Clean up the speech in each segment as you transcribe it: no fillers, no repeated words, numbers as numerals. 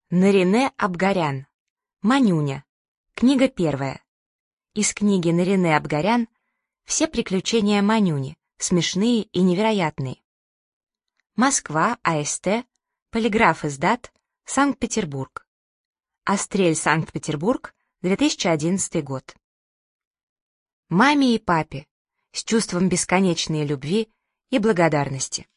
Нарине Абгарян. Манюня. Книга первая. Из книги Нарине Абгарян «Все приключения Манюни», смешные и невероятные. Москва, АСТ, Полиграф издат, Санкт-Петербург. Астрель, Санкт-Петербург, 2011 год. Маме и папе, с чувством бесконечной любви и благодарности.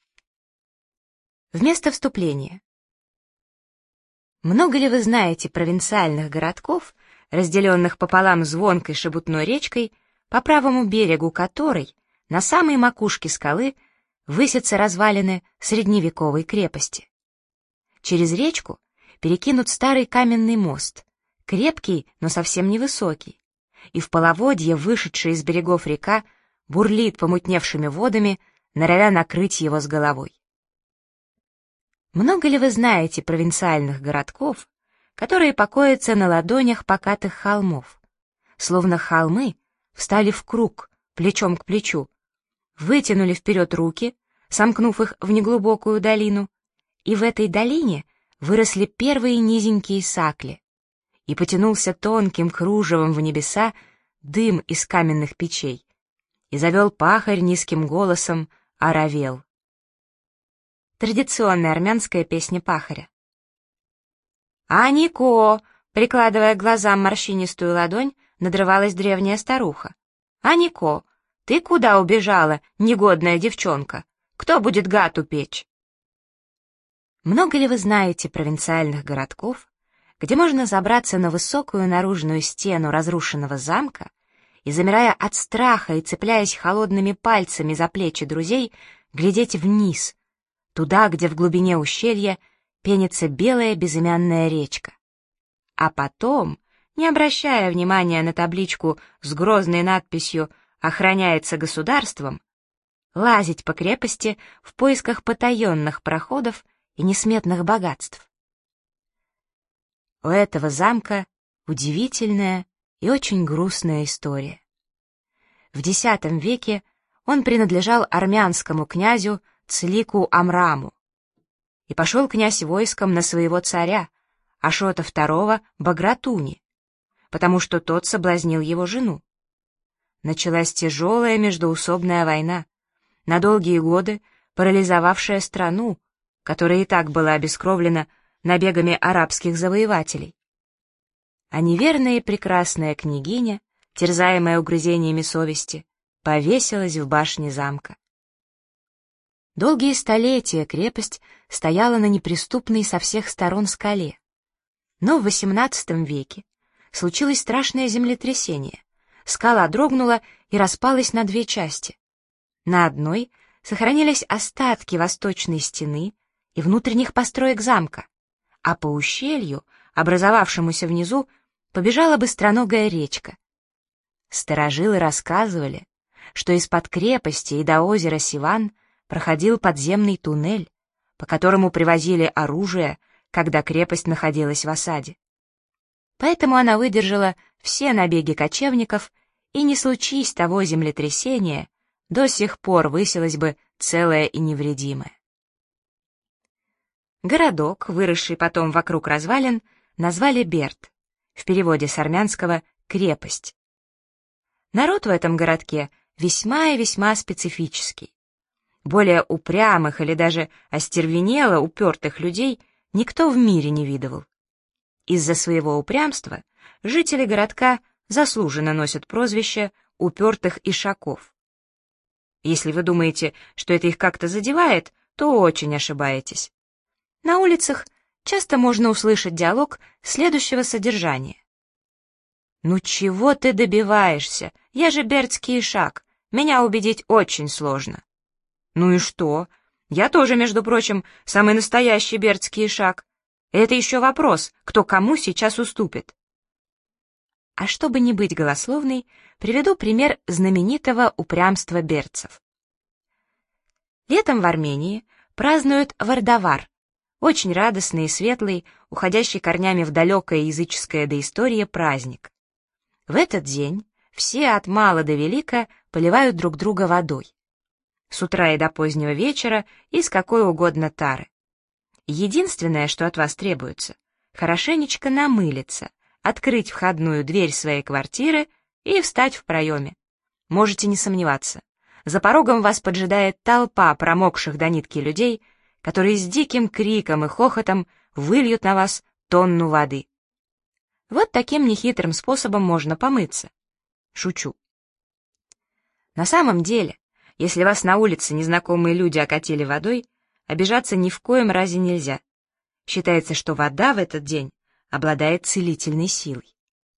Вместо вступления. Много ли вы знаете провинциальных городков, разделенных пополам звонкой шебутной речкой, по правому берегу которой, на самой макушке скалы, высятся развалины средневековой крепости? Через речку перекинут старый каменный мост, крепкий, но совсем невысокий, и в половодье, вышедшая из берегов река, бурлит помутневшими водами, норовя накрыть его с головой. Много ли вы знаете провинциальных городков, которые покоятся на ладонях покатых холмов, словно холмы встали в круг, плечом к плечу, вытянули вперед руки, сомкнув их в неглубокую долину, и в этой долине выросли первые низенькие сакли, и потянулся тонким кружевом в небеса дым из каменных печей, и завел пахарь низким голосом оровел. Традиционная армянская песня пахаря. «Анико!» — прикладывая к глазам морщинистую ладонь, надрывалась древняя старуха. «Анико, ты куда убежала, негодная девчонка? Кто будет гату печь?» Много ли вы знаете провинциальных городков, где можно забраться на высокую наружную стену разрушенного замка и, замирая от страха и цепляясь холодными пальцами за плечи друзей, глядеть вниз, туда, где в глубине ущелья пенится белая безымянная речка. А потом, не обращая внимания на табличку с грозной надписью «Охраняется государством», лазить по крепости в поисках потаенных проходов и несметных богатств. У этого замка удивительная и очень грустная история. В X веке он принадлежал армянскому князю Цлику Амраму. И пошел князь войском на своего царя, Ашота II Багратуни, потому что тот соблазнил его жену. Началась тяжелая междоусобная война, на долгие годы парализовавшая страну, которая и так была обескровлена набегами арабских завоевателей. А неверная и прекрасная княгиня, терзаемая угрызениями совести, повесилась в башне замка. Долгие столетия крепость стояла на неприступной со всех сторон скале. Но в XVIII веке случилось страшное землетрясение. Скала дрогнула и распалась на две части. На одной сохранились остатки восточной стены и внутренних построек замка, а по ущелью, образовавшемуся внизу, побежала быстроногая речка. Старожилы рассказывали, что из-под крепости и до озера Сиван проходил подземный туннель, по которому привозили оружие, когда крепость находилась в осаде. Поэтому она выдержала все набеги кочевников, и не случись того землетрясения, до сих пор высилась бы целая и невредимая. Городок, выросший потом вокруг развалин, назвали Берд, в переводе с армянского «крепость». Народ в этом городке весьма и весьма специфический. Более упрямых или даже остервенело упертых людей никто в мире не видывал. Из-за своего упрямства жители городка заслуженно носят прозвище упертых ишаков. Если вы думаете, что это их как-то задевает, то очень ошибаетесь. На улицах часто можно услышать диалог следующего содержания. «Ну чего ты добиваешься? Я же бердский ишак. Меня убедить очень сложно». «Ну и что? Я тоже, между прочим, самый настоящий бердский ишак. Это еще вопрос, кто кому сейчас уступит». А чтобы не быть голословной, приведу пример знаменитого упрямства бердцев. Летом в Армении празднуют Вардавар, очень радостный и светлый, уходящий корнями в далекое языческое доистория праздник. В этот день все от мала до велика поливают друг друга водой. С утра и до позднего вечера из какой угодно тары. Единственное, что от вас требуется, хорошенечко намылиться, открыть входную дверь своей квартиры и встать в проеме. Можете не сомневаться, за порогом вас поджидает толпа промокших до нитки людей, которые с диким криком и хохотом выльют на вас тонну воды. Вот таким нехитрым способом можно помыться. Шучу. На самом деле, если вас на улице незнакомые люди окатили водой, обижаться ни в коем разе нельзя. Считается, что вода в этот день обладает целительной силой.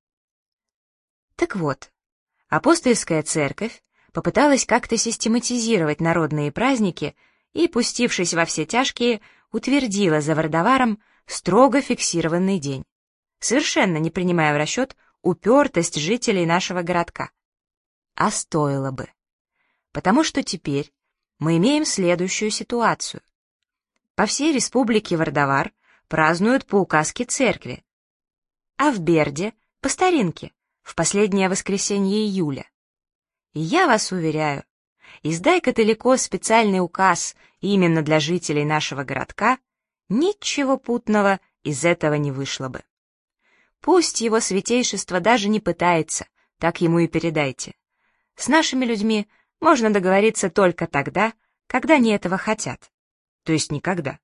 Так вот, апостольская церковь попыталась как-то систематизировать народные праздники и, пустившись во все тяжкие, утвердила за Вардаваром строго фиксированный день, совершенно не принимая в расчет упертость жителей нашего городка. А стоило бы. Потому что теперь мы имеем следующую ситуацию. По всей республике Вардавар празднуют по указке церкви, а в Берде — по старинке, в последнее воскресенье июля. И я вас уверяю, издай католико специальный указ именно для жителей нашего городка, ничего путного из этого не вышло бы. Пусть его святейшество даже не пытается, так ему и передайте. С нашими людьми можно договориться только тогда, когда они этого хотят, то есть никогда.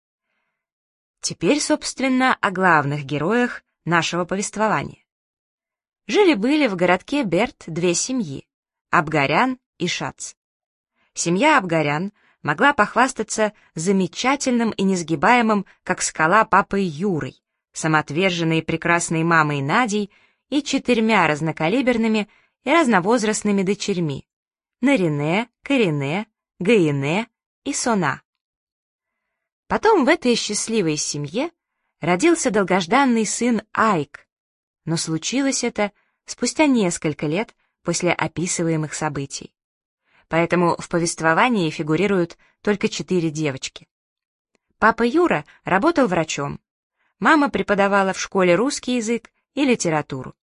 Теперь, собственно, о главных героях нашего повествования. Жили-были в городке Берд две семьи — Абгарян и Шац. Семья Абгарян могла похвастаться замечательным и несгибаемым, как скала, папой Юрой, самоотверженной и прекрасной мамой Надей и 4 разнокалиберными и разновозрастными дочерьми — Нарине, Карине, Гаине и Сона. Потом в этой счастливой семье родился долгожданный сын Айк, но случилось это спустя несколько лет после описываемых событий. Поэтому в повествовании фигурируют только 4 девочки. Папа Юра работал врачом, мама преподавала в школе русский язык и литературу.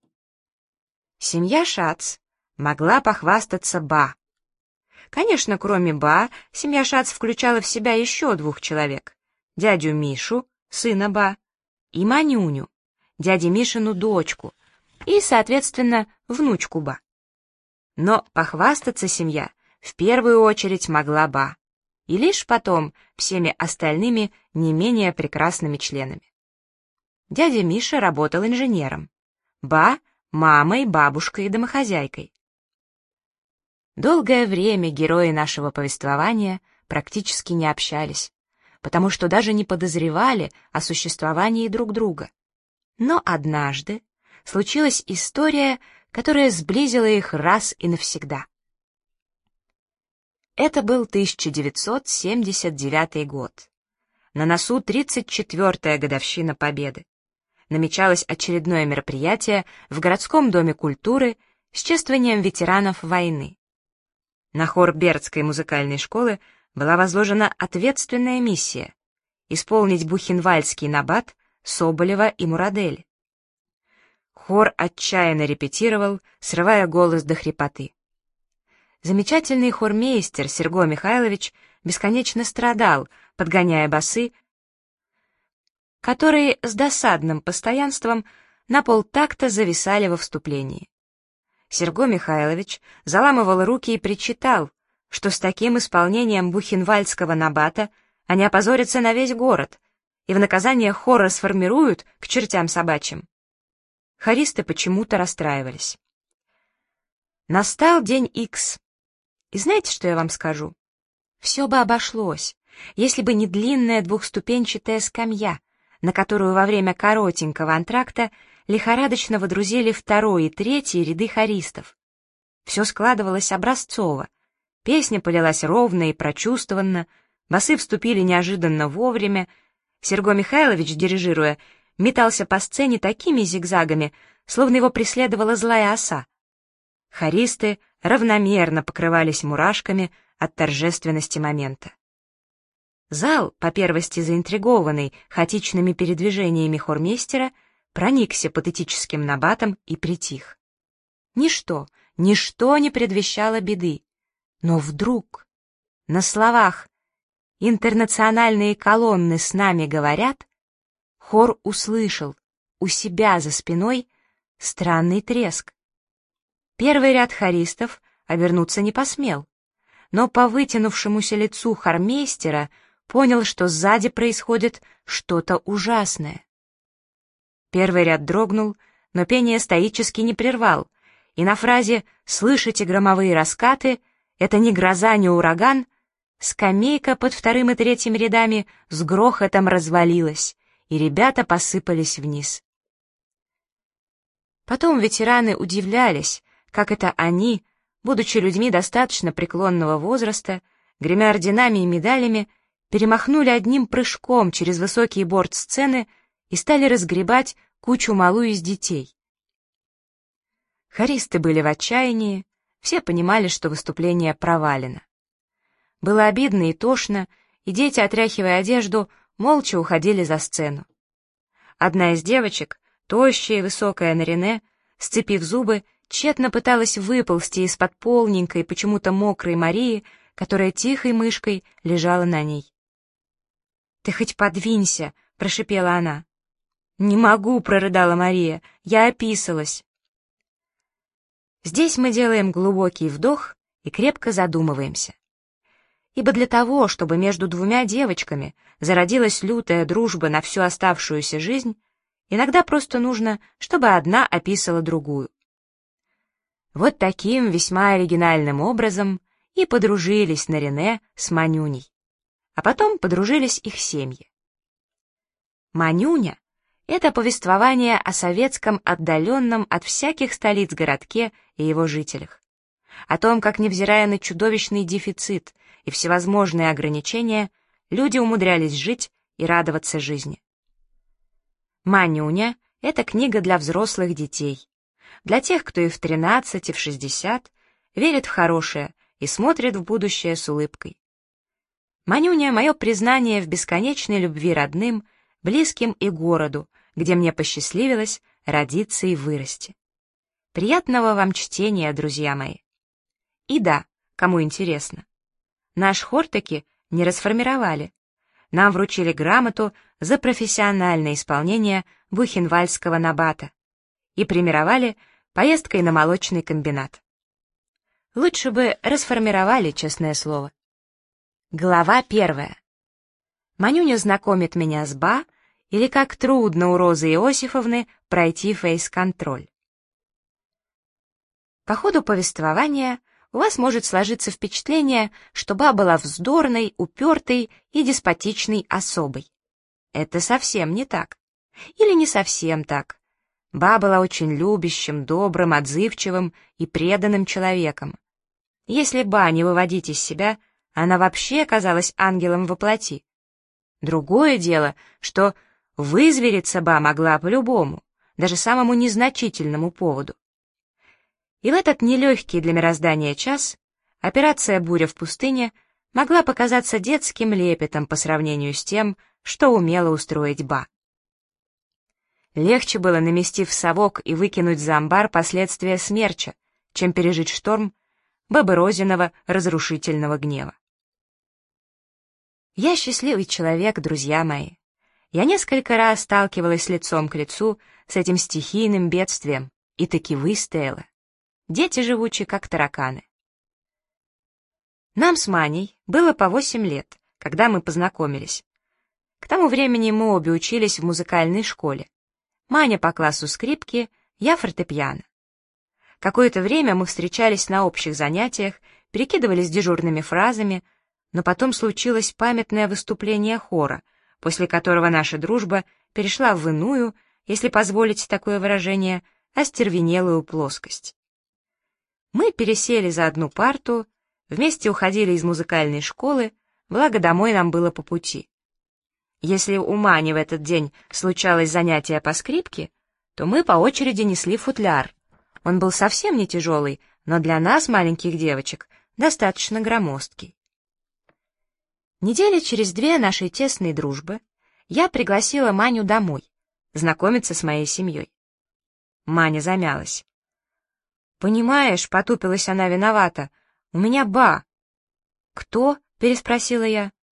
Семья Шац могла похвастаться Ба. Конечно, кроме Ба, семья Шац включала в себя еще 2 человек: дядю Мишу, сына Ба, и Манюню, дяди Мишину дочку, и, соответственно, внучку Ба. Но похвастаться семья в первую очередь могла Ба, и лишь потом всеми остальными не менее прекрасными членами. Дядя Миша работал инженером, Ба — мамой, бабушкой и домохозяйкой. Долгое время герои нашего повествования практически не общались, потому что даже не подозревали о существовании друг друга. Но однажды случилась история, которая сблизила их раз и навсегда. Это был 1979 год. На носу 34-я годовщина Победы. Намечалось очередное мероприятие в городском доме культуры с чествованием ветеранов войны. На хор Бердской музыкальной школы была возложена ответственная миссия — исполнить бухенвальдский набат Соболева и Мурадели. Хор отчаянно репетировал, срывая голос до хрипоты. Замечательный хормейстер Серго Михайлович бесконечно страдал, подгоняя басы, которые с досадным постоянством на полтакта зависали во вступлении. Серго Михайлович заламывал руки и причитал, что с таким исполнением бухенвальдского набата они опозорятся на весь город и в наказание хора сформируют к чертям собачьим. Хористы почему-то расстраивались. Настал день Икс. И знаете, что я вам скажу? Все бы обошлось, если бы не длинная двухступенчатая скамья, на которую во время коротенького антракта лихорадочно водрузили 2-й и 3-й ряды хористов. Все складывалось образцово. Песня полилась ровно и прочувствованно, басы вступили неожиданно вовремя. Серго Михайлович, дирижируя, метался по сцене такими зигзагами, словно его преследовала злая оса. Хористы равномерно покрывались мурашками от торжественности момента. Зал, по первости заинтригованный хаотичными передвижениями хормейстера, проникся патетическим набатом и притих. Ничто не предвещало беды, но вдруг на словах «Интернациональные колонны с нами говорят», хор услышал у себя за спиной странный треск. Первый ряд хористов обернуться не посмел, но по вытянувшемуся лицу хормейстера понял, что сзади происходит что-то ужасное. Первый ряд дрогнул, но пение стоически не прервал, и на фразе «слышите громовые раскаты» — это не гроза, не ураган, скамейка под вторым и третьим рядами с грохотом развалилась, и ребята посыпались вниз. Потом ветераны удивлялись, как это они, будучи людьми достаточно преклонного возраста, гремя орденами и медалями, перемахнули одним прыжком через высокий борт сцены и стали разгребать кучу малу из детей. Хористы были в отчаянии, все понимали, что выступление провалено. Было обидно и тошно, и дети, отряхивая одежду, молча уходили за сцену. Одна из девочек, тощая и высокая на Рене, сцепив зубы, тщетно пыталась выползти из-под полненькой, почему-то мокрой Марии, которая тихой мышкой лежала на ней. «Ты хоть подвинься!» — прошипела она. «Не могу!» — прорыдала Мария. «Я описалась!» Здесь мы делаем глубокий вдох и крепко задумываемся. Ибо для того, чтобы между двумя девочками зародилась лютая дружба на всю оставшуюся жизнь, иногда просто нужно, чтобы одна описала другую. Вот таким весьма оригинальным образом и подружились на Рене с Манюней, а потом подружились их семьи. Манюня — это повествование о советском отдаленном от всяких столиц городке и его жителях, о том, как, невзирая на чудовищный дефицит и всевозможные ограничения, люди умудрялись жить и радоваться жизни. «Манюня» — это книга для взрослых детей, для тех, кто и в 13, и в 60 верит в хорошее и смотрит в будущее с улыбкой. «Манюня» — мое признание в бесконечной любви родным, близким и городу, где мне посчастливилось родиться и вырасти. Приятного вам чтения, друзья мои. И да, кому интересно, наш хор таки не расформировали. Нам вручили грамоту за профессиональное исполнение бухенвальдского набата и премировали поездкой на молочный комбинат. Лучше бы расформировали, честное слово. Глава 1. Манюня знакомит меня с Ба, или как трудно у Розы Иосифовны пройти фейс-контроль. По ходу повествования у вас может сложиться впечатление, что Ба была вздорной, упертой и деспотичной особой. Это совсем не так. Или не совсем так. Ба была очень любящим, добрым, отзывчивым и преданным человеком. Если Ба не выводить из себя, она вообще оказалась ангелом во плоти. Другое дело, что вызвериться Ба могла по любому, даже самому незначительному поводу. И в этот нелегкий для мироздания час операция «Буря в пустыне» могла показаться детским лепетом по сравнению с тем, что умела устроить Ба. Легче было намести в совок и выкинуть за амбар последствия смерча, чем пережить шторм бабы-розиного разрушительного гнева. Я счастливый человек, друзья мои. Я несколько раз сталкивалась лицом к лицу с этим стихийным бедствием и таки выстояла. Дети живучи, как тараканы. Нам с Маней было по 8 лет, когда мы познакомились. К тому времени мы обе учились в музыкальной школе. Маня по классу скрипки, я фортепиано. Какое-то время мы встречались на общих занятиях, перекидывались дежурными фразами, но потом случилось памятное выступление хора, после которого наша дружба перешла в иную, если позволить такое выражение, остервенелую плоскость. Мы пересели за одну парту, вместе уходили из музыкальной школы, благо домой нам было по пути. Если у Мани в этот день случалось занятие по скрипке, то мы по очереди несли футляр. Он был совсем не тяжелый, но для нас, маленьких девочек, достаточно громоздкий. Недели через 2 нашей тесной дружбы я пригласила Маню домой, знакомиться с моей семьей. Маня замялась. «Понимаешь», — потупилась она виновата, — «у меня Ба». «Кто?» — переспросила я.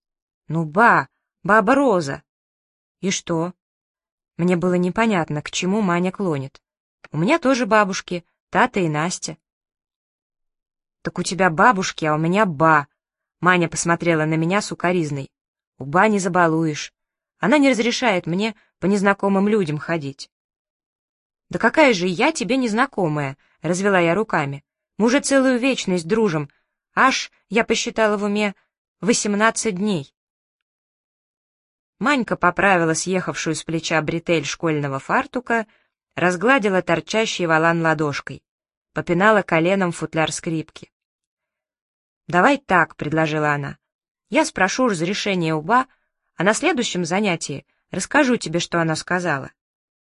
«Ну, баба Роза». «И что?» Мне было непонятно, к чему Маня клонит. «У меня тоже бабушки, Тата и Настя». «Так у тебя бабушки, а у меня ба». Маня посмотрела на меня с укоризной. «У ба не забалуешь. Она не разрешает мне по незнакомым людям ходить». «Да какая же я тебе незнакомая?» — развела я руками. «Мы уже целую вечность дружим. Аж, я посчитала в уме, 18 дней». Манька поправила съехавшую с плеча бретель школьного фартука, разгладила торчащий волан ладошкой, попинала коленом футляр скрипки. «Давай так», — предложила она. «Я спрошу разрешения у ба, а на следующем занятии расскажу тебе, что она сказала».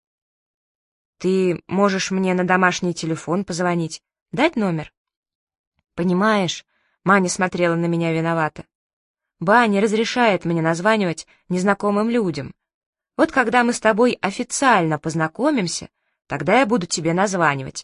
«Ты можешь мне на домашний телефон позвонить, дать номер?» «Понимаешь», — Маня смотрела на меня виновато, «ба не разрешает мне названивать незнакомым людям. Вот когда мы с тобой официально познакомимся, тогда я буду тебе названивать».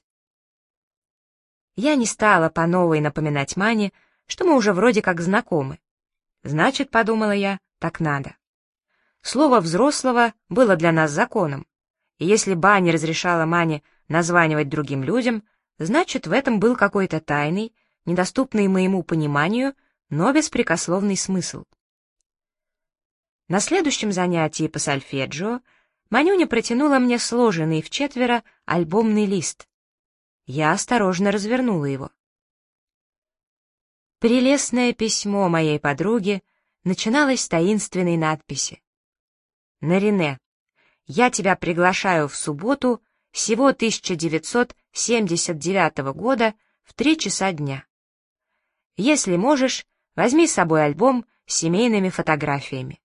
Я не стала по новой напоминать Мане, что мы уже вроде как знакомы. Значит, подумала я, так надо. Слово взрослого было для нас законом, и если ба не разрешала Мане названивать другим людям, значит, в этом был какой-то тайный, недоступный моему пониманию, но беспрекословный смысл. На следующем занятии по сольфеджио Манюня протянула мне сложенный в четверо альбомный лист. Я осторожно развернула его. Прелестное письмо моей подруги начиналось с таинственной надписи. «Нарине, я тебя приглашаю в субботу сего 1979 года в 3 часа дня. Если можешь, возьми с собой альбом с семейными фотографиями».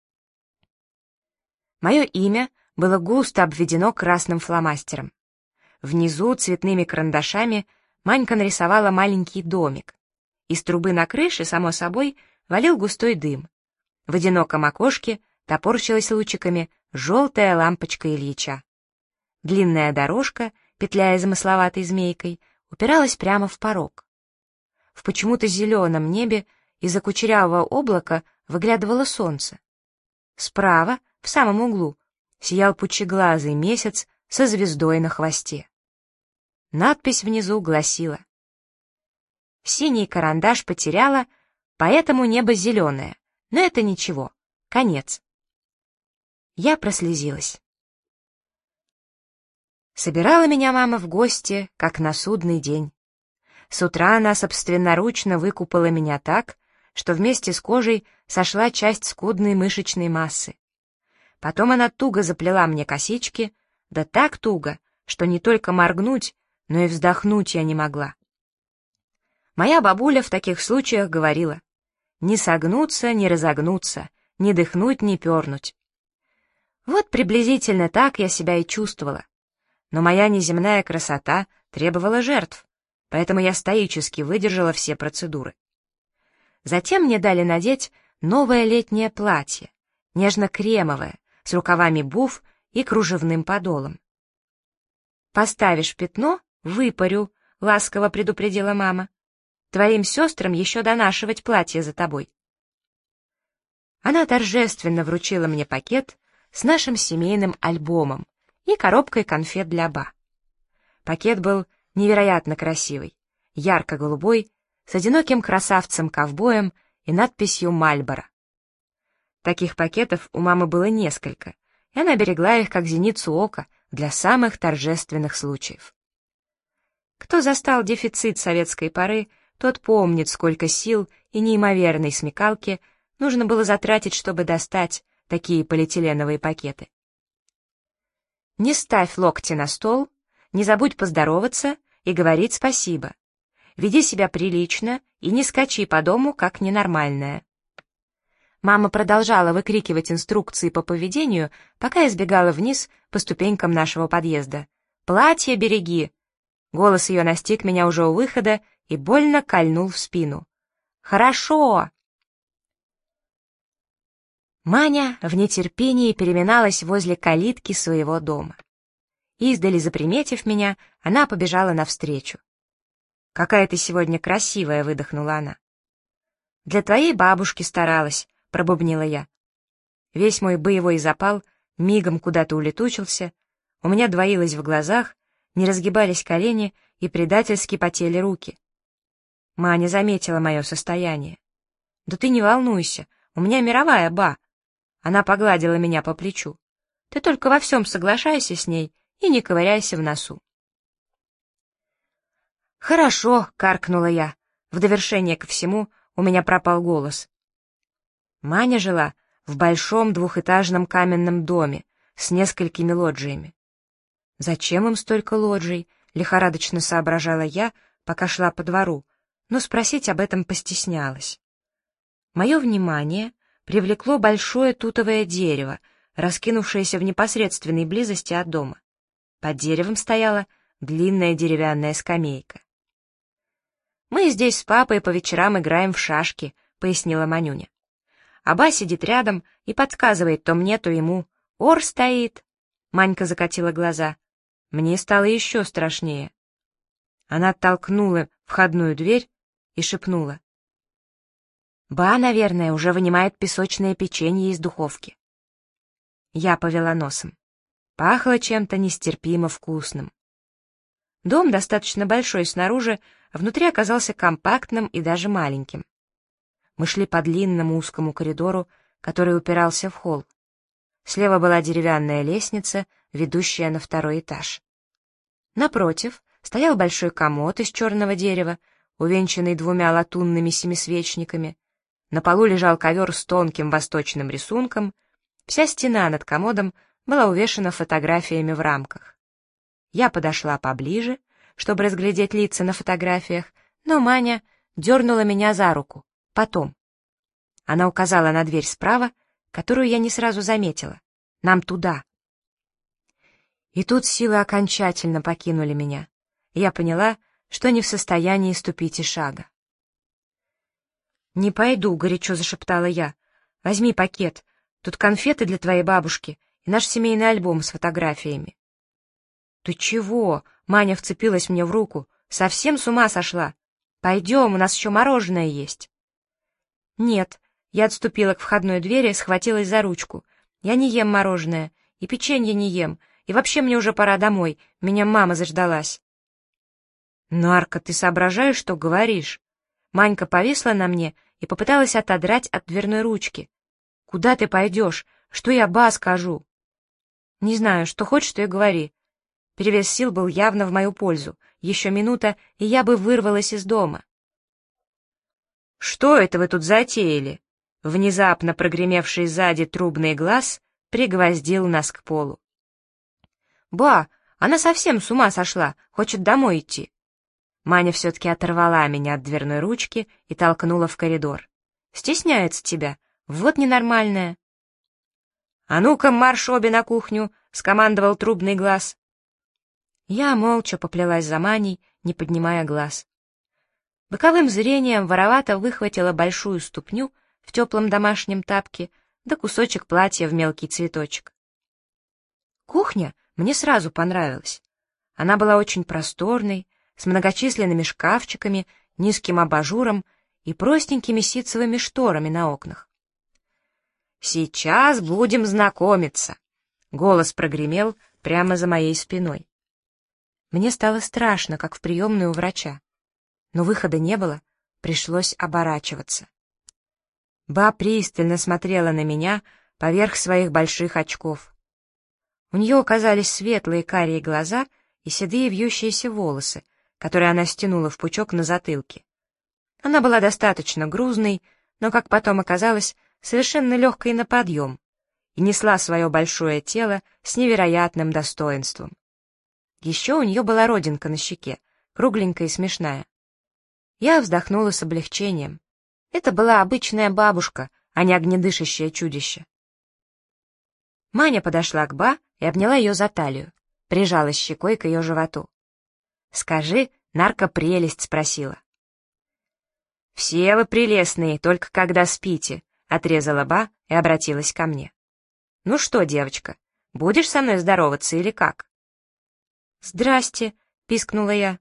Мое имя было густо обведено красным фломастером. Внизу цветными карандашами Манька нарисовала маленький домик. Из трубы на крыше, само собой, валил густой дым. В одиноком окошке топорщилась лучиками желтая лампочка Ильича. Длинная дорожка, петляя замысловатой змейкой, упиралась прямо в порог. В почему-то зеленом небе из-за кучерявого облака выглядывало солнце. Справа, в самом углу, сиял пучеглазый месяц со звездой на хвосте. Надпись внизу гласила: «Синий карандаш потеряла, поэтому небо зеленое, но это ничего, конец». Я прослезилась. Собирала меня мама в гости, как на судный день. С утра она собственноручно выкупала меня так, что вместе с кожей сошла часть скудной мышечной массы. Потом она туго заплела мне косички, да так туго, что не только моргнуть, но и вздохнуть я не могла. Моя бабуля в таких случаях говорила: «Не согнуться, не разогнуться, не дыхнуть, не пернуть». Вот приблизительно так я себя и чувствовала. Но моя неземная красота требовала жертв, поэтому я стоически выдержала все процедуры. Затем мне дали надеть новое летнее платье, нежно-кремовое, с рукавами буф и кружевным подолом. «Поставишь пятно — выпарю», — ласково предупредила мама. «Твоим сестрам еще донашивать платье за тобой». Она торжественно вручила мне пакет с нашим семейным альбомом и коробкой конфет для ба. Пакет был невероятно красивый, ярко-голубой, с одиноким красавцем-ковбоем и надписью «Мальборо». Таких пакетов у мамы было несколько, и она берегла их как зеницу ока для самых торжественных случаев. Кто застал дефицит советской поры, тот помнит, сколько сил и неимоверной смекалки нужно было затратить, чтобы достать такие полиэтиленовые пакеты. Не ставь локти на стол, не забудь поздороваться и говорить спасибо. Веди себя прилично и не скачи по дому, как ненормальная. Мама продолжала выкрикивать инструкции по поведению, пока я сбегала вниз по ступенькам нашего подъезда. «Платье береги!» Голос ее настиг меня уже у выхода и больно кольнул в спину. «Хорошо!» Маня в нетерпении переминалась возле калитки своего дома. Издали заприметив меня, она побежала навстречу. «Какая ты сегодня красивая!» — выдохнула она. «Для твоей бабушки старалась», — пробубнила я. Весь мой боевой запал мигом куда-то улетучился, у меня двоилось в глазах, не разгибались колени и предательски потели руки. Маня заметила мое состояние. «Да ты не волнуйся, у меня мировая ба». Она погладила меня по плечу. «Ты только во всем соглашайся с ней и не ковыряйся в носу». «Хорошо», — каркнула я. В довершение ко всему у меня пропал голос. Маня жила в большом двухэтажном каменном доме с несколькими лоджиями. «Зачем им столько лоджий?» — лихорадочно соображала я, пока шла по двору, но спросить об этом постеснялась. Мое внимание привлекло большое тутовое дерево, раскинувшееся в непосредственной близости от дома. Под деревом стояла длинная деревянная скамейка. «Мы здесь с папой по вечерам играем в шашки», — пояснила Манюня. «Аба сидит рядом и подсказывает то мне, то ему. Ор стоит». Манька закатила глаза. Мне стало еще страшнее. Она оттолкнула входную дверь и шепнула. «Ба, наверное, уже вынимает песочное печенье из духовки». Я повела носом. Пахло чем-то нестерпимо вкусным. Дом достаточно большой снаружи, а внутри оказался компактным и даже маленьким. Мы шли по длинному узкому коридору, который упирался в холл. Слева была деревянная лестница, ведущая на второй этаж. Напротив стоял большой комод из черного дерева, увенчанный двумя латунными семисвечниками. На полу лежал ковер с тонким восточным рисунком, вся стена над комодом была увешана фотографиями в рамках. Я подошла поближе, чтобы разглядеть лица на фотографиях, но Маня дернула меня за руку. Потом. Она указала на дверь справа, которую я не сразу заметила. Нам туда. И тут силы окончательно покинули меня. Я поняла, что не в состоянии ступить и шага. «Не пойду», — горячо зашептала я. «Возьми пакет. Тут конфеты для твоей бабушки и наш семейный альбом с фотографиями». «Ты чего?» — Маня вцепилась мне в руку. «Совсем с ума сошла? Пойдем, у нас еще мороженое есть». «Нет», — я отступила к входной двери, схватилась за ручку. «Я не ем мороженое, и печенье не ем, и вообще мне уже пора домой, меня мама заждалась». «Нарка, ты соображаешь, что говоришь?» Манька повисла на мне и попыталась отодрать от дверной ручки. «Куда ты пойдешь? Что я ба скажу?» «Не знаю, что хочешь, то и говори». Перевес сил был явно в мою пользу. Еще минута, и я бы вырвалась из дома. «Что это вы тут затеяли?» Внезапно прогремевший сзади трубный глаз пригвоздил нас к полу. «Ба, она совсем с ума сошла, хочет домой идти». Маня все-таки оторвала меня от дверной ручки и толкнула в коридор. «Стесняется тебя, вот ненормальная». «А ну-ка, марш обе на кухню!» — скомандовал трубный глаз. Я молча поплелась за Маней, не поднимая глаз. Боковым зрением воровато выхватила большую ступню в теплом домашнем тапке да кусочек платья в мелкий цветочек. Кухня мне сразу понравилась. Она была очень просторной, с многочисленными шкафчиками, низким абажуром и простенькими ситцевыми шторами на окнах. «Сейчас будем знакомиться!» — голос прогремел прямо за моей спиной. Мне стало страшно, как в приемную у врача. Но выхода не было, пришлось оборачиваться. Ба пристально смотрела на меня поверх своих больших очков. У нее оказались светлые карие глаза и седые вьющиеся волосы, которые она стянула в пучок на затылке. Она была достаточно грузной, но, как потом оказалось, совершенно легкой на подъем, и несла свое большое тело с невероятным достоинством. Еще у нее была родинка на щеке, кругленькая и смешная. Я вздохнула с облегчением. Это была обычная бабушка, а не огнедышащее чудище. Маня подошла к Ба и обняла ее за талию, прижалась щекой к ее животу. «Скажи, нарко прелесть?» — спросила. «Все вы прелестные, только когда спите», — отрезала Ба и обратилась ко мне. «Ну что, девочка, будешь со мной здороваться или как?» «Здрасте», — пискнула я.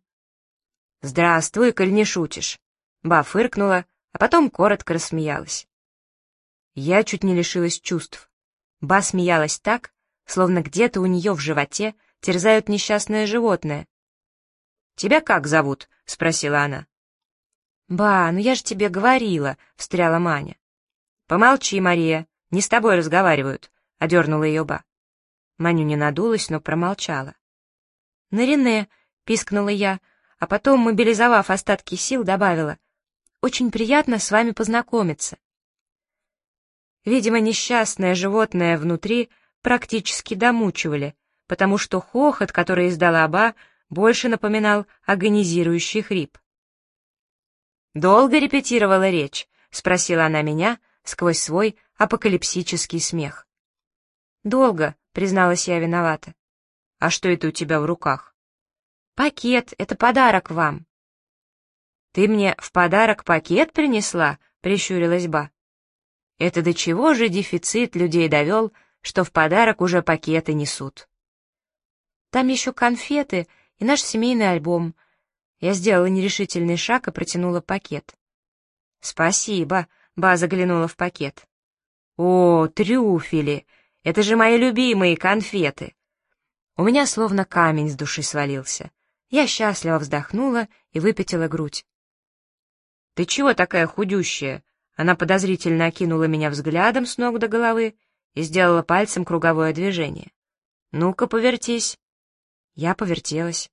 «Здравствуй, коль не шутишь», — Ба фыркнула, а потом коротко рассмеялась. Я чуть не лишилась чувств. Ба смеялась так, словно где-то у нее в животе терзают несчастное животное. «Тебя как зовут?» — спросила она. «Ба, ну я же тебе говорила», — встряла Маня. «Помолчи, Мария, не с тобой разговаривают», — одернула ее Ба. Маню не надулась, но промолчала. «Нарине», — пискнула я, а потом, мобилизовав остатки сил, добавила: «Очень приятно с вами познакомиться». Видимо, несчастное животное внутри практически домучивали, потому что хохот, который издала Ба, больше напоминал агонизирующий хрип. «Долго репетировала речь?» — спросила она меня сквозь свой апокалипсический смех. «Долго», — призналась я виновата. «А что это у тебя в руках?» «Пакет, это подарок вам». «Ты мне в подарок пакет принесла?» — прищурилась Ба. «Это до чего же дефицит людей довел, что в подарок уже пакеты несут?» «Там еще конфеты и наш семейный альбом». Я сделала нерешительный шаг и протянула пакет. «Спасибо», — Ба заглянула в пакет. «О, трюфели! Это же мои любимые конфеты!» У меня словно камень с души свалился. Я счастливо вздохнула и выпятила грудь. «Ты чего такая худющая?» Она подозрительно окинула меня взглядом с ног до головы и сделала пальцем круговое движение. «Ну-ка, повертись». Я повертелась.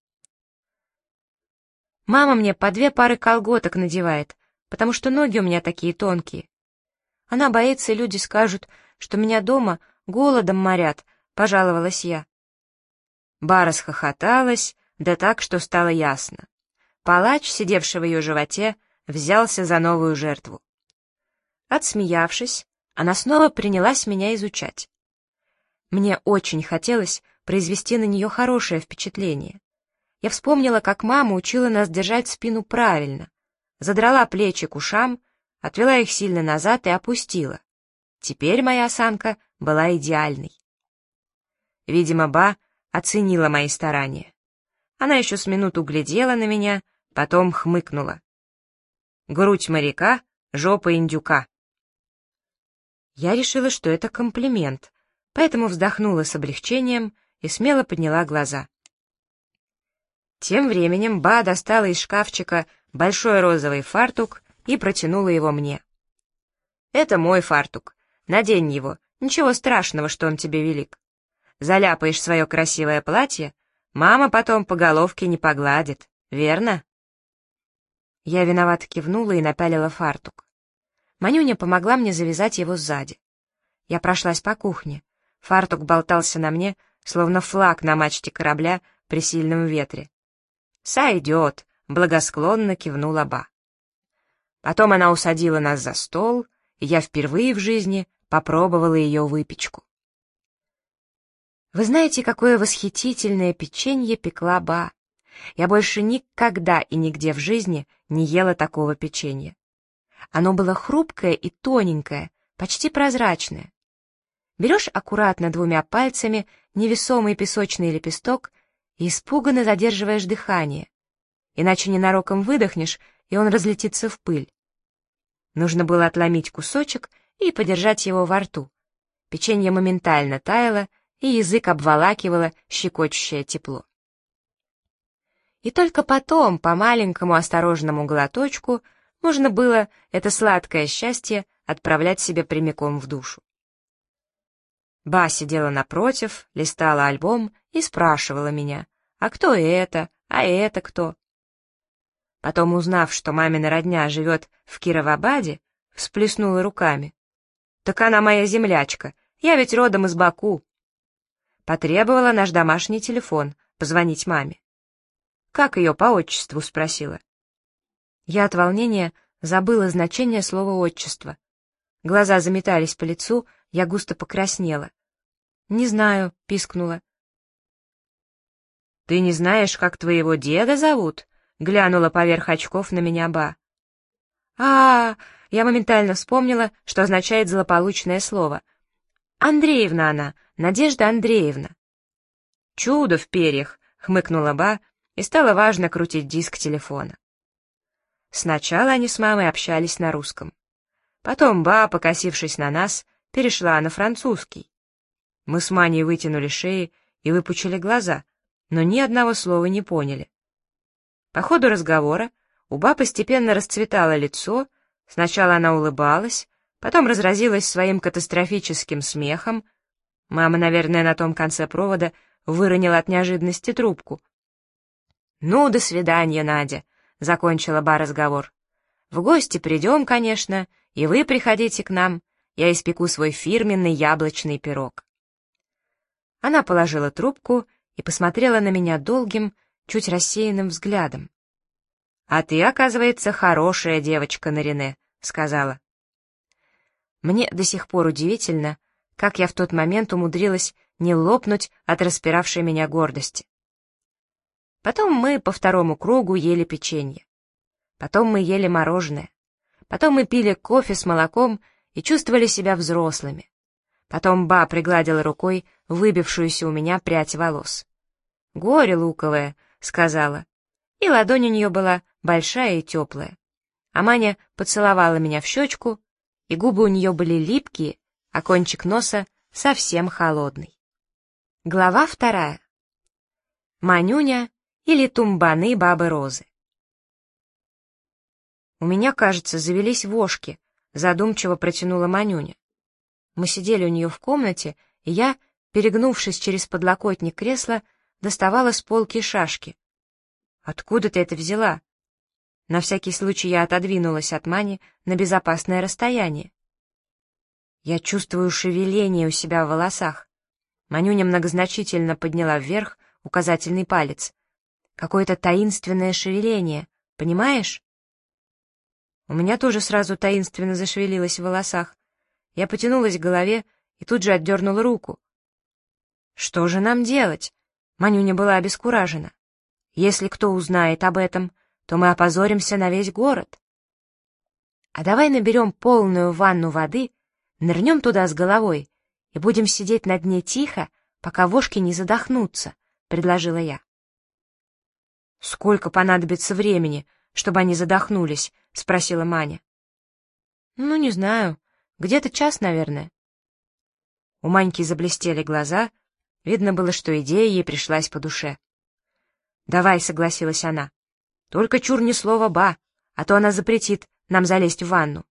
«Мама мне по 2 пары колготок надевает, потому что ноги у меня такие тонкие. Она боится, и люди скажут, что меня дома голодом морят», — пожаловалась я. Ба расхохоталась, да так, что стало ясно. Палач, сидевший в ее животе, взялся за новую жертву. Отсмеявшись, она снова принялась меня изучать. Мне очень хотелось произвести на нее хорошее впечатление. Я вспомнила, как мама учила нас держать спину правильно, задрала плечи к ушам, отвела их сильно назад и опустила. Теперь моя осанка была идеальной. Видимо, Ба оценила мои старания. Она еще с минуту глядела на меня, потом хмыкнула. «Грудь моряка, жопа индюка». Я решила, что это комплимент, поэтому вздохнула с облегчением и смело подняла глаза. Тем временем Ба достала из шкафчика большой розовый фартук и протянула его мне. «Это мой фартук. Надень его. Ничего страшного, что он тебе велик. Заляпаешь свое красивое платье, мама потом по головке не погладит, верно?» Я виновато кивнула и напялила фартук. Манюня помогла мне завязать его сзади. Я прошлась по кухне. Фартук болтался на мне, словно флаг на мачте корабля при сильном ветре. «Сойдет», — благосклонно кивнула Ба. Потом она усадила нас за стол, и я впервые в жизни попробовала ее выпечку. Вы знаете, какое восхитительное печенье пекла Ба? Я больше никогда и нигде в жизни не ела такого печенья. Оно было хрупкое и тоненькое, почти прозрачное. Берешь аккуратно 2 пальцами невесомый песочный лепесток и испуганно задерживаешь дыхание, иначе ненароком выдохнешь, и он разлетится в пыль. Нужно было отломить кусочек и подержать его во рту. Печенье моментально таяло, и язык обволакивало щекочущее тепло. И только потом, по маленькому осторожному глоточку, можно было это сладкое счастье отправлять себе прямиком в душу. Ба сидела напротив, листала альбом и спрашивала меня: «А кто это? А это кто?» Потом, узнав, что мамина родня живет в Кировабаде, всплеснула руками. «Так она моя землячка, я ведь родом из Баку». Потребовала наш домашний телефон, позвонить маме. «Как ее по отчеству?» — спросила. Я от волнения забыла значение слова «отчество». Глаза заметались по лицу, я густо покраснела. «Не знаю», — пискнула. «Ты не знаешь, как твоего деда зовут?» — глянула поверх очков на меня Ба. Я моментально вспомнила, что означает злополучное слово. «Андреевна она, Надежда Андреевна». «Чудо в перьях», — хмыкнула Ба и стало важно крутить диск телефона. Сначала они с мамой общались на русском. Потом ба, покосившись на нас, перешла на французский. Мы с Маней вытянули шеи и выпучили глаза, но ни одного слова не поняли. По ходу разговора у ба постепенно расцветало лицо, сначала она улыбалась, потом разразилась своим катастрофическим смехом. Мама, наверное, на том конце провода выронила от неожиданности трубку. «Ну, до свидания, Надя», — закончила ба разговор. «В гости придем, конечно, и вы приходите к нам, я испеку свой фирменный яблочный пирог». Она положила трубку и посмотрела на меня долгим, чуть рассеянным взглядом. «А ты, оказывается, хорошая девочка, Нарине», — сказала. Мне до сих пор удивительно, как я в тот момент умудрилась не лопнуть от распиравшей меня гордости. Потом мы по второму кругу ели печенье. Потом мы ели мороженое. Потом мы пили кофе с молоком и чувствовали себя взрослыми. Потом ба пригладила рукой выбившуюся у меня прядь волос. «Горе луковое», — сказала. И ладонь у нее была большая и теплая. А Маня поцеловала меня в щечку, и губы у нее были липкие, а кончик носа совсем холодный. Глава 2. Манюня или тумбаны бабы Розы. «У меня, кажется, завелись вошки», — задумчиво протянула Манюня. Мы сидели у нее в комнате, и я, перегнувшись через подлокотник кресла, доставала с полки шашки. «Откуда ты это взяла?» На всякий случай я отодвинулась от Мани на безопасное расстояние. «Я чувствую шевеление у себя в волосах». Манюня многозначительно подняла вверх указательный палец. «Какое-то таинственное шевеление, понимаешь?» У меня тоже сразу таинственно зашевелилось в волосах. Я потянулась к голове и тут же отдернула руку. «Что же нам делать?» Манюня была обескуражена. «Если кто узнает об этом, то мы опозоримся на весь город. А давай наберем полную ванну воды, нырнем туда с головой и будем сидеть на дне тихо, пока вошки не задохнутся», — предложила я. «Сколько понадобится времени, чтобы они задохнулись?» — спросила Маня. «Ну, не знаю, где-то час, наверное». У Маньки заблестели глаза, видно было, что идея ей пришлась по душе. «Давай», — согласилась она, — «только чур ни слова ба, а то она запретит нам залезть в ванну».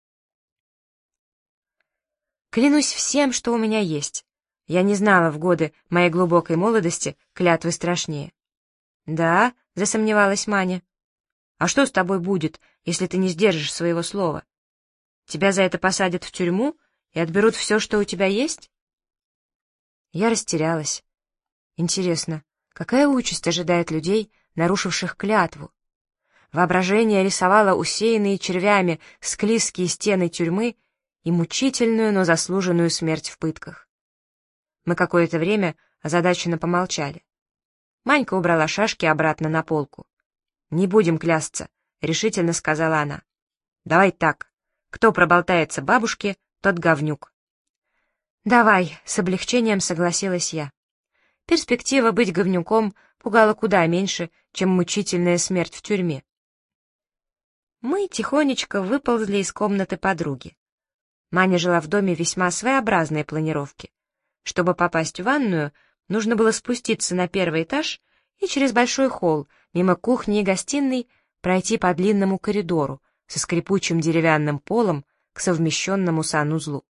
Клянусь всем, что у меня есть. Я не знала в годы моей глубокой молодости клятвы страшнее. «Да?» — засомневалась Маня. «А что с тобой будет, если ты не сдержишь своего слова? Тебя за это посадят в тюрьму и отберут все, что у тебя есть?» Я растерялась. Интересно, какая участь ожидает людей, нарушивших клятву? Воображение рисовало усеянные червями склизкие стены тюрьмы и мучительную, но заслуженную смерть в пытках. Мы какое-то время озадаченно помолчали. Манька убрала шашки обратно на полку. «Не будем клясться», — решительно сказала она. «Давай так. Кто проболтается бабушке, тот говнюк». «Давай», — с облегчением согласилась я. Перспектива быть говнюком пугала куда меньше, чем мучительная смерть в тюрьме. Мы тихонечко выползли из комнаты подруги. Маня жила в доме весьма своеобразной планировки. Чтобы попасть в ванную, нужно было спуститься на первый этаж и через большой холл, мимо кухни и гостиной, пройти по длинному коридору со скрипучим деревянным полом к совмещенному санузлу.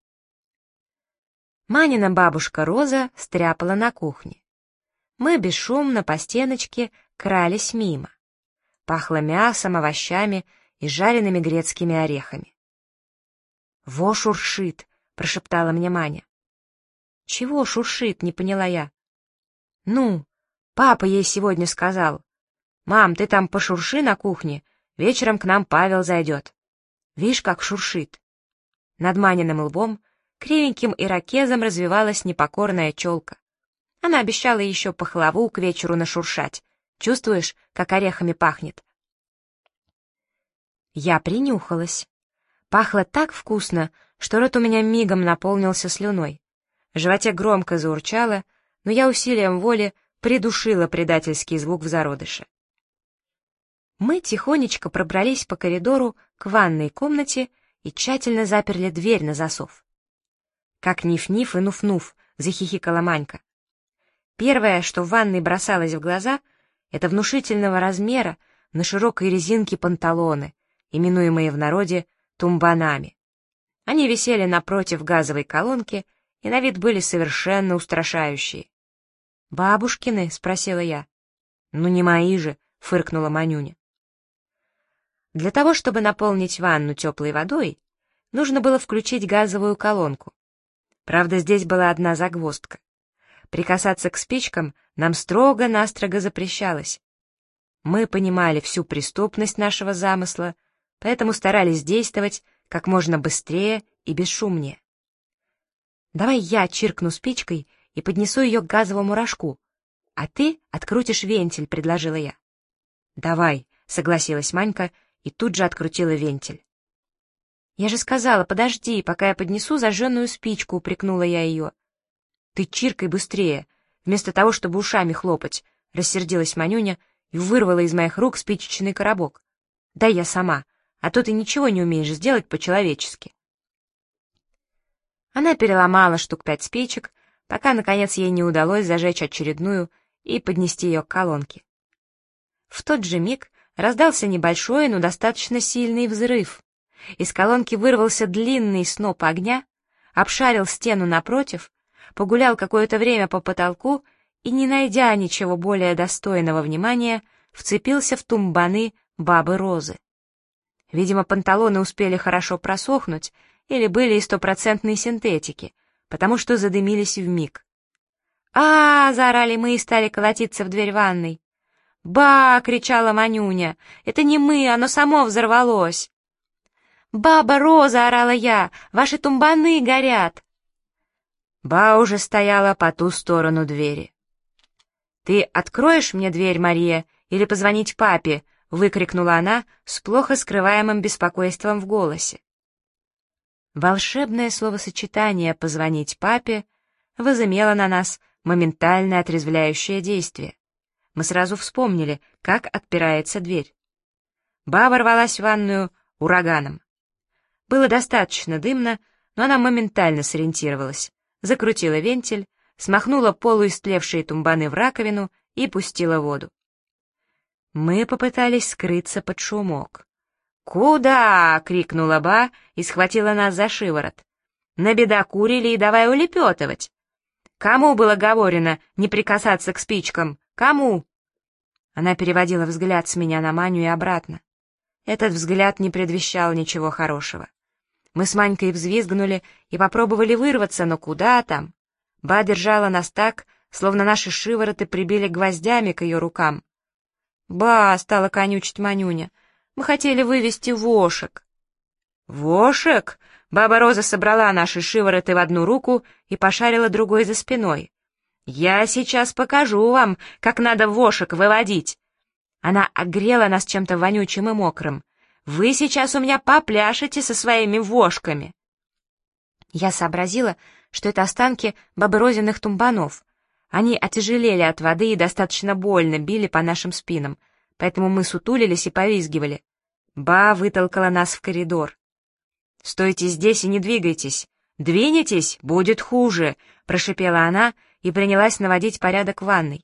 Манина бабушка Роза стряпала на кухне. Мы бесшумно по стеночке крались мимо. Пахло мясом, овощами и жареными грецкими орехами. «Во шуршит!» — прошептала мне Маня. «Чего шуршит?» — не поняла я. «Ну, папа ей сегодня сказал. Мам, ты там пошурши на кухне, вечером к нам Павел зайдет. Видишь, как шуршит». Над Маниным лбом кривеньким ирокезом развивалась непокорная челка. Она обещала еще пахлаву к вечеру нашуршать. Чувствуешь, как орехами пахнет? Я принюхалась. Пахло так вкусно, что рот у меня мигом наполнился слюной. В животе громко заурчало, но я усилием воли придушила предательский звук в зародыше. Мы тихонечко пробрались по коридору к ванной комнате и тщательно заперли дверь на засов. «Как ниф-ниф и нуф-нуф!» — захихикала Манька. Первое, что в ванной бросалось в глаза, это внушительного размера на широкой резинке панталоны, именуемые в народе тумбанами. Они висели напротив газовой колонки и на вид были совершенно устрашающие. «Бабушкины?» — спросила я. «Ну не мои же», — фыркнула Манюня. Для того, чтобы наполнить ванну теплой водой, нужно было включить газовую колонку. Правда, здесь была одна загвоздка. Прикасаться к спичкам нам строго-настрого запрещалось. Мы понимали всю преступность нашего замысла, поэтому старались действовать как можно быстрее и бесшумнее. «Давай я чиркну спичкой и поднесу ее к газовому рожку, а ты открутишь вентиль», — предложила я. «Давай», — согласилась Манька и тут же открутила вентиль. «Я же сказала, подожди, пока я поднесу зажженную спичку», — упрекнула я ее. «Ты чиркай быстрее, вместо того, чтобы ушами хлопать», — рассердилась Манюня и вырвала из моих рук спичечный коробок. «Дай я сама, а то ты ничего не умеешь сделать по-человечески». Она переломала штук 5 спичек, пока, наконец, ей не удалось зажечь очередную и поднести ее к колонке. В тот же миг раздался небольшой, но достаточно сильный взрыв. Из колонки вырвался длинный сноп огня, обшарил стену напротив, погулял какое-то время по потолку и, не найдя ничего более достойного внимания, вцепился в тумбаны бабы Розы. Видимо, панталоны успели хорошо просохнуть или были из стопроцентной синтетики, потому что задымились вмиг. Заорали мы и стали колотиться в дверь ванной. «Ба!» — кричала Манюня. «Это не мы, оно само взорвалось!» «Баба Роза!» — орала я. «Ваши тумбаны горят!» Ба уже стояла по ту сторону двери. «Ты откроешь мне дверь, Мария, или позвонить папе?» — выкрикнула она с плохо скрываемым беспокойством в голосе. Волшебное словосочетание «позвонить папе» возымело на нас моментальное отрезвляющее действие. Мы сразу вспомнили, как отпирается дверь. Баба рвалась в ванную ураганом. Было достаточно дымно, но она моментально сориентировалась, закрутила вентиль, смахнула полуистлевшие тумбаны в раковину и пустила воду. Мы попытались скрыться под шумок. «Куда?» — крикнула Ба и схватила нас за шиворот. «Набедокурили и давай улепетывать. Кому было говорено не прикасаться к спичкам? Кому?» Она переводила взгляд с меня на Маню и обратно. Этот взгляд не предвещал ничего хорошего. Мы с Манькой взвизгнули и попробовали вырваться, но куда там? Ба держала нас так, словно наши шивороты прибили гвоздями к ее рукам. «Ба!» — стала конючить Манюня. «Мы хотели вывести вошек». «Вошек?» — баба Роза собрала наши шивороты в одну руку и пошарила другой за спиной. «Я сейчас покажу вам, как надо вошек выводить». Она огрела нас чем-то вонючим и мокрым. «Вы сейчас у меня попляшете со своими вошками». Я сообразила, что это останки бабы Розиных тумбанов. Они отяжелели от воды и достаточно больно били по нашим спинам, поэтому мы сутулились и повизгивали. Ба вытолкала нас в коридор. «Стойте здесь и не двигайтесь. Двинетесь, будет хуже», — прошипела она и принялась наводить порядок в ванной.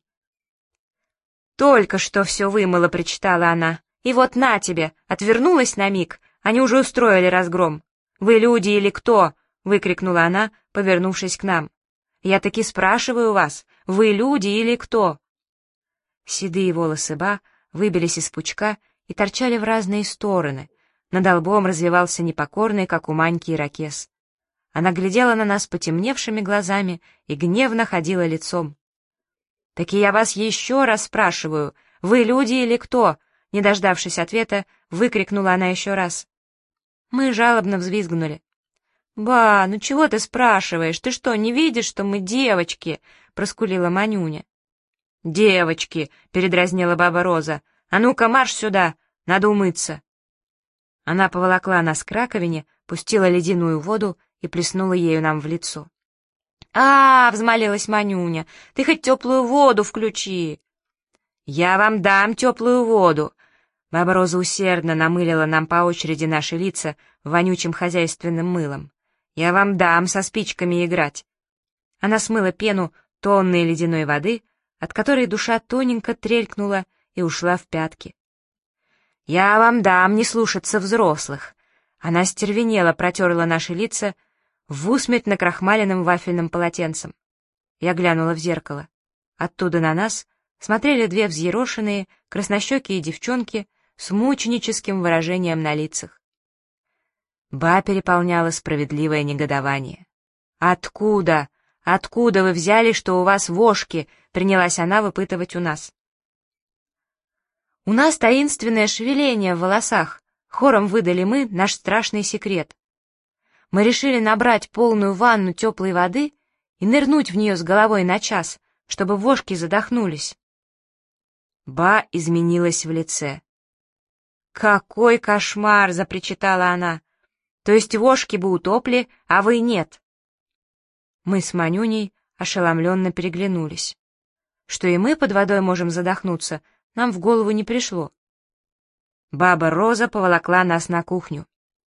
«Только что все вымыла», — причитала она. «И вот на тебе!» — отвернулась на миг. Они уже устроили разгром. «Вы люди или кто?» — выкрикнула она, повернувшись к нам. «Я таки спрашиваю вас, вы люди или кто?» Седые волосы Ба выбились из пучка и торчали в разные стороны. Над лбом развивался непокорный, как у Маньки, ирокез. Она глядела на нас потемневшими глазами и гневно ходила лицом. «Так и я вас еще раз спрашиваю, вы люди или кто?» Не дождавшись ответа, выкрикнула она еще раз. Мы жалобно взвизгнули. «Ба, ну чего ты спрашиваешь? Ты что, не видишь, что мы девочки?» — проскулила Манюня. «Девочки!» — передразнила баба Роза. «А ну-ка, марш сюда! Надо умыться!» Она поволокла нас к раковине, пустила ледяную воду и плеснула ею нам в лицо. Взмолилась Манюня. «Ты хоть теплую воду включи!» «Я вам дам теплую воду!» Баба Роза усердно намылила нам по очереди наши лица вонючим хозяйственным мылом. «Я вам дам со спичками играть». Она смыла пену тонны ледяной воды, от которой душа тоненько трелькнула и ушла в пятки. «Я вам дам не слушаться взрослых». Она стервенела, протерла наши лица в усмерть накрахмаленным вафельным полотенцем. Я глянула в зеркало. Оттуда на нас смотрели две взъерошенные, краснощекие девчонки с мученическим выражением на лицах. Ба переполняла справедливое негодование. «Откуда? Откуда вы взяли, что у вас вошки?» — принялась она выпытывать у нас. «У нас таинственное шевеление в волосах», — хором выдали мы наш страшный секрет. Мы решили набрать полную ванну теплой воды и нырнуть в нее с головой на час, чтобы вошки задохнулись. Ба изменилась в лице. «Какой кошмар!» — запричитала она. «То есть вошки бы утопли, а вы нет?» Мы с Манюней ошеломленно переглянулись. Что и мы под водой можем задохнуться, нам в голову не пришло. Баба Роза поволокла нас на кухню.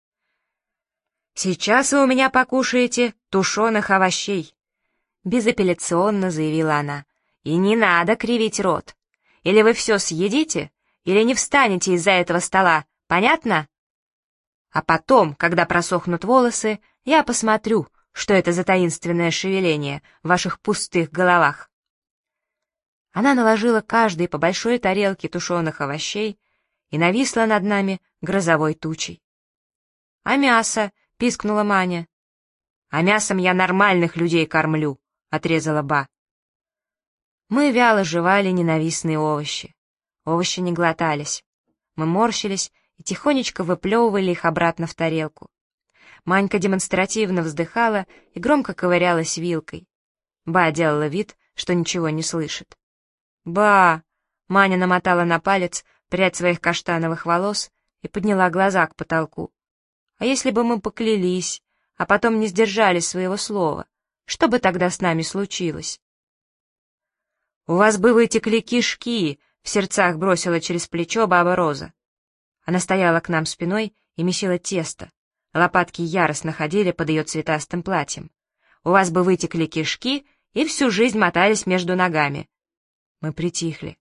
«Сейчас вы у меня покушаете тушеных овощей», — безапелляционно заявила она. «И не надо кривить рот. Или вы все съедите, или не встанете из-за этого стола, понятно? А потом, когда просохнут волосы, я посмотрю, что это за таинственное шевеление в ваших пустых головах». Она наложила каждой по большой тарелке тушеных овощей и нависла над нами грозовой тучей. «А мясо?» — пискнула Маня. «А мясом я нормальных людей кормлю», — отрезала Ба. Мы вяло жевали ненавистные овощи. Овощи не глотались. Мы морщились и тихонечко выплевывали их обратно в тарелку. Манька демонстративно вздыхала и громко ковырялась вилкой. Ба делала вид, что ничего не слышит. «Ба!» — Маня намотала на палец прядь своих каштановых волос и подняла глаза к потолку. «А если бы мы поклялись, а потом не сдержали своего слова, что бы тогда с нами случилось?» «У вас бы вытекли кишки!» — в сердцах бросила через плечо баба Роза. Она стояла к нам спиной и месила тесто. Лопатки яростно ходили под ее цветастым платьем. «У вас бы вытекли кишки и всю жизнь мотались между ногами». Мы притихли.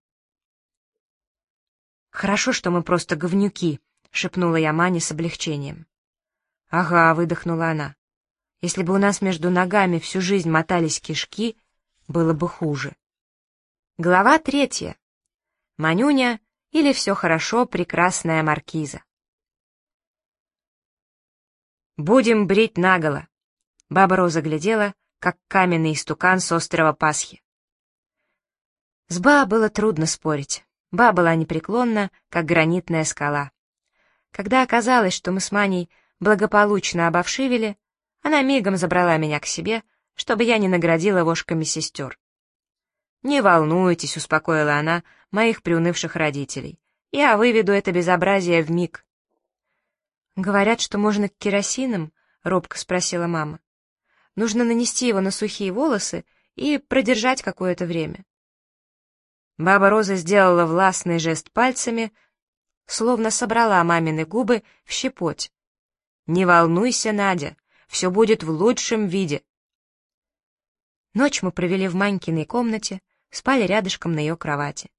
«Хорошо, что мы просто говнюки», — шепнула я Мане с облегчением. «Ага», — выдохнула она. «Если бы у нас между ногами всю жизнь мотались кишки, было бы хуже». Глава 3. Манюня или «Все хорошо, прекрасная маркиза». «Будем брить наголо», — баба Роза глядела, как каменный истукан с острова Пасхи. С Ба было трудно спорить. Ба была непреклонна, как гранитная скала. Когда оказалось, что мы с Маней благополучно обовшивели, она мигом забрала меня к себе, чтобы я не наградила вошками сестер. «Не волнуйтесь», — успокоила она моих приунывших родителей. «Я выведу это безобразие вмиг». «Говорят, что можно к керосинам?» — робко спросила мама. «Нужно нанести его на сухие волосы и продержать какое-то время». Баба Роза сделала властный жест пальцами, словно собрала мамины губы в щепоть. «Не волнуйся, Надя, все будет в лучшем виде». Ночь мы провели в Манькиной комнате, спали рядышком на ее кровати.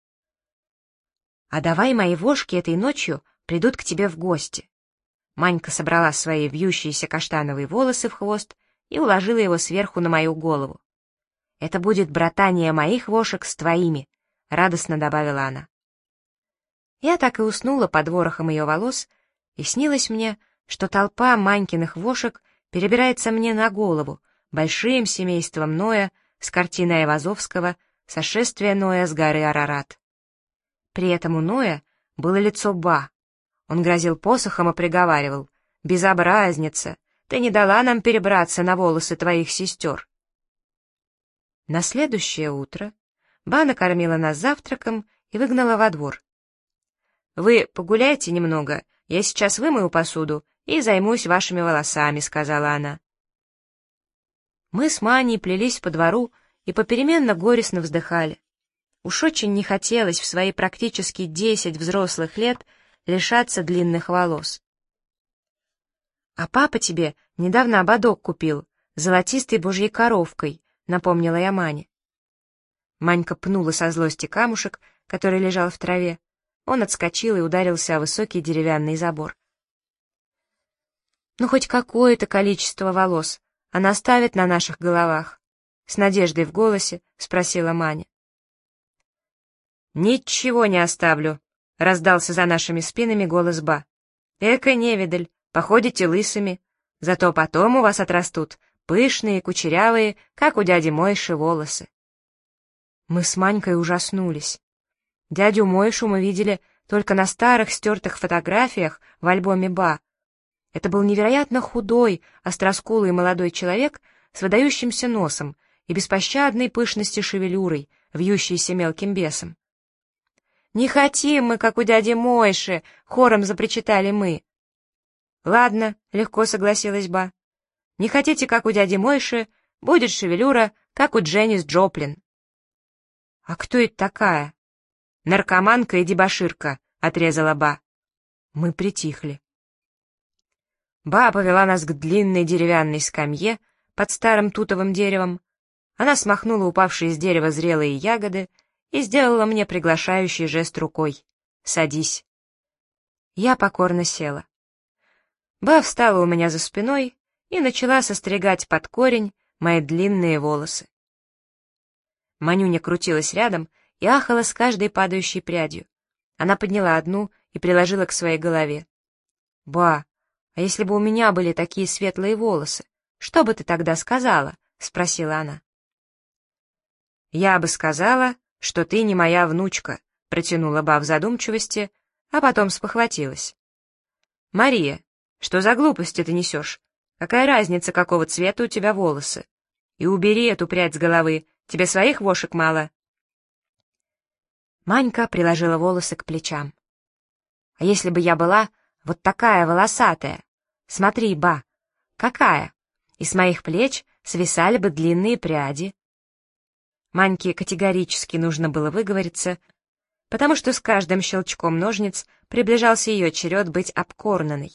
«А давай мои вошки этой ночью придут к тебе в гости». Манька собрала свои вьющиеся каштановые волосы в хвост и уложила его сверху на мою голову. «Это будет братание моих вошек с твоими», — радостно добавила она. Я так и уснула под ворохом ее волос, и снилось мне, что толпа Манькиных вошек перебирается мне на голову большим семейством Ноя с картины Айвазовского «Сошествие Ноя с горы Арарат». При этом у Ноя было лицо Ба. Он грозил посохом и приговаривал: «Безобразница, ты не дала нам перебраться на волосы твоих сестер». На следующее утро Ба накормила нас завтраком и выгнала во двор. «Вы погуляйте немного, я сейчас вымою посуду и займусь вашими волосами», — сказала она. Мы с Маней плелись по двору и попеременно горестно вздыхали. Уж очень не хотелось в свои практически 10 взрослых лет лишаться длинных волос. «А папа тебе недавно ободок купил, золотистой божьей коровкой», — напомнила я Мане. Манька пнула со злости камушек, который лежал в траве. Он отскочил и ударился о высокий деревянный забор. «Ну, хоть какое-то количество волос она оставит на наших головах?» — с надеждой в голосе спросила Маня. «Ничего не оставлю», — раздался за нашими спинами голос Ба. «Эка невидаль, походите лысыми, зато потом у вас отрастут пышные, кучерявые, как у дяди Мойши, волосы». Мы с Манькой ужаснулись. Дядю Мойшу мы видели только на старых стертых фотографиях в альбоме Ба. Это был невероятно худой, остроскулый молодой человек с выдающимся носом и беспощадной пышности шевелюрой, вьющейся мелким бесом. «Не хотим мы, как у дяди Мойши!» — хором запричитали мы. «Ладно», — легко согласилась Ба. «Не хотите, как у дяди Мойши, будет шевелюра, как у Дженнис Джоплин». «А кто это такая?» «Наркоманка и дебоширка», — отрезала Ба. Мы притихли. Ба повела нас к длинной деревянной скамье под старым тутовым деревом. Она смахнула упавшие с дерева зрелые ягоды и сделала мне приглашающий жест рукой. «Садись». Я покорно села. Ба встала у меня за спиной и начала состригать под корень мои длинные волосы. Манюня крутилась рядом и ахала с каждой падающей прядью. Она подняла одну и приложила к своей голове. «Ба, а если бы у меня были такие светлые волосы, что бы ты тогда сказала?» — спросила она. «Я бы сказала, что ты не моя внучка», — протянула Ба в задумчивости, а потом спохватилась. «Мария, что за глупости ты несешь? Какая разница, какого цвета у тебя волосы? И убери эту прядь с головы, тебе своих вошек мало». Манька приложила волосы к плечам. «А если бы я была вот такая волосатая? Смотри, Ба, какая? И с моих плеч свисали бы длинные пряди». Маньке категорически нужно было выговориться, потому что с каждым щелчком ножниц приближался ее черед быть обкорнанной.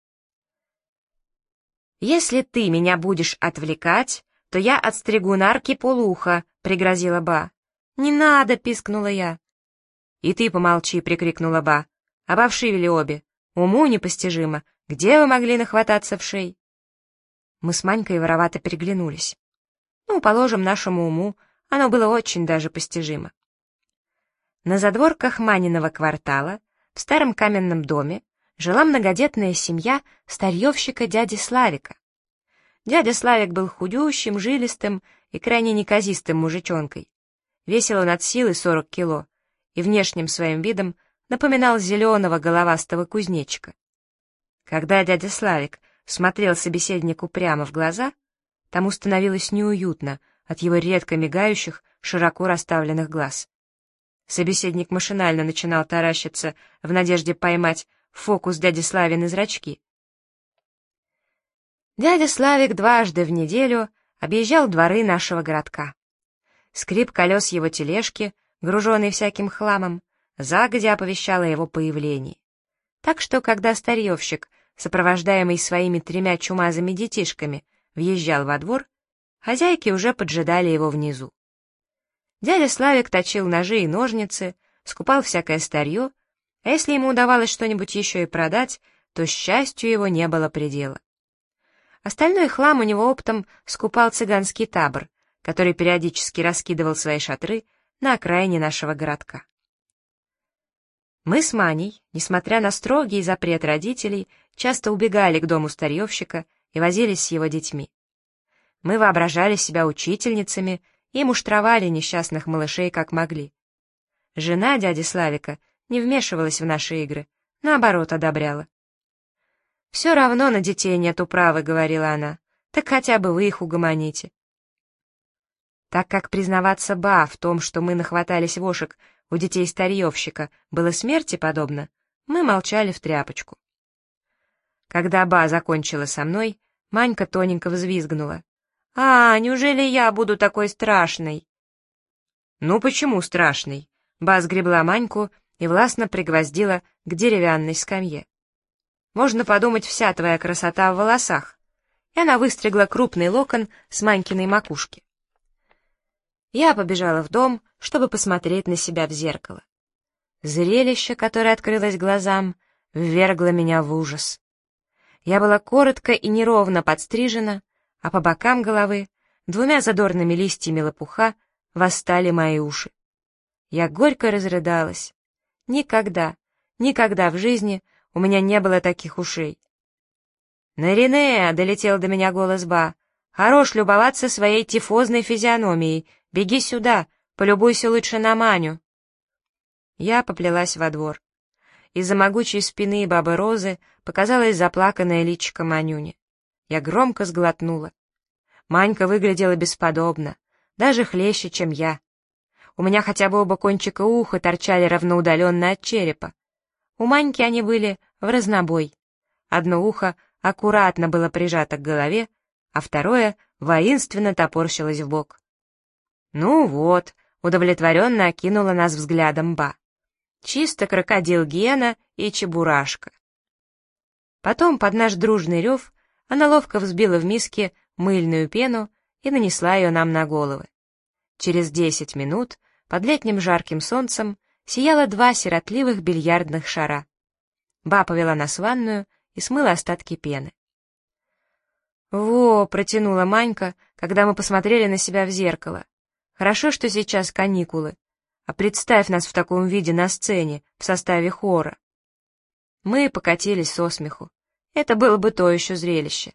«Если ты меня будешь отвлекать, то я отстригу нарки полуха», — пригрозила Ба. «Не надо», — пискнула я. «И ты помолчи», — прикрикнула Ба. «Обовшивели обе. Уму непостижимо. Где вы могли нахвататься в шей?» Мы с Манькой воровато переглянулись. Ну, положим, нашему уму оно было очень даже постижимо. На задворках Маниного квартала, в старом каменном доме, жила многодетная семья старьевщика дяди Славика. Дядя Славик был худющим, жилистым и крайне неказистым мужичонкой. Весил он от силы 40 кило и внешним своим видом напоминал зеленого головастого кузнечика. Когда дядя Славик смотрел собеседнику прямо в глаза, тому становилось неуютно от его редко мигающих, широко расставленных глаз. Собеседник машинально начинал таращиться в надежде поймать фокус дяди Славины зрачки. Дядя Славик дважды в неделю объезжал дворы нашего городка. Скрип колес его тележки, груженной всяким хламом, загодя оповещал о его появлении. Так что, когда старьевщик, сопровождаемый своими 3 чумазыми детишками, въезжал во двор, хозяйки уже поджидали его внизу. Дядя Славик точил ножи и ножницы, скупал всякое старье, а если ему удавалось что-нибудь еще и продать, то счастью его не было предела. Остальной хлам у него оптом скупал цыганский табор, который периодически раскидывал свои шатры на окраине нашего городка. Мы с Маней, несмотря на строгий запрет родителей, часто убегали к дому старьевщика и возились с его детьми. Мы воображали себя учительницами и муштровали несчастных малышей как могли. Жена дяди Славика не вмешивалась в наши игры, наоборот, одобряла. «Все равно на детей нету права», — говорила она, — «так хотя бы вы их угомоните». Так как признаваться Ба в том, что мы нахватались вошек у детей старьевщика, было смерти подобно, мы молчали в тряпочку. Когда Ба закончила со мной, Манька тоненько взвизгнула. «А, неужели я буду такой страшной?» «Ну почему страшной?» Ба сгребла Маньку и властно пригвоздила к деревянной скамье. Можно подумать, вся твоя красота в волосах». И она выстригла крупный локон с Манькиной макушки. Я побежала в дом, чтобы посмотреть на себя в зеркало. Зрелище, которое открылось глазам, ввергло меня в ужас. Я была коротко и неровно подстрижена, а по бокам головы, двумя задорными листьями лопуха, восстали мои уши. Я горько разрыдалась. Никогда, никогда в жизни у меня не было таких ушей. «Нарине!» — долетел до меня голос Ба. «Хорош любоваться своей тифозной физиономией. Беги сюда, полюбуйся лучше на Маню». Я поплелась во двор. Из-за могучей спины бабы Розы показалось заплаканное личико Манюни. Я громко сглотнула. Манька выглядела бесподобно, даже хлеще, чем я. У меня хотя бы оба кончика уха торчали равноудаленно от черепа. У Маньки они были в разнобой. Одно ухо аккуратно было прижато к голове, а второе воинственно топорщилось в бок. «Ну вот», — удовлетворенно окинула нас взглядом Ба. «Чисто крокодил Гена и Чебурашка». Потом, под наш дружный рев, она ловко взбила в миске мыльную пену и нанесла ее нам на головы. Через 10 минут под летним жарким солнцем сияло 2 сиротливых бильярдных шара. Ба повела нас в ванную и смыла остатки пены. «Во!» — протянула Манька, когда мы посмотрели на себя в зеркало. «Хорошо, что сейчас каникулы. А представь нас в таком виде на сцене, в составе хора». Мы покатились со смеху. Это было бы то еще зрелище.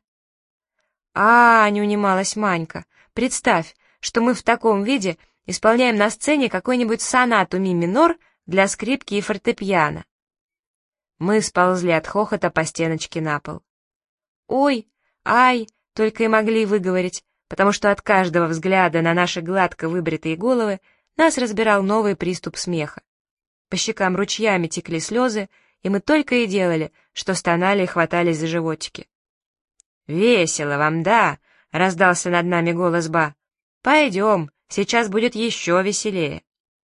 Не унималась Манька, представь, что мы в таком виде исполняем на сцене какой-нибудь сонату ми минор для скрипки и фортепиано. Мы сползли от хохота по стеночке на пол. «Ой, ай!» — только и могли выговорить, потому что от каждого взгляда на наши гладко выбритые головы нас разбирал новый приступ смеха. По щекам ручьями текли слезы, и мы только и делали, что стонали и хватались за животики. «Весело вам, да?» — раздался над нами голос Ба. «Пойдем, сейчас будет еще веселее».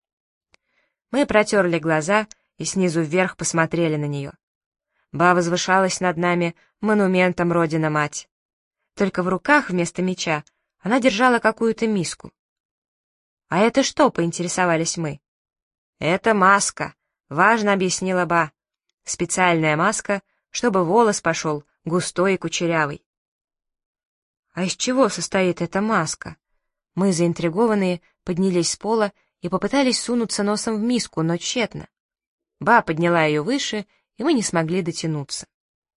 Мы протерли глаза и снизу вверх посмотрели на нее. Ба возвышалась над нами монументом Родина-Мать. Только в руках вместо меча она держала какую-то миску. «А это что?» — поинтересовались мы. «Это маска», — важно объяснила Ба. «Специальная маска, чтобы волос пошел густой и кучерявый». «А из чего состоит эта маска?» Мы, заинтригованные, поднялись с пола и попытались сунуться носом в миску, но тщетно. Ба подняла ее выше, и мы не смогли дотянуться.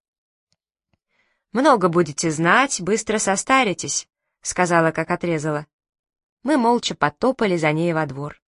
«Много будете знать, быстро состаритесь», — сказала, как отрезала. Мы молча потопали за ней во двор.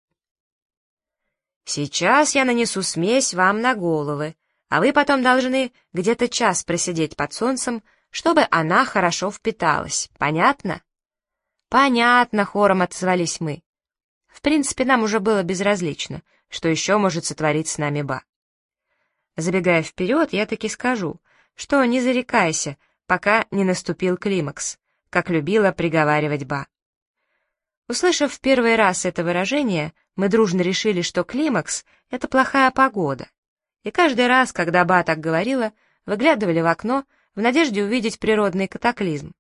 «Сейчас я нанесу смесь вам на головы, а вы потом должны где-то час просидеть под солнцем, чтобы она хорошо впиталась. Понятно?» «Понятно», — хором отозвались мы. В принципе, нам уже было безразлично, что еще может сотворить с нами Ба. Забегая вперед, я таки скажу, что не зарекайся, пока не наступил климакс, как любила приговаривать Ба. Услышав в первый раз это выражение, мы дружно решили, что климакс — это плохая погода. И каждый раз, когда Ба так говорила, выглядывали в окно в надежде увидеть природный катаклизм.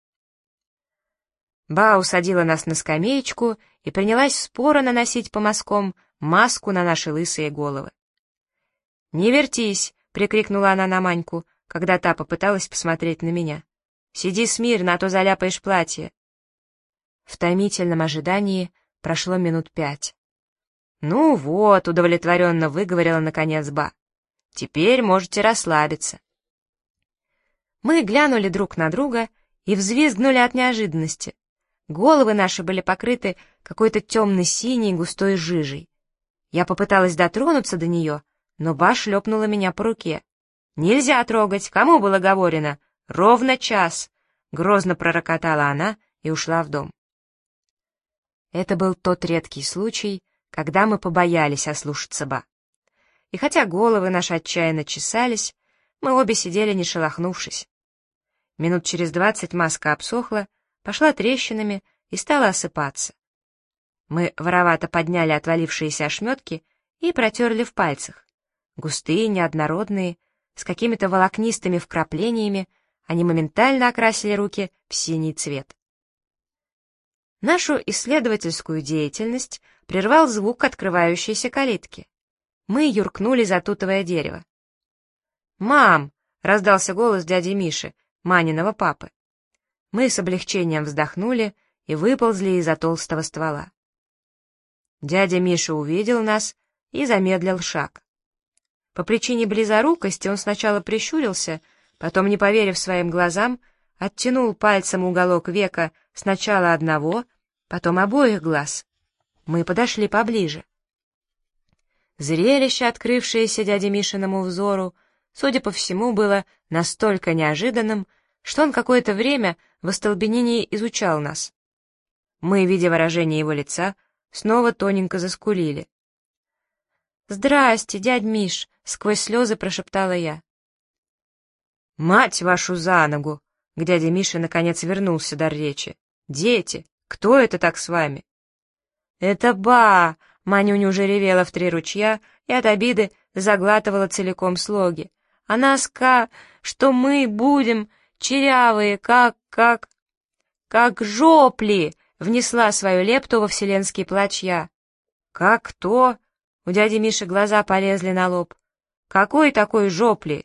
Ба усадила нас на скамеечку и принялась споро наносить по мазкам маску на наши лысые головы. «Не вертись!» — прикрикнула она на Маньку, когда та попыталась посмотреть на меня. «Сиди смирно, а то заляпаешь платье». В томительном ожидании прошло минут 5. «Ну вот», — удовлетворенно выговорила наконец Ба. «Теперь можете расслабиться». Мы глянули друг на друга и взвизгнули от неожиданности. Головы наши были покрыты какой-то темно-синей густой жижей. Я попыталась дотронуться до нее, но Ба шлепнула меня по руке. «Нельзя трогать, кому было говорено? Ровно час!» — грозно пророкотала она и ушла в дом. Это был тот редкий случай, когда мы побоялись ослушаться Ба. И хотя головы наши отчаянно чесались, мы обе сидели не шелохнувшись. Минут через 20 маска обсохла, пошла трещинами и стала осыпаться. Мы воровато подняли отвалившиеся ошметки и протерли в пальцах. Густые, неоднородные, с какими-то волокнистыми вкраплениями, они моментально окрасили руки в синий цвет. Нашу исследовательскую деятельность прервал звук открывающейся калитки. Мы юркнули за тутовое дерево. «Мам!» — раздался голос дяди Миши, Маниного папы. Мы с облегчением вздохнули и выползли из-за толстого ствола. Дядя Миша увидел нас и замедлил шаг. По причине близорукости он сначала прищурился, потом, не поверив своим глазам, оттянул пальцем уголок века сначала одного, потом обоих глаз. Мы подошли поближе. Зрелище, открывшееся дяде Мишиному взору, судя по всему, было настолько неожиданным, что он какое-то время в остолбенении изучал нас. Мы, видя выражение его лица, снова тоненько заскулили. «Здрасте, дядь Миш!» — сквозь слезы прошептала я. «Мать вашу за ногу!» — к дяде Мише наконец вернулся дар речи. «Дети, кто это так с вами?» «Это ба!» — Манюня уже ревела в 3 ручья и от обиды заглатывала целиком слоги. «Она что мы будем черявые, как жопли!» — внесла свою лепту во вселенский плач я. «Как кто?» — у дяди Миши глаза полезли на лоб. «Какой такой жопли?»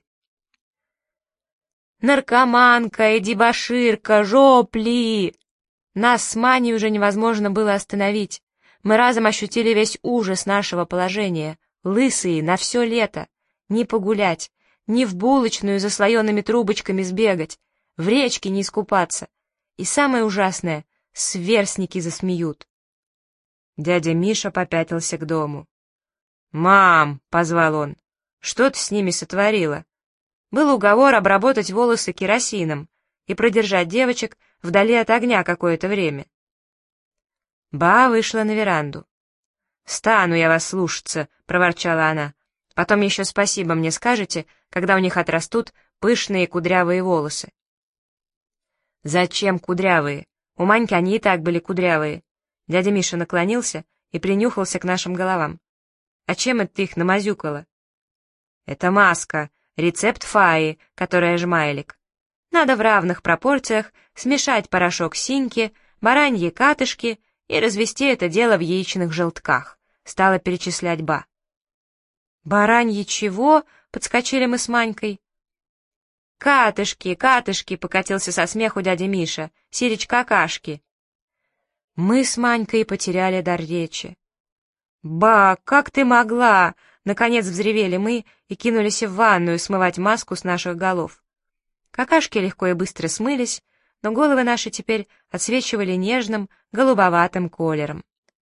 «Наркоманка и дебоширка, жопли!» Нас с Маней уже невозможно было остановить. Мы разом ощутили весь ужас нашего положения, лысые, на все лето. Не погулять, не в булочную за слоеными трубочками сбегать, в речке не искупаться. И самое ужасное — сверстники засмеют. Дядя Миша попятился к дому. «Мам!» — позвал он. «Что ты с ними сотворила?» Был уговор обработать волосы керосином и продержать девочек вдали от огня какое-то время. Ба вышла на веранду. «Стану я вас слушаться», — проворчала она. «Потом еще спасибо мне скажете, когда у них отрастут пышные кудрявые волосы». «Зачем кудрявые? У Маньки они и так были кудрявые». Дядя Миша наклонился и принюхался к нашим головам. «А чем это ты их намазюкала?» «Это маска, рецепт Фаи, которая жмайлик. Надо в равных пропорциях смешать порошок синьки, бараньи катышки и развести это дело в яичных желтках», — стала перечислять Ба. «Бараньи чего?» — подскочили мы с Манькой. «Катышки, катышки!» — покатился со смеху дядя Миша. «Сирич-какашки!» Мы с Манькой потеряли дар речи. «Ба, как ты могла?» — наконец взревели мы и кинулись в ванную смывать маску с наших голов. Какашки легко и быстро смылись, но головы наши теперь отсвечивали нежным, голубоватым колером.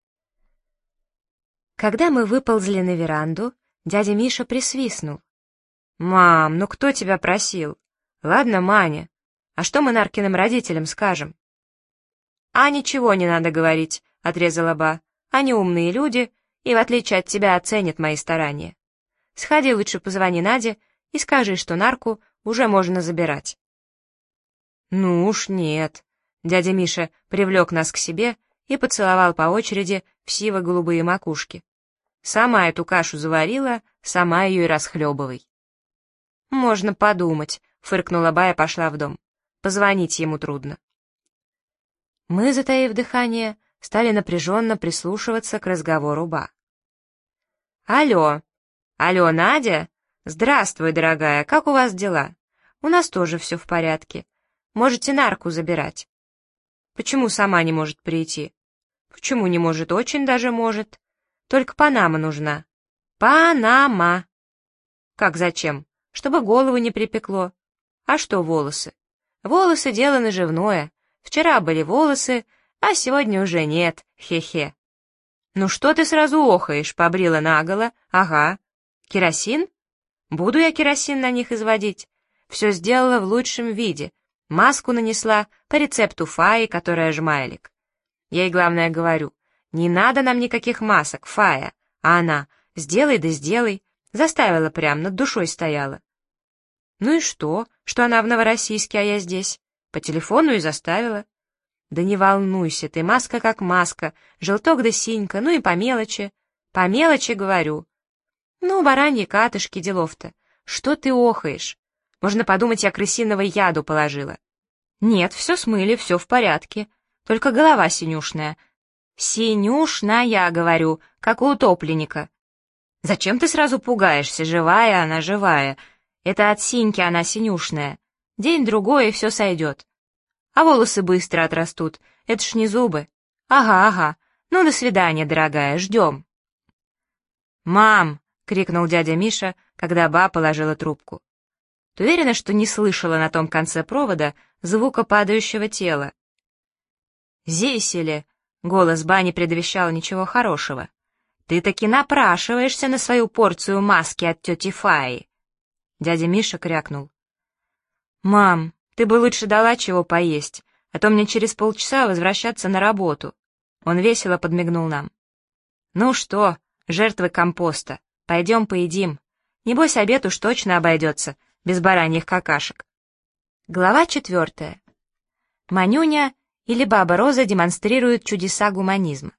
Когда мы выползли на веранду, дядя Миша присвистнул. «Мам, ну кто тебя просил? Ладно, Маня, а что мы Наркиным родителям скажем?» «А ничего не надо говорить», — отрезала Ба. «Они умные люди и, в отличие от тебя, оценят мои старания. Сходи лучше позвони Наде и скажи, что Нарку уже можно забирать». «Ну уж нет». Дядя Миша привлек нас к себе и поцеловал по очереди в сиво-голубые макушки. «Сама эту кашу заварила, сама ее и расхлебывай». «Можно подумать», — фыркнула Ба и пошла в дом. «Позвонить ему трудно». Мы, затаив дыхание, стали напряженно прислушиваться к разговору Ба. «Алло! Алло, Надя? Здравствуй, дорогая, как у вас дела? У нас тоже все в порядке. Можете Нарку забирать». «Почему сама не может прийти?» «Почему не может? Очень даже может. Только Панама нужна». «Панама!» «Как зачем? Чтобы голову не припекло». «А что волосы?» «Волосы — дело наживное. Вчера были волосы, а сегодня уже нет, хе-хе». «Ну что ты сразу охаешь?» — побрила наголо. «Ага. Керосин? Буду я керосин на них изводить. Все сделала в лучшем виде. Маску нанесла по рецепту Фаи, которая жмайлик. Я ей, главное, говорю, не надо нам никаких масок, Фая. А она, сделай да сделай. Заставила прям, над душой стояла». «Ну и что она в Новороссийске, а я здесь? По телефону и заставила». «Да не волнуйся ты, маска как маска, желток да синька, ну и по мелочи». «По мелочи, говорю». «Ну, бараньи катышки, делов-то. Что ты охаешь? Можно подумать, я крысиного яду положила. Нет, все смыли, все в порядке. Только голова синюшная. Синюшная, говорю, как у утопленника. Зачем ты сразу пугаешься? Живая она, живая. Это от синьки она синюшная. День-другой, и все сойдет. А волосы быстро отрастут. Это ж не зубы. Ага, ага. Ну, до свидания, дорогая, ждем. «Мам!» — крикнул дядя Миша, когда ба положила трубку. Ты уверена, что не слышала на том конце провода звука падающего тела? «Зиселе!» — голос ба не предвещал ничего хорошего. «Ты таки напрашиваешься на свою порцию маски от тети Фаи!» Дядя Миша крякнул. «Мам, ты бы лучше дала чего поесть, а то мне через полчаса возвращаться на работу». Он весело подмигнул нам. «Ну что, жертвы компоста, пойдем поедим. Небось, обед уж точно обойдется, без бараньих какашек». Глава 4. Манюня или Баба Роза демонстрируют чудеса гуманизма.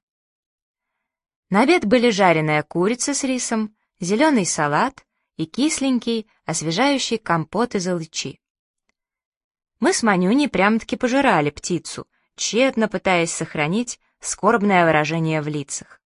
На обед были жареная курица с рисом, зеленый салат и кисленький, освежающий компот из алычи. Мы с Манюней прям-таки пожирали птицу, тщетно пытаясь сохранить скорбное выражение в лицах.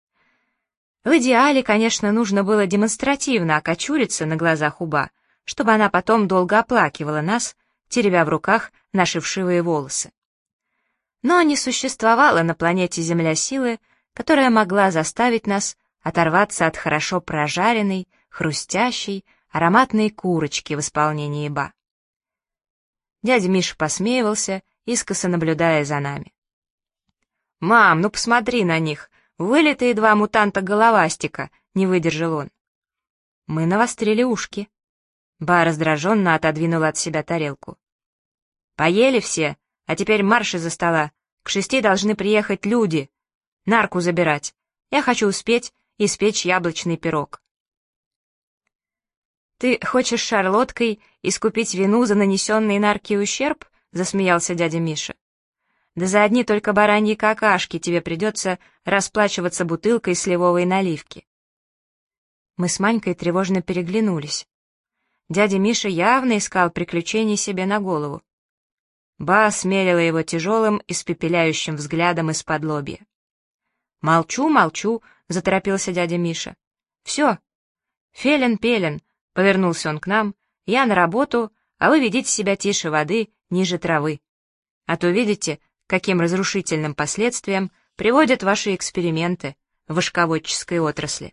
В идеале, конечно, нужно было демонстративно окочуриться на глазах уба, чтобы она потом долго оплакивала нас, теребя в руках наши вшивые волосы. Но не существовало на планете Земля силы, которая могла заставить нас оторваться от хорошо прожаренной, хрустящей, ароматной курочки в исполнении ба. Дядя Миша посмеивался, искоса наблюдая за нами. «Мам, ну посмотри на них! Вылитые два мутанта-головастика!» — не выдержал он. Мы навострили ушки. Ба раздраженно отодвинула от себя тарелку. «Поели все, а теперь марш из-за стола. К 6 должны приехать люди. Нарку забирать. Я хочу успеть испечь яблочный пирог». «Ты хочешь шарлоткой искупить вину за нанесенный нарке ущерб?» — засмеялся дядя Миша. «Да за одни только бараньи какашки тебе придется расплачиваться бутылкой сливовой наливки». Мы с Манькой тревожно переглянулись. Дядя Миша явно искал приключений себе на голову. Ба смерила его тяжелым, испепеляющим взглядом из-под лобья. «Молчу, молчу», — заторопился дядя Миша. «Все. Фелен-пелен», — повернулся он к нам, — «я на работу, а вы ведите себя тише воды, ниже травы. А то видите, каким разрушительным последствиям приводят ваши эксперименты в вышководческой отрасли».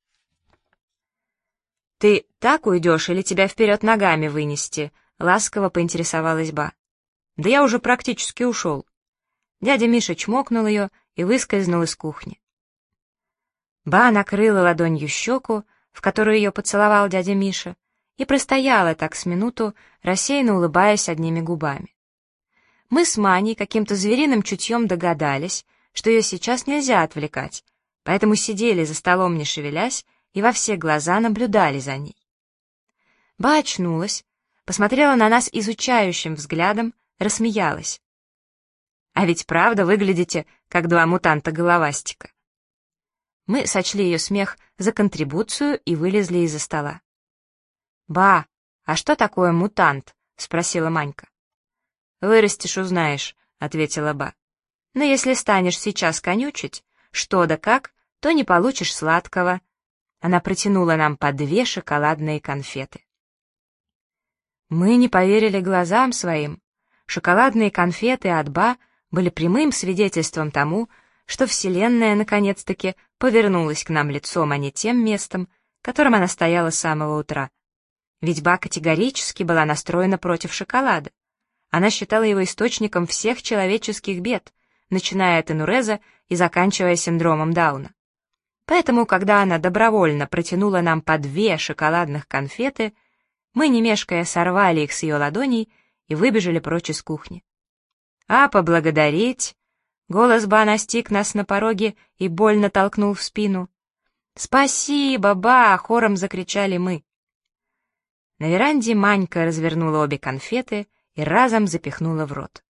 «Ты так уйдешь или тебя вперед ногами вынести?» — ласково поинтересовалась ба. «Да я уже практически ушел». Дядя Миша чмокнул ее и выскользнул из кухни. Ба накрыла ладонью щеку, в которую ее поцеловал дядя Миша, и простояла так с минуту, рассеянно улыбаясь одними губами. Мы с Маней каким-то звериным чутьем догадались, что ее сейчас нельзя отвлекать, поэтому сидели за столом, не шевелясь, и во все глаза наблюдали за ней. Ба очнулась, посмотрела на нас изучающим взглядом, рассмеялась. «А ведь правда выглядите, как два мутанта-головастика». Мы сочли ее смех за контрибуцию и вылезли из-за стола. «Ба, а что такое мутант?» — спросила Манька. «Вырастешь, узнаешь», — ответила ба. «Но если станешь сейчас конючить, что да как, то не получишь сладкого». Она протянула нам по 2 шоколадные конфеты. Мы не поверили глазам своим. Шоколадные конфеты от ба были прямым свидетельством тому, что Вселенная наконец-таки повернулась к нам лицом, а не тем местом, которым она стояла с самого утра. Ведь ба категорически была настроена против шоколада. Она считала его источником всех человеческих бед, начиная от энуреза и заканчивая синдромом Дауна. Поэтому, когда она добровольно протянула нам по 2 шоколадных конфеты, мы, не мешкая, сорвали их с ее ладоней и выбежали прочь из кухни. А поблагодарить... Голос ба настиг нас на пороге и больно толкнул в спину. «Спасибо, ба!» — хором закричали мы. На веранде Манька развернула обе конфеты и разом запихнула в рот.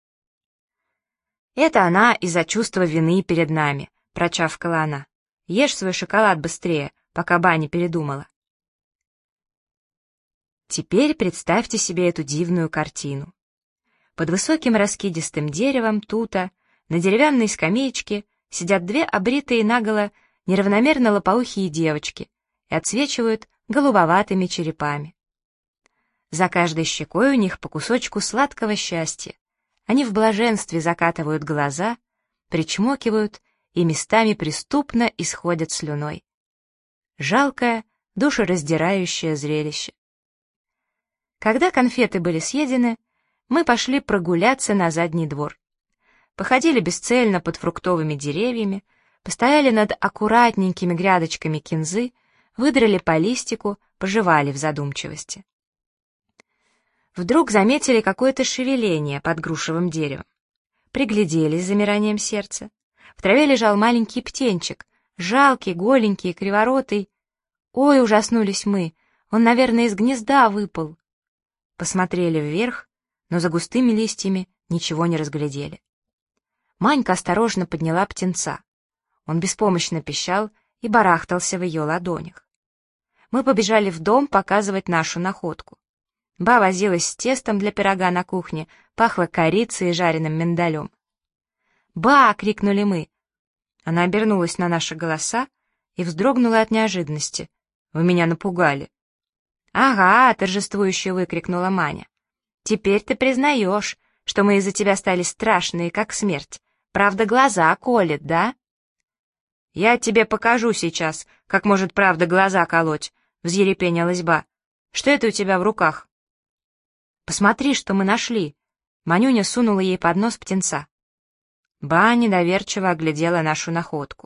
«Это она из-за чувства вины перед нами», — прочавкала она. «Ешь свой шоколад быстрее, пока ба не передумала». Теперь представьте себе эту дивную картину. Под высоким раскидистым деревом тута на деревянной скамеечке сидят две обритые наголо неравномерно лопоухие девочки и отсвечивают голубоватыми черепами. За каждой щекой у них по кусочку сладкого счастья. Они в блаженстве закатывают глаза, причмокивают и местами преступно исходят слюной. Жалкое, душераздирающее зрелище. Когда конфеты были съедены, мы пошли прогуляться на задний двор. Походили бесцельно под фруктовыми деревьями, постояли над аккуратненькими грядочками кинзы, выдрали по листику, пожевали в задумчивости. Вдруг заметили какое-то шевеление под грушевым деревом. Пригляделись с замиранием сердца. В траве лежал маленький птенчик, жалкий, голенький, криворотый. Ой, ужаснулись мы, он, наверное, из гнезда выпал. Посмотрели вверх, но за густыми листьями ничего не разглядели. Манька осторожно подняла птенца. Он беспомощно пищал и барахтался в ее ладонях. Мы побежали в дом показывать нашу находку. Ба возилась с тестом для пирога на кухне, пахло корицей и жареным миндалем. «Ба!» — крикнули мы. Она обернулась на наши голоса и вздрогнула от неожиданности. «Вы меня напугали». «Ага!» — торжествующе выкрикнула Маня. «Теперь ты признаешь, что мы из-за тебя стали страшные, как смерть. Правда, глаза колет, да?» «Я тебе покажу сейчас, как может правда глаза колоть», — взъерепенилась Ба. «Что это у тебя в руках?» «Посмотри, что мы нашли!» Манюня сунула ей под нос птенца. Ба недоверчиво оглядела нашу находку.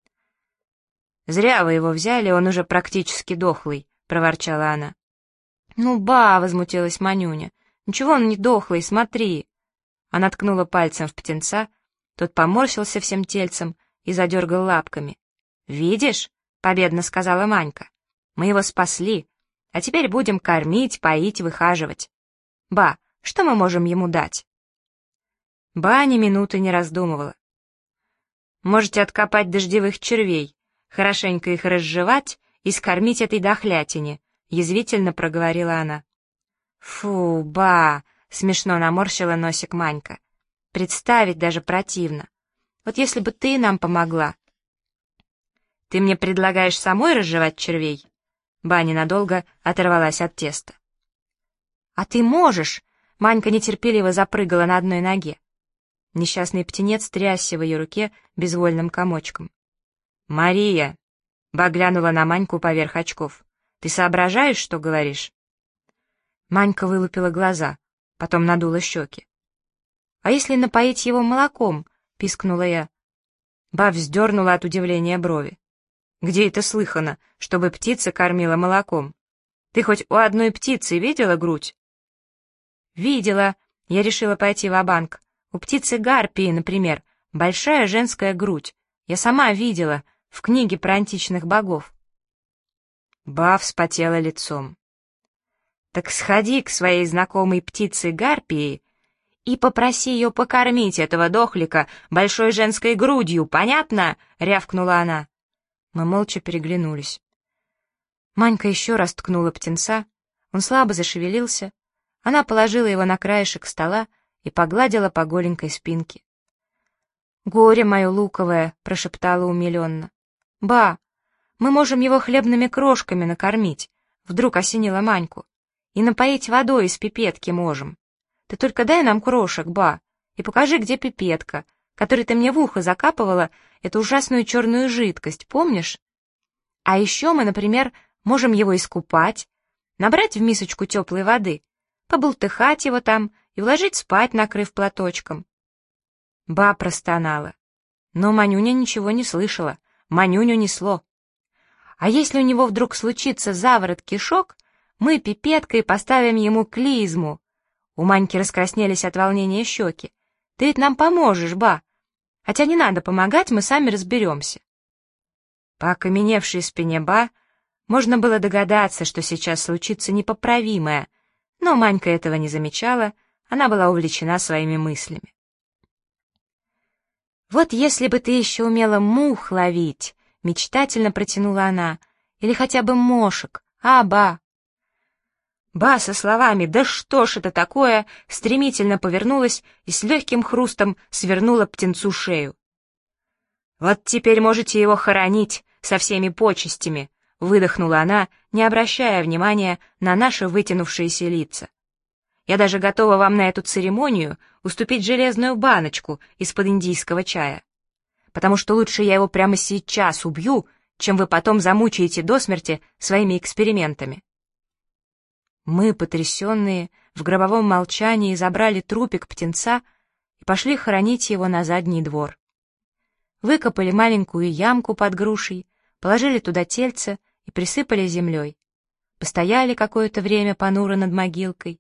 «Зря вы его взяли, он уже практически дохлый», — проворчала она. «Ну, Ба!» — возмутилась Манюня. «Ничего он не дохлый, смотри!» Она ткнула пальцем в птенца, тот поморщился всем тельцем и задергал лапками. «Видишь?» — победно сказала Манька. «Мы его спасли, а теперь будем кормить, поить, выхаживать. Ба, что мы можем ему дать?» Ба ни минуты не раздумывала. «Можете откопать дождевых червей, хорошенько их разжевать и скормить этой дохлятине», — язвительно проговорила она. «Фу, Ба!» — смешно наморщила носик Манька. «Представить даже противно. Вот если бы ты нам помогла». «Ты мне предлагаешь самой разжевать червей?» Ба ненадолго оторвалась от теста. «А ты можешь!» — Манька нетерпеливо запрыгала на одной ноге. Несчастный птенец трясся в ее руке безвольным комочком. «Мария!» — Ба глянула на Маньку поверх очков. «Ты соображаешь, что говоришь?» Манька вылупила глаза, потом надула щеки. «А если напоить его молоком?» — пискнула я. Ба вздернула от удивления брови. «Где это слыхано, чтобы птица кормила молоком? Ты хоть у одной птицы видела грудь?» «Видела. Я решила пойти ва-банк. У птицы гарпии, например, большая женская грудь. Я сама видела в книге про античных богов». Ба вспотела лицом. «Так сходи к своей знакомой птице гарпии и попроси ее покормить этого дохлика большой женской грудью, понятно?» — рявкнула она. Мы молча переглянулись. Манька еще раз ткнула птенца, он слабо зашевелился, она положила его на краешек стола и погладила по голенькой спинке. «Горе мое луковое!» — прошептала умиленно. «Ба, мы можем его хлебными крошками накормить», — вдруг осенила Маньку. «И напоить водой из пипетки можем. Ты только дай нам крошек, Ба, и покажи, где пипетка, которой ты мне в ухо закапывала эту ужасную черную жидкость, помнишь? А еще мы, например, можем его искупать, набрать в мисочку теплой воды, побултыхать его там и уложить спать, накрыв платочком». Ба простонала. Но Манюня ничего не слышала, Манюню несло. «А если у него вдруг случится заворот кишок, мы пипеткой поставим ему клизму». У Маньки раскраснелись от волнения щеки. «Ты ведь нам поможешь, Ба. Хотя не надо помогать, мы сами разберемся». По окаменевшей спине Ба можно было догадаться, что сейчас случится непоправимое, но Манька этого не замечала, она была увлечена своими мыслями. «Вот если бы ты еще умела мух ловить», — мечтательно протянула она, — «или хотя бы мошек, а, Ба?» Ба со словами «Да что ж это такое?» стремительно повернулась и с легким хрустом свернула птенцу шею. «Вот теперь можете его хоронить со всеми почестями», — выдохнула она, не обращая внимания на наши вытянувшиеся лица. «Я даже готова вам на эту церемонию уступить железную баночку из-под индийского чая, потому что лучше я его прямо сейчас убью, чем вы потом замучаете до смерти своими экспериментами». Мы, потрясенные, в гробовом молчании забрали трупик птенца и пошли хоронить его на задний двор. Выкопали маленькую ямку под грушей, положили туда тельце и присыпали землей. Постояли какое-то время понуро над могилкой.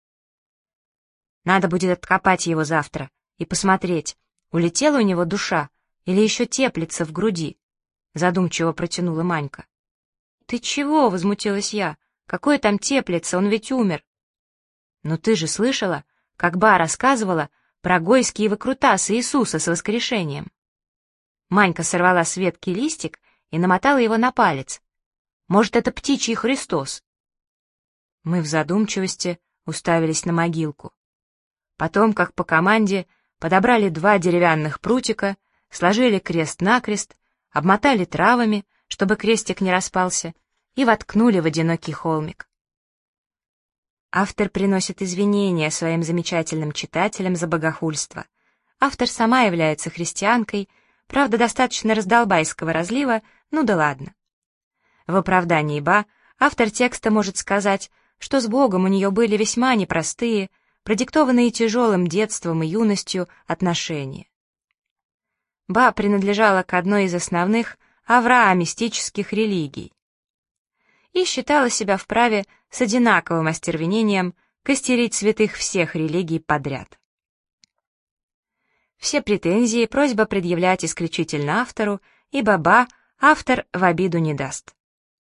Надо будет откопать его завтра и посмотреть, улетела у него душа или еще теплится в груди, задумчиво протянула Манька. «Ты чего?» — возмутилась я. «Какой там теплится, он ведь умер». «Но ты же слышала, как Ба рассказывала про гойские выкрутасы Иисуса с воскрешением». Манька сорвала с ветки листик и намотала его на палец. «Может, это птичий Христос?» Мы в задумчивости уставились на могилку. Потом, как по команде, подобрали 2 деревянных прутика, сложили крест-накрест, обмотали травами, чтобы крестик не распался, и воткнули в одинокий холмик. Автор приносит извинения своим замечательным читателям за богохульство. Автор сама является христианкой, правда, достаточно раздолбайского разлива, ну да ладно. В оправдании Ба автор текста может сказать, что с Богом у нее были весьма непростые, продиктованные тяжелым детством и юностью отношения. Ба принадлежала к одной из основных авраамистических религий и считала себя вправе с одинаковым остервенением костерить святых всех религий подряд. Все претензии просьба предъявлять исключительно автору, ибо Ба автор в обиду не даст.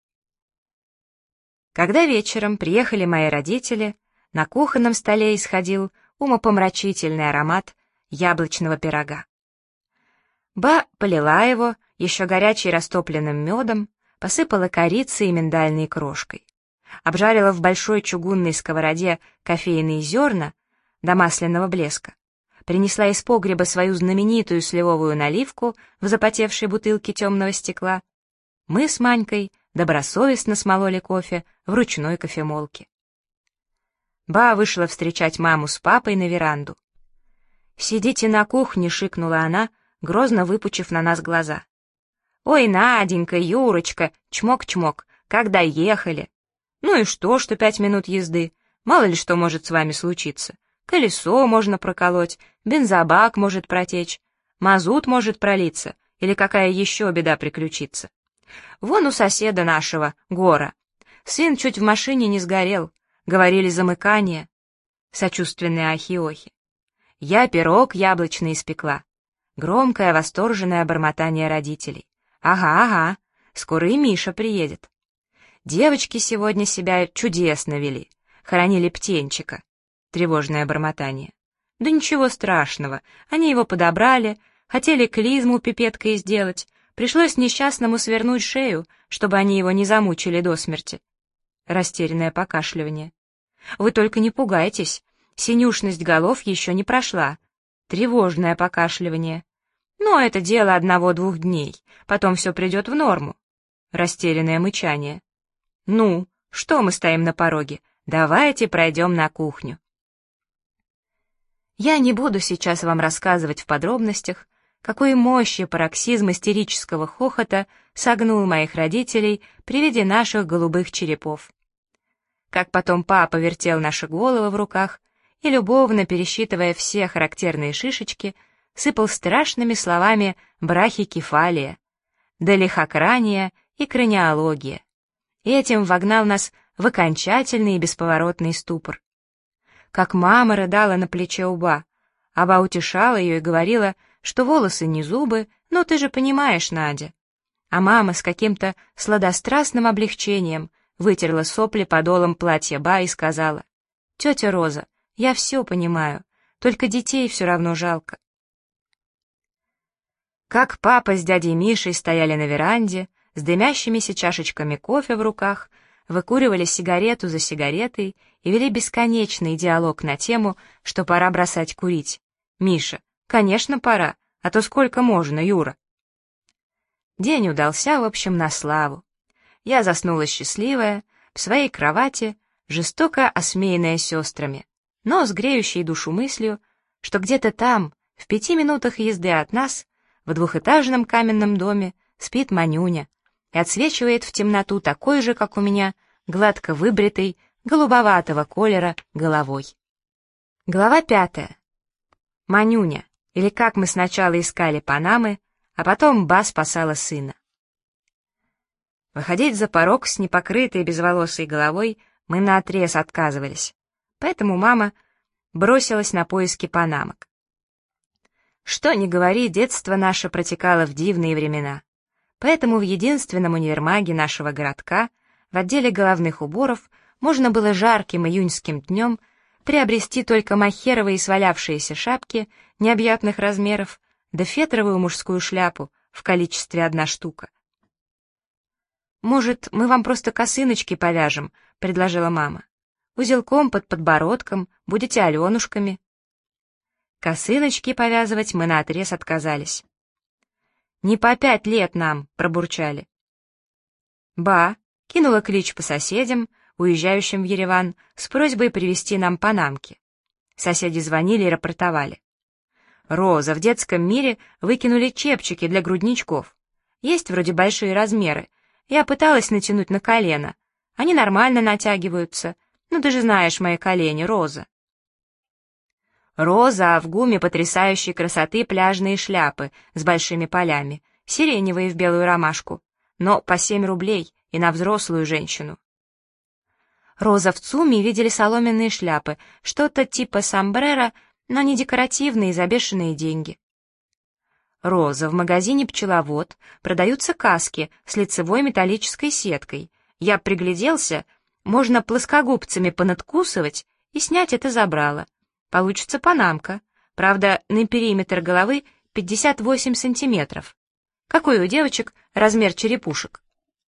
Когда вечером приехали мои родители, на кухонном столе исходил умопомрачительный аромат яблочного пирога. Ба полила его еще горячей растопленным медом, посыпала корицей и миндальной крошкой, обжарила в большой чугунной сковороде кофейные зерна до масляного блеска, принесла из погреба свою знаменитую сливовую наливку в запотевшей бутылке темного стекла. Мы с Манькой добросовестно смололи кофе в ручной кофемолке. Ба вышла встречать маму с папой на веранду. «Сидите на кухне», — шикнула она, грозно выпучив на нас глаза. «Ой, Наденька, Юрочка, чмок-чмок, когда ехали? Ну и что 5 минут езды? Мало ли что может с вами случиться. Колесо можно проколоть, бензобак может протечь, мазут может пролиться, или какая еще беда приключиться. Вон у соседа нашего, Гора. Сын чуть в машине не сгорел, говорили замыкание». Сочувственные ахи-охи. «Я пирог яблочный испекла». Громкое восторженное бормотание родителей. «Ага, ага, скоро и Миша приедет». «Девочки сегодня себя чудесно вели, хоронили птенчика». Тревожное бормотание. «Да ничего страшного, они его подобрали, хотели клизму пипеткой сделать, пришлось несчастному свернуть шею, чтобы они его не замучили до смерти». Растерянное покашливание. «Вы только не пугайтесь, синюшность голов еще не прошла». Тревожное покашливание. «Но это дело 1-2 дней, потом все придет в норму». Растерянное мычание. «Ну, что мы стоим на пороге? Давайте пройдем на кухню». Я не буду сейчас вам рассказывать в подробностях, какой мощи пароксизм истерического хохота согнул моих родителей при виде наших голубых черепов. Как потом папа вертел наши головы в руках и, любовно пересчитывая все характерные шишечки, сыпал страшными словами брахикефалия, долихокрания и краниология, и этим вогнал нас в окончательный и бесповоротный ступор. Как мама рыдала на плече у Ба, а Ба утешала ее и говорила, что волосы не зубы, но ты же понимаешь, Надя. А мама с каким-то сладострастным облегчением вытерла сопли подолом платья Ба и сказала: «Тетя Роза, я все понимаю, только детей все равно жалко». Как папа с дядей Мишей стояли на веранде, с дымящимися чашечками кофе в руках, выкуривали сигарету за сигаретой и вели бесконечный диалог на тему, что пора бросать курить. «Миша, конечно, пора, а то сколько можно, Юра?» День удался, в общем, на славу. Я заснула счастливая, в своей кровати, жестоко осмеянная сестрами, но с греющей душу мыслью, что где-то там, в 5 минутах езды от нас, в двухэтажном каменном доме, спит Манюня и отсвечивает в темноту такой же, как у меня, гладко выбритой, голубоватого колера головой. Глава 5. Манюня, или как мы сначала искали Панамы, а потом Ба спасала сына. Выходить за порог с непокрытой безволосой головой мы наотрез отказывались, поэтому мама бросилась на поиски панамок. Что ни говори, детство наше протекало в дивные времена, поэтому в единственном универмаге нашего городка, в отделе головных уборов, можно было жарким июньским днем приобрести только мохеровые свалявшиеся шапки необъятных размеров, да фетровую мужскую шляпу в количестве 1 штука. «Может, мы вам просто косыночки повяжем?» — предложила мама. «Узелком под подбородком, будете Аленушками». Косыночки повязывать мы наотрез отказались. «Не по 5 лет нам», — пробурчали. Ба кинула клич по соседям, уезжающим в Ереван, с просьбой привезти нам панамки. Соседи звонили и рапортовали. «Роза, в детском мире выкинули чепчики для грудничков. Есть вроде большие размеры. Я пыталась натянуть на колено. Они нормально натягиваются. Ну ты же знаешь мои колени, Роза». Роза, а в ГУМе потрясающей красоты пляжные шляпы с большими полями, сиреневые в белую ромашку, но по 7 рублей и на взрослую женщину. Роза, в ЦУМе видели соломенные шляпы, что-то типа сомбреро, но не декоративные за бешеные деньги. Роза, в магазине «Пчеловод» продаются каски с лицевой металлической сеткой. Я пригляделся, можно плоскогубцами понадкусывать и снять это забрало. Получится панамка, правда, на периметр головы 58 сантиметров. Какой у девочек размер черепушек?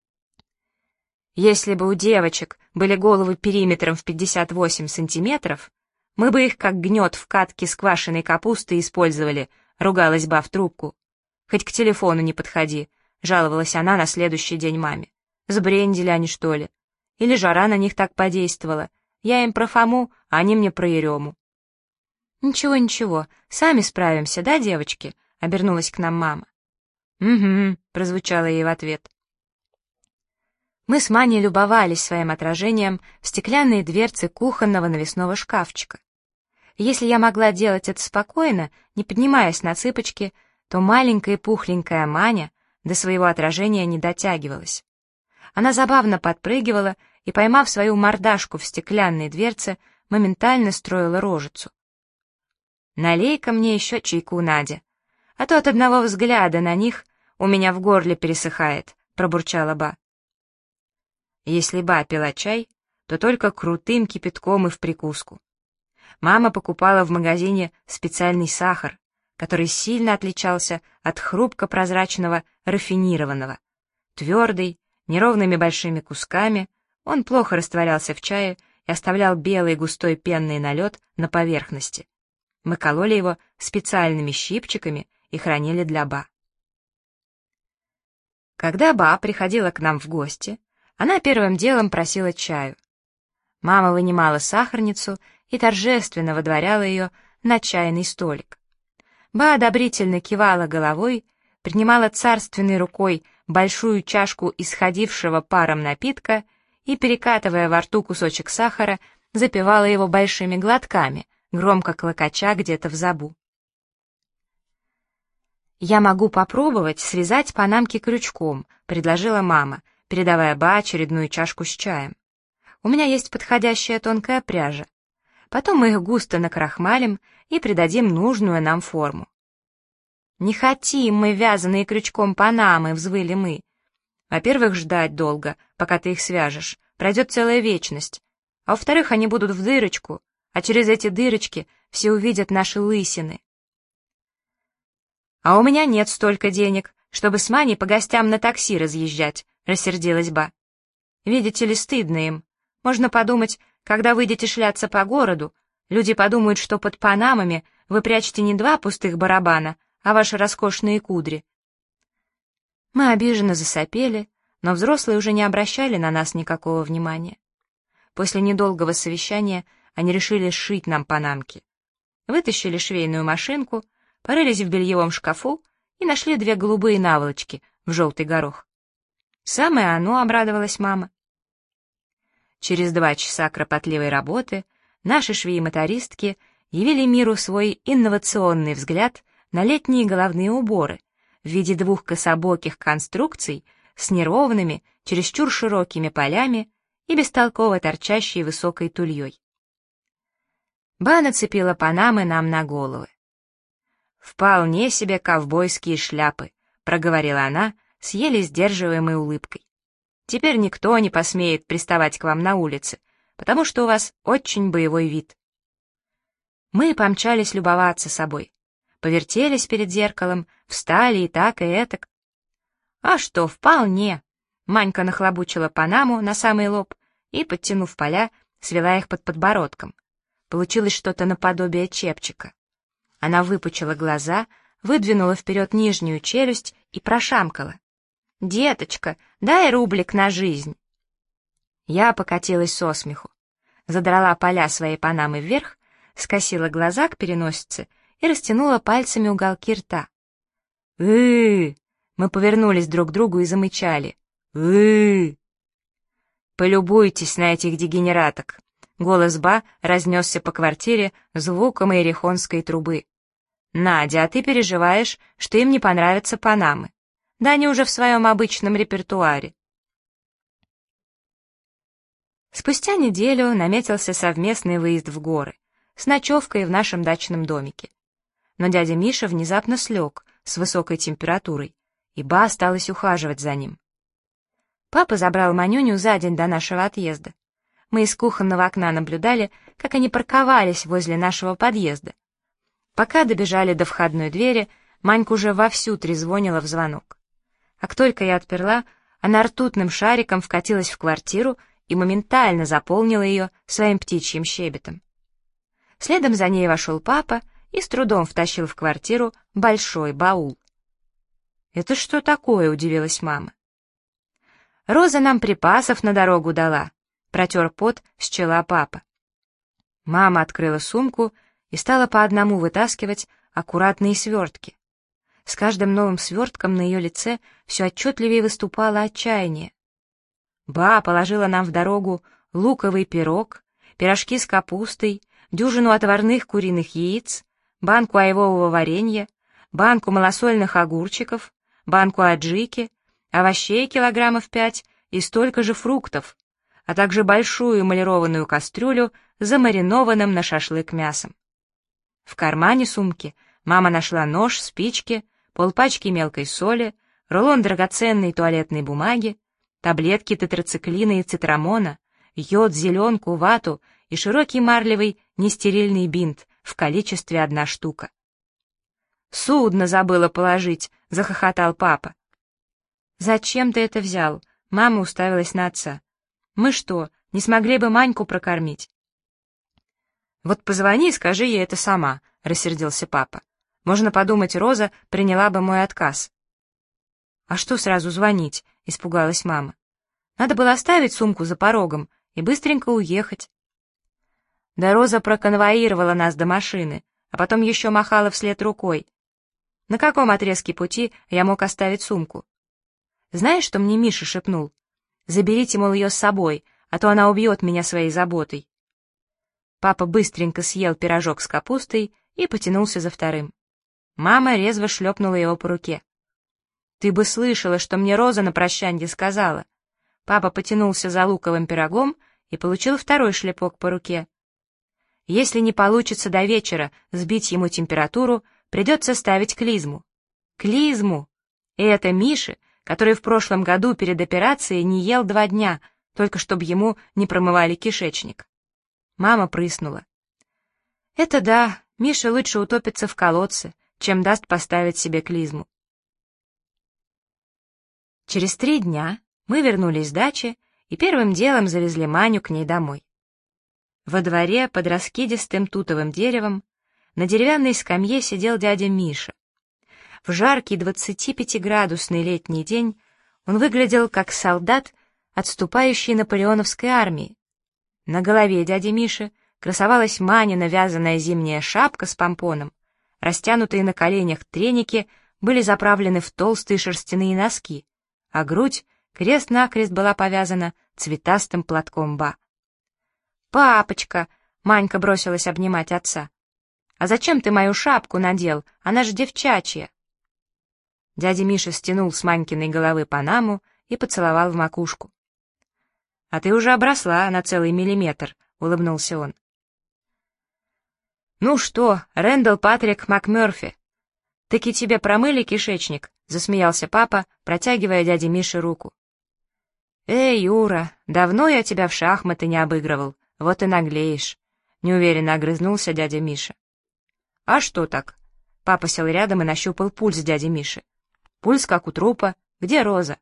Если бы у девочек были головы периметром в 58 сантиметров, мы бы их как гнет в катке с квашеной капустой использовали, ругалась Ба в трубку. Хоть к телефону не подходи, жаловалась она на следующий день маме. Сбрендили они, что ли? Или жара на них так подействовала? Я им про Фому, а они мне про Ерему. «Ничего, ничего, сами справимся, да, девочки?» — обернулась к нам мама. «Угу», — прозвучало ей в ответ. Мы с Маней любовались своим отражением в стеклянные дверцы кухонного навесного шкафчика. Если я могла делать это спокойно, не поднимаясь на цыпочки, то маленькая и пухленькая Маня до своего отражения не дотягивалась. Она забавно подпрыгивала и, поймав свою мордашку в стеклянной дверце, моментально строила рожицу. «Налей-ка мне еще чайку, Надя, а то от одного взгляда на них у меня в горле пересыхает», — пробурчала Ба. Если Ба пила чай, то только крутым кипятком и в прикуску. Мама покупала в магазине специальный сахар, который сильно отличался от хрупко-прозрачного рафинированного. Твердый, неровными большими кусками, он плохо растворялся в чае и оставлял белый густой пенный налет на поверхности. Мы кололи его специальными щипчиками и хранили для Ба. Когда Ба приходила к нам в гости, она первым делом просила чаю. Мама вынимала сахарницу и торжественно выдворяла ее на чайный столик. Ба одобрительно кивала головой, принимала царственной рукой большую чашку исходившего паром напитка и, перекатывая во рту кусочек сахара, запивала его большими глотками, громко клокоча где-то в забу. «Я могу попробовать связать панамки крючком», — предложила мама, передавая Ба очередную чашку с чаем. «У меня есть подходящая тонкая пряжа. Потом мы их густо накрахмалим и придадим нужную нам форму». «Не хотим мы вязаные крючком панамы», — взвыли мы. «Во-первых, ждать долго, пока ты их свяжешь, пройдет целая вечность. А во-вторых, они будут в дырочку, а через эти дырочки все увидят наши лысины». «А у меня нет столько денег, чтобы с Маней по гостям на такси разъезжать», — рассердилась Ба. Видите ли, стыдно им. Можно подумать, когда выйдете шляться по городу, люди подумают, что под панамами вы прячете не два пустых барабана, а ваши роскошные кудри. Мы обиженно засопели, но взрослые уже не обращали на нас никакого внимания. После недолгого совещания они решили сшить нам панамки. Вытащили швейную машинку, порылись в бельевом шкафу и нашли 2 голубые наволочки в желтый горох. «Самое оно», — обрадовалась мама. Через 2 часа кропотливой работы наши швеи-мотористки явили миру свой инновационный взгляд на летние головные уборы в виде 2 кособоких конструкций с неровными, чересчур широкими полями и бестолково торчащей высокой тульей. Ба нацепила панамы нам на головы. «Вполне себе ковбойские шляпы», — проговорила она с еле сдерживаемой улыбкой. «Теперь никто не посмеет приставать к вам на улице, потому что у вас очень боевой вид». Мы помчались любоваться собой, повертелись перед зеркалом, встали и так, и этак. «А что, вполне!» Манька нахлобучила панаму на самый лоб и, подтянув поля, свела их под подбородком. Получилось что-то наподобие чепчика. Она выпучила глаза, выдвинула вперед нижнюю челюсть и прошамкала: «Деточка, дай рублик на жизнь». Я покатилась со смеху, задрала поля своей панамы вверх, скосила глаза к переносице и растянула пальцами уголки рта. Мы повернулись друг к другу и замычали. «Полюбуйтесь на этих дегенераток!» Голос Ба разнесся по квартире звуком иерихонской трубы. «Надя, а ты переживаешь, что им не понравятся панамы? Да они уже в своем обычном репертуаре». Спустя неделю наметился совместный выезд в горы с ночевкой в нашем дачном домике. Но дядя Миша внезапно слег с высокой температурой, и Ба осталась ухаживать за ним. Папа забрал Манюню за день до нашего отъезда. Мы из кухонного окна наблюдали, как они парковались возле нашего подъезда. Пока добежали до входной двери, Манька уже вовсю трезвонила в звонок. Как только я отперла, она ртутным шариком вкатилась в квартиру и моментально заполнила ее своим птичьим щебетом. Следом за ней вошел папа и с трудом втащил в квартиру большой баул. «Это что такое?» — удивилась мама. «Роза нам припасов на дорогу дала», — протер пот с чела папа. Мама открыла сумку и стала по одному вытаскивать аккуратные свертки. С каждым новым свертком на ее лице все отчетливее выступало отчаяние. Ба положила нам в дорогу луковый пирог, пирожки с капустой, дюжину отварных куриных яиц, банку айвового варенья, банку малосольных огурчиков, банку аджики, овощей килограммов 5 и столько же фруктов, а также большую эмалированную кастрюлю с замаринованным на шашлык мясом. В кармане сумки мама нашла нож, спички, полпачки мелкой соли, рулон драгоценной туалетной бумаги, таблетки тетрациклина и цитрамона, йод, зеленку, вату и широкий марлевый нестерильный бинт в количестве 1 штука. «Судно забыла положить», — захохотал папа. «Зачем ты это взял?» — мама уставилась на отца. «Мы что, не смогли бы Маньку прокормить?» «Вот позвони и скажи ей это сама», — рассердился папа. «Можно подумать, Роза приняла бы мой отказ». «А что сразу звонить?» — испугалась мама. «Надо было оставить сумку за порогом и быстренько уехать». Да Роза проконвоировала нас до машины, а потом еще махала вслед рукой. На каком отрезке пути я мог оставить сумку? Знаешь, что мне Миша шепнул? Заберите, мол, ее с собой, а то она убьет меня своей заботой. Папа быстренько съел пирожок с капустой и потянулся за вторым. Мама резво шлепнула его по руке. «Ты бы слышала, что мне Роза на прощанье сказала». Папа потянулся за луковым пирогом и получил второй шлепок по руке. «Если не получится до вечера сбить ему температуру, придется ставить клизму». Клизму! И это Мише, который в прошлом году перед операцией не ел 2 дня, только чтобы ему не промывали кишечник. Мама прыснула. «Это да, Миша лучше утопится в колодце, чем даст поставить себе клизму». Через 3 дня мы вернулись с дачи и первым делом завезли Маню к ней домой. Во дворе под раскидистым тутовым деревом на деревянной скамье сидел дядя Миша. В жаркий 25-градусный летний день он выглядел как солдат, отступающий наполеоновской армии. На голове дяди Миши красовалась Манина вязаная зимняя шапка с помпоном, растянутые на коленях треники были заправлены в толстые шерстяные носки, а грудь крест-накрест была повязана цветастым платком ба. «Папочка!» — Манька бросилась обнимать отца. «А зачем ты мою шапку надел? Она же девчачья!» Дядя Миша стянул с Манькиной головы панаму и поцеловал в макушку. «А ты уже обросла на целый миллиметр», — улыбнулся он. «Ну что, Рэндалл Патрик МакМёрфи, таки тебе промыли кишечник?» — засмеялся папа, протягивая дяде Мише руку. «Эй, Юра, давно я тебя в шахматы не обыгрывал, вот и наглеешь», — неуверенно огрызнулся дядя Миша. «А что так?» — папа сел рядом и нащупал пульс дяди Миши. «Пульс как у трупа. Где Роза?»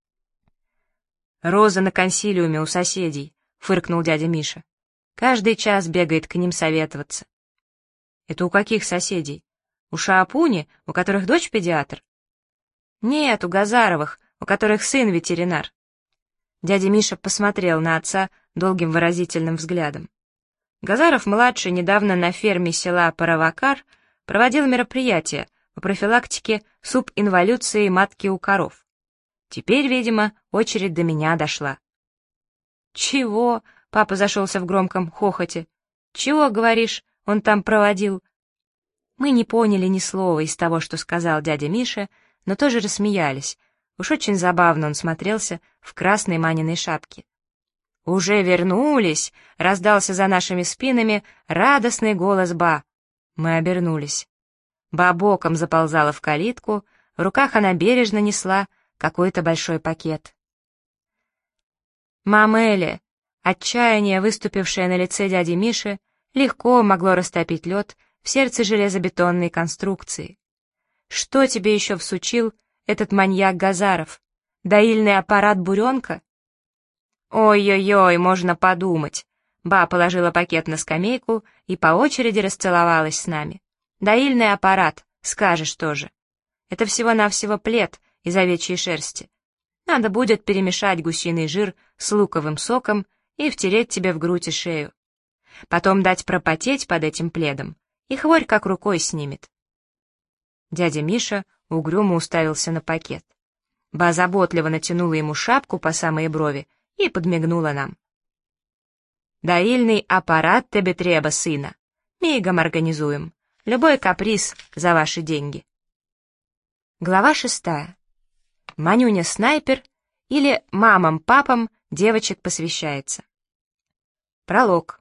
«Роза на консилиуме у соседей», — фыркнул дядя Миша. «Каждый час бегает к ним советоваться». «Это у каких соседей? У Шаапуни, у которых дочь педиатр?» «Нет, у Газаровых, у которых сын ветеринар». Дядя Миша посмотрел на отца долгим выразительным взглядом. Газаров-младший недавно на ферме села Паровакар проводил мероприятие по профилактике субинволюции матки у коров. Теперь, видимо, очередь до меня дошла. «Чего?» — папа зашелся в громком хохоте. «Чего, говоришь, он там проводил?» Мы не поняли ни слова из того, что сказал дядя Миша, но тоже рассмеялись. Уж очень забавно он смотрелся в красной Маниной шапке. «Уже вернулись!» — раздался за нашими спинами радостный голос Ба. Мы обернулись. Ба боком заползала в калитку, в руках она бережно несла какой-то большой пакет. «Мамеле!» Отчаяние, выступившее на лице дяди Миши, легко могло растопить лед в сердце железобетонной конструкции. «Что тебе еще всучил этот маньяк Газаров? Доильный аппарат «Буренка»?» «Ой-ой-ой, можно подумать!» Ба положила пакет на скамейку и по очереди расцеловалась с нами. «Доильный аппарат, скажешь тоже. Это всего-навсего плед из овечьей шерсти. Надо будет перемешать гусиный жир с луковым соком и втереть тебе в грудь и шею. Потом дать пропотеть под этим пледом, и хворь как рукой снимет». Дядя Миша угрюмо уставился на пакет. Ба заботливо натянула ему шапку по самые брови и подмигнула нам. «Доильный аппарат тебе треба, сына. Мигом организуем. Любой каприз за ваши деньги». Глава 6. Манюня-снайпер или мамам-папам девочек посвящается. Пролог.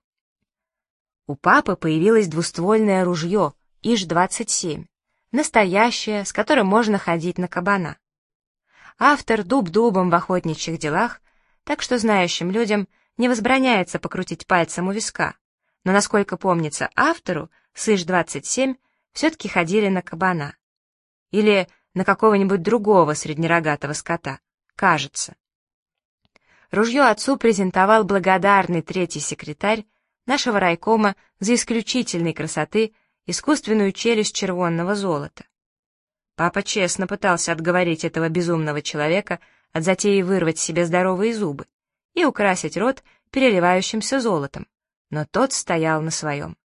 У папы появилось двуствольное ружье ИЖ-27, настоящее, с которым можно ходить на кабана. Автор дуб-дубом в охотничьих делах, так что знающим людям не возбраняется покрутить пальцем у виска, но, насколько помнится автору, с ИЖ-27 все-таки ходили на кабана. Или на какого-нибудь другого среднерогатого скота, кажется. Ружье отцу презентовал благодарный третий секретарь нашего райкома за исключительной красоты искусственную челюсть червонного золота. Папа честно пытался отговорить этого безумного человека от затеи вырвать себе здоровые зубы и украсить рот переливающимся золотом, но тот стоял на своем.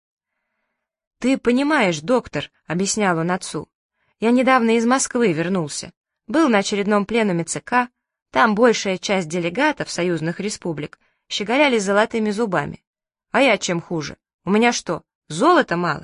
«Ты понимаешь, доктор», — объяснял он отцу, — «я недавно из Москвы вернулся, был на очередном пленуме ЦК, там большая часть делегатов союзных республик щеголяли золотыми зубами. А я чем хуже? У меня что, золота мало?»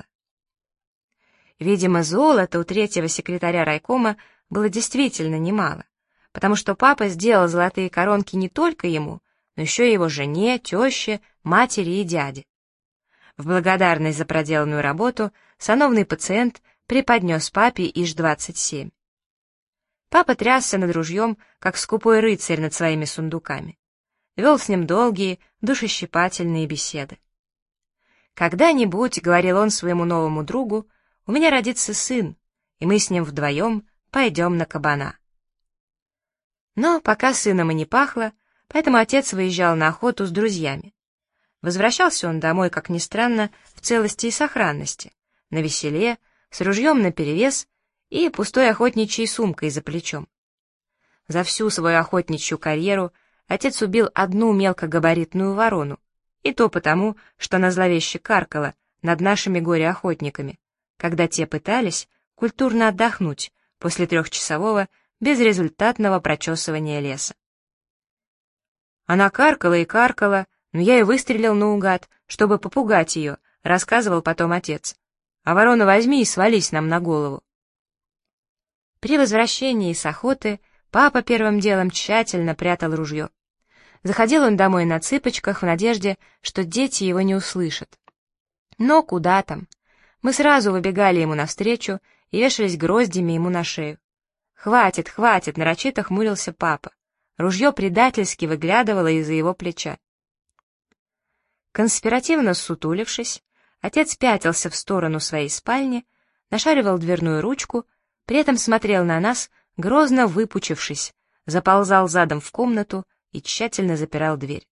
Видимо, золота у третьего секретаря райкома было действительно немало, потому что папа сделал золотые коронки не только ему, но еще и его жене, теще, матери и дяде. В благодарность за проделанную работу сановный пациент преподнес папе ИЖ-27. Папа трясся над ружьем, как скупой рыцарь над своими сундуками. Вел с ним долгие, душещипательные беседы. «Когда-нибудь, — говорил он своему новому другу, — у меня родится сын, и мы с ним вдвоем пойдем на кабана». Но пока сыном и не пахло, поэтому отец выезжал на охоту с друзьями. Возвращался он домой, как ни странно, в целости и сохранности, навеселе, с ружьем наперевес и пустой охотничьей сумкой за плечом. За всю свою охотничью карьеру отец убил одну мелкогабаритную ворону, и то потому, что она зловеще каркала над нашими горе-охотниками, когда те пытались культурно отдохнуть после трехчасового безрезультатного прочесывания леса. Она каркала и каркала, но я и выстрелил наугад, чтобы попугать ее, рассказывал потом отец. А ворона возьми и свались нам на голову. При возвращении с охоты папа первым делом тщательно прятал ружье. Заходил он домой на цыпочках в надежде, что дети его не услышат. Но куда там? Мы сразу выбегали ему навстречу и вешались гроздями ему на шею. «Хватит, хватит!» — нарочито хмурился папа. Ружье предательски выглядывало из-за его плеча. Конспиративно сутулившись, отец пятился в сторону своей спальни, нашаривал дверную ручку, при этом смотрел на нас, грозно выпучившись, заползал задом в комнату и тщательно запирал дверь.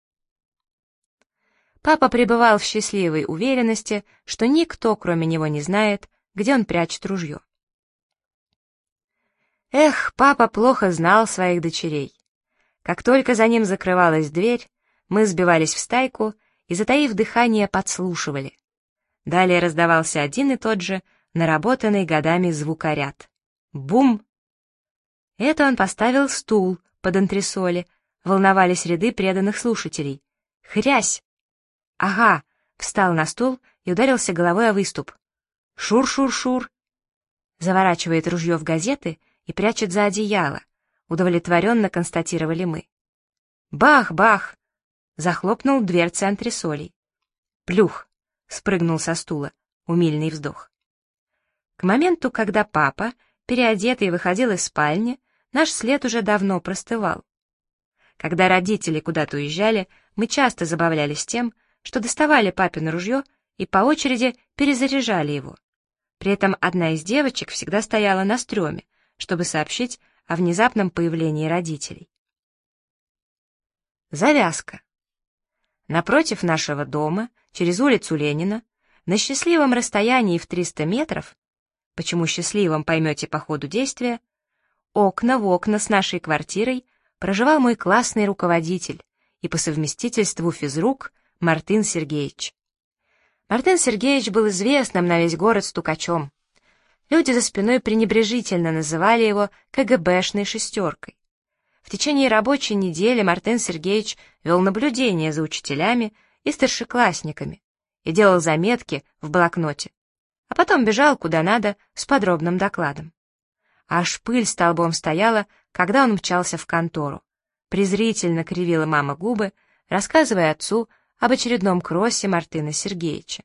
Папа пребывал в счастливой уверенности, что никто, кроме него, не знает, где он прячет ружье. Эх, папа плохо знал своих дочерей. Как только за ним закрывалась дверь, мы сбивались в стайку и, затаив дыхание, подслушивали. Далее раздавался один и тот же, наработанный годами звукоряд. Бум! Это он поставил стул под антресоли, волновались ряды преданных слушателей. Хрясь! Ага! Встал на стул и ударился головой о выступ. Шур-шур-шур! Заворачивает ружье в газеты и прячет за одеяло, удовлетворенно констатировали мы. Бах-бах! Захлопнул дверцы антресолей. Плюх! Спрыгнул со стула, умильный вздох. К моменту, когда папа, переодетый, выходил из спальни, наш след уже давно простывал. Когда родители куда-то уезжали, мы часто забавлялись тем, что доставали папино ружье и по очереди перезаряжали его. При этом одна из девочек всегда стояла на стреме, чтобы сообщить о внезапном появлении родителей. Завязка. Напротив нашего дома, через улицу Ленина, на счастливом расстоянии в 300 метров, почему счастливым поймете по ходу действия, окна в окна с нашей квартирой проживал мой классный руководитель и по совместительству физрук Мартын Сергеевич. Мартын Сергеевич был известным на весь город стукачом. Люди за спиной пренебрежительно называли его КГБшной шестеркой. В течение рабочей недели Мартын Сергеевич вел наблюдение за учителями и старшеклассниками и делал заметки в блокноте, а потом бежал куда надо с подробным докладом. Аж пыль столбом стояла, когда он мчался в контору. Презрительно кривила мама губы, рассказывая отцу об очередном кроссе Мартына Сергеевича.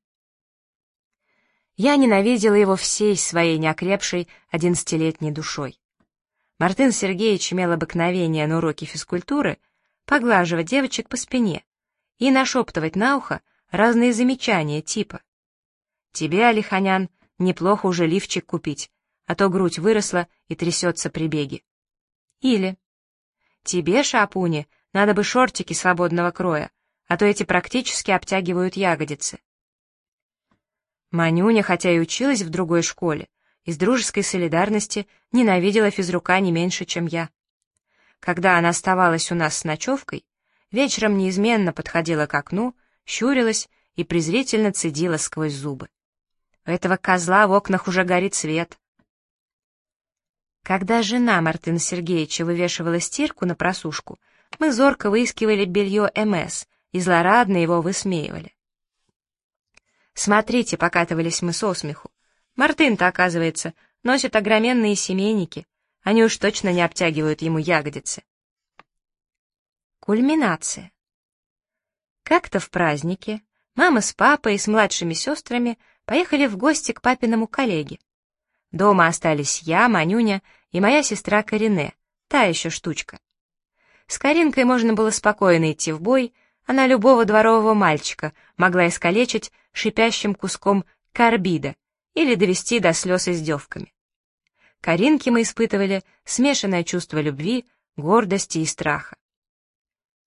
Я ненавидела его всей своей неокрепшей 11-летней душой. Мартын Сергеевич имел обыкновение на уроке физкультуры поглаживать девочек по спине и нашептывать на ухо разные замечания типа: «Тебе, Алиханян, неплохо уже лифчик купить, а то грудь выросла и трясется при беге». Или «Тебе, Шапуни, надо бы шортики свободного кроя, а то эти практически обтягивают ягодицы». Манюня, хотя и училась в другой школе, из дружеской солидарности ненавидела физрука не меньше, чем я. Когда она оставалась у нас с ночевкой, вечером неизменно подходила к окну, щурилась и презрительно цедила сквозь зубы: «У этого козла в окнах уже горит свет». Когда жена Мартына Сергеевича вывешивала стирку на просушку, мы зорко выискивали белье МС и злорадно его высмеивали. «Смотрите», — покатывались мы со смеху, «Мартын-то, оказывается, носит огроменные семейники, они уж точно не обтягивают ему ягодицы». Кульминация. Как-то в празднике мама с папой и с младшими сестрами поехали в гости к папиному коллеге. Дома остались я, Манюня и моя сестра Карине, та еще штучка. С Каринкой можно было спокойно идти в бой, она любого дворового мальчика могла искалечить шипящим куском карбида или довести до слез издевками. К Каринке мы испытывали смешанное чувство любви, гордости и страха.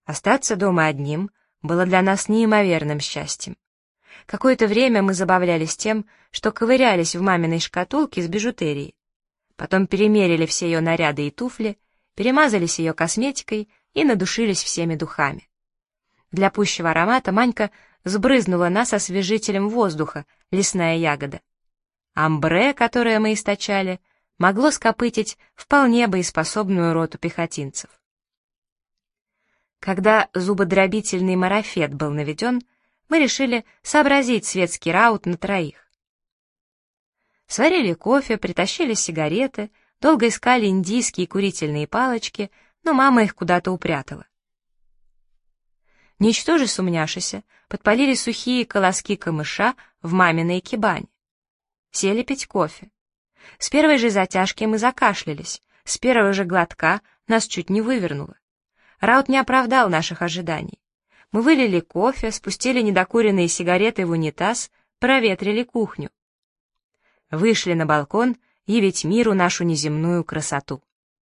Остаться дома одним было для нас неимоверным счастьем. Какое-то время мы забавлялись тем, что ковырялись в маминой шкатулке с бижутерией. Потом перемерили все ее наряды и туфли, перемазались ее косметикой и надушились всеми духами. Для пущего аромата Манька сбрызнула нас освежителем воздуха, лесная ягода. Амбре, которое мы источали, могло скопытить вполне боеспособную роту пехотинцев. Когда зубодробительный марафет был наведен, мы решили сообразить светский раут на троих. Сварили кофе, притащили сигареты, долго искали индийские курительные палочки, но мама их куда-то упрятала. Ничтоже сумняшися, подпалили сухие колоски камыша в маминой кибане. Сели пить кофе. С первой же затяжки мы закашлялись, с первого же глотка нас чуть не вывернуло. Раут не оправдал наших ожиданий. Мы вылили кофе, спустили недокуренные сигареты в унитаз, проветрили кухню. Вышли на балкон явить миру нашу неземную красоту.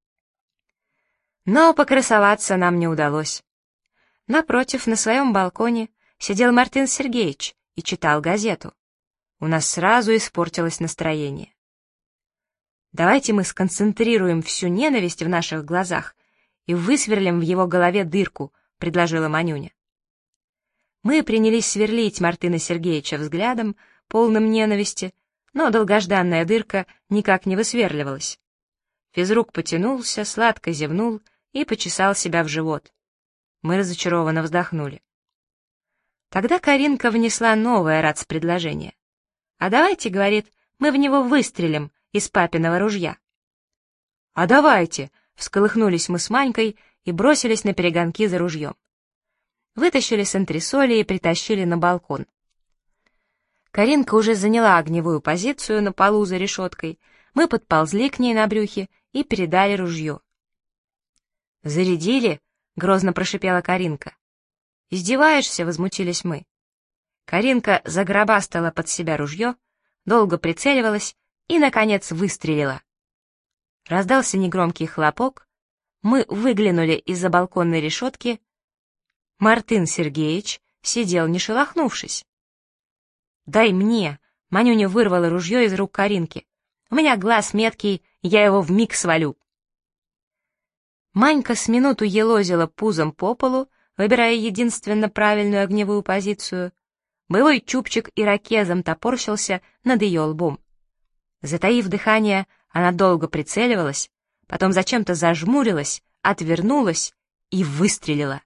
Но покрасоваться нам не удалось. Напротив, на своем балконе, сидел Мартын Сергеевич и читал газету. У нас сразу испортилось настроение. Давайте мы сконцентрируем всю ненависть в наших глазах и высверлим в его голове дырку, предложила Манюня. Мы принялись сверлить Мартына Сергеевича взглядом, полным ненависти, но долгожданная дырка никак не высверливалась. Физрук потянулся, сладко зевнул и почесал себя в живот. Мы разочарованно вздохнули. Тогда Каринка внесла новое рацпредложение. «А давайте, — говорит, — мы в него выстрелим из папиного ружья». «А давайте!» — всколыхнулись мы с Манькой и бросились на перегонки за ружьем. Вытащили с антресоли и притащили на балкон. Каринка уже заняла огневую позицию на полу за решеткой, мы подползли к ней на брюхе и передали ружье. «Зарядили?» — грозно прошипела Каринка. «Издеваешься?» — возмутились мы. Каринка загробастала под себя ружье, долго прицеливалась и, наконец, выстрелила. Раздался негромкий хлопок, мы выглянули из-за балконной решетки. Мартын Сергеевич сидел, не шелохнувшись. «Дай мне!» — Манюня вырвала ружье из рук Каринки. «У меня глаз меткий, я его вмиг свалю». Манька с минуту елозила пузом по полу, выбирая единственно правильную огневую позицию. Боевой чубчик ирокезом топорщился над ее лбом. Затаив дыхание, она долго прицеливалась, потом зачем-то зажмурилась, отвернулась и выстрелила.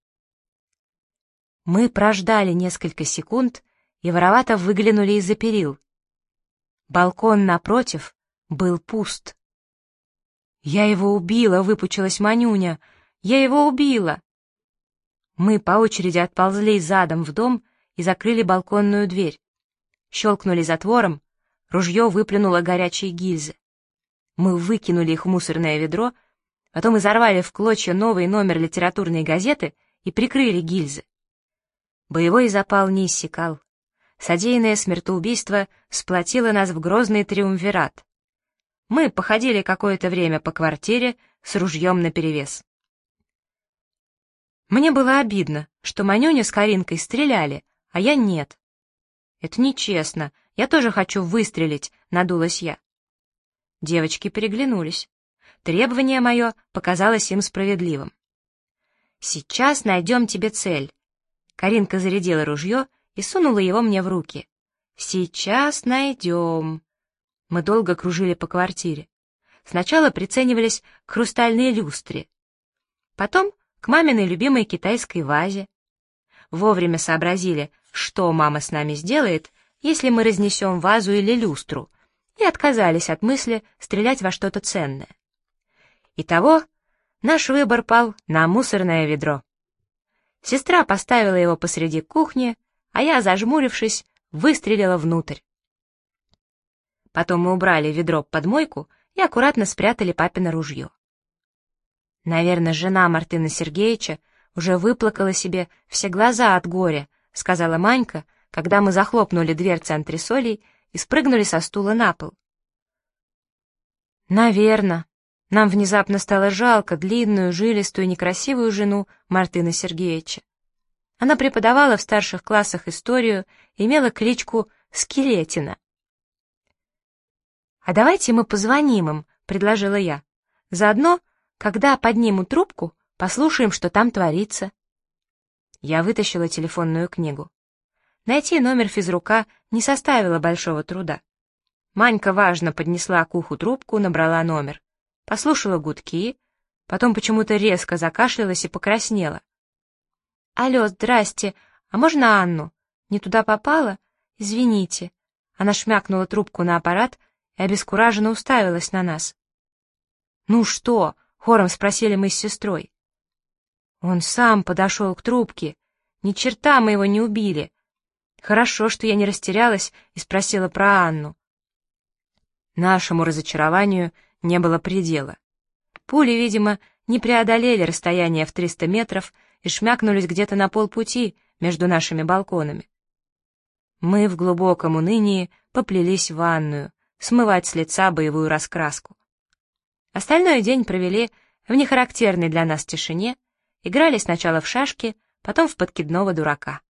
Мы прождали несколько секунд и воровато выглянули из-за перил. Балкон напротив был пуст. «Я его убила!» — выпучилась Манюня. «Я его убила!» Мы по очереди отползли задом в дом и закрыли балконную дверь. Щелкнули затвором, ружье выплюнуло горячие гильзы. Мы выкинули их в мусорное ведро, потом изорвали в клочья новый номер литературной газеты и прикрыли гильзы. Боевой запал не иссякал. Содеянное смертоубийство сплотило нас в грозный триумвират. Мы походили какое-то время по квартире с ружьем наперевес. Мне было обидно, что Манюня с Каринкой стреляли, а я нет. «Это нечестно, я тоже хочу выстрелить», — надулась я. Девочки переглянулись. Требование мое показалось им справедливым. «Сейчас найдем тебе цель». Каринка зарядила ружье и сунула его мне в руки. «Сейчас найдем». Мы долго кружили по квартире. Сначала приценивались к хрустальной люстре, потом к маминой любимой китайской вазе. Вовремя сообразили, что мама с нами сделает, если мы разнесем вазу или люстру, и отказались от мысли стрелять во что-то ценное. Итого наш выбор пал на мусорное ведро. Сестра поставила его посреди кухни, а я, зажмурившись, выстрелила внутрь. Потом мы убрали ведро под мойку и аккуратно спрятали папино ружье. «Наверное, жена Мартына Сергеевича уже выплакала себе все глаза от горя», — сказала Манька, когда мы захлопнули дверцы антресолей и спрыгнули со стула на пол. «Наверно», Нам внезапно стало жалко длинную, жилистую, некрасивую жену Мартына Сергеевича. Она преподавала в старших классах историю и имела кличку Скелетина. «А давайте мы позвоним им», — предложила я. «Заодно, когда поднимут трубку, послушаем, что там творится». Я вытащила телефонную книгу. Найти номер физрука не составило большого труда. Манька важно поднесла к уху трубку, набрала номер. Послушала гудки, потом почему-то резко закашлялась и покраснела. «Алло, здрасте, а можно Анну? Не туда попала? Извините». Она шмякнула трубку на аппарат и обескураженно уставилась на нас. «Ну что?» — хором спросили мы с сестрой. Он сам подошел к трубке. Ни черта мы его не убили. Хорошо, что я не растерялась и спросила про Анну. Нашему разочарованию не было предела. Пули, видимо, не преодолели расстояние в 300 метров и шмякнулись где-то на полпути между нашими балконами. Мы в глубоком унынии поплелись в ванную, смывать с лица боевую раскраску. Остальной день провели в нехарактерной для нас тишине, играли сначала в шашки, потом в подкидного дурака.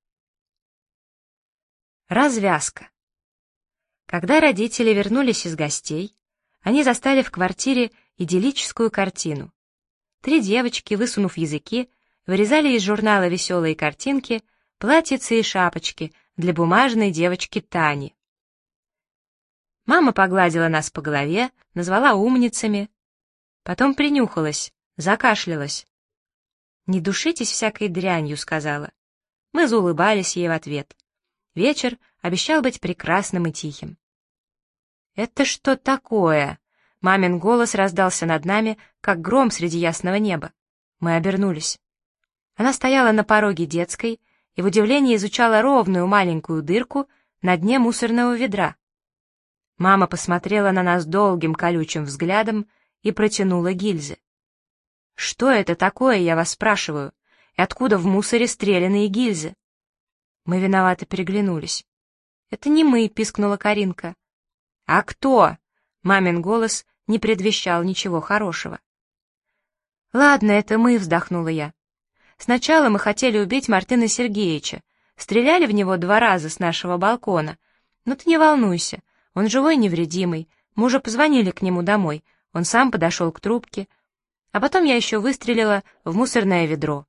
Развязка. Когда родители вернулись из гостей, они застали в квартире идиллическую картину. 3 девочки, высунув языки, вырезали из журнала «Веселые картинки» платьицы и шапочки для бумажной девочки Тани. Мама погладила нас по голове, назвала умницами, потом принюхалась, закашлялась. «Не душитесь всякой дрянью», — сказала. Мы заулыбались ей в ответ. Вечер обещал быть прекрасным и тихим. «Это что такое?» Мамин голос раздался над нами, как гром среди ясного неба. Мы обернулись. Она стояла на пороге детской и в удивлении изучала ровную маленькую дырку на дне мусорного ведра. Мама посмотрела на нас долгим колючим взглядом и протянула гильзы. «Что это такое, я вас спрашиваю? И откуда в мусоре стреляные гильзы?» Мы виновато переглянулись. «Это не мы», — пискнула Каринка. «А кто?» — мамин голос не предвещал ничего хорошего. «Ладно, это мы», — вздохнула я. «Сначала мы хотели убить Мартына Сергеевича, стреляли в него 2 раза с нашего балкона. Но ты не волнуйся, он живой и невредимый, мы уже позвонили к нему домой, он сам подошел к трубке. А потом я еще выстрелила в мусорное ведро».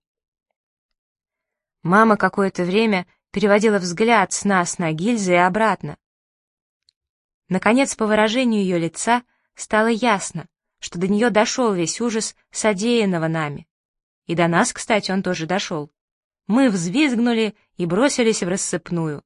Мама какое-то время переводила взгляд с нас на гильзы и обратно. Наконец, по выражению ее лица, стало ясно, что до нее дошел весь ужас содеянного нами. И до нас, кстати, он тоже дошел. Мы взвизгнули и бросились в рассыпную.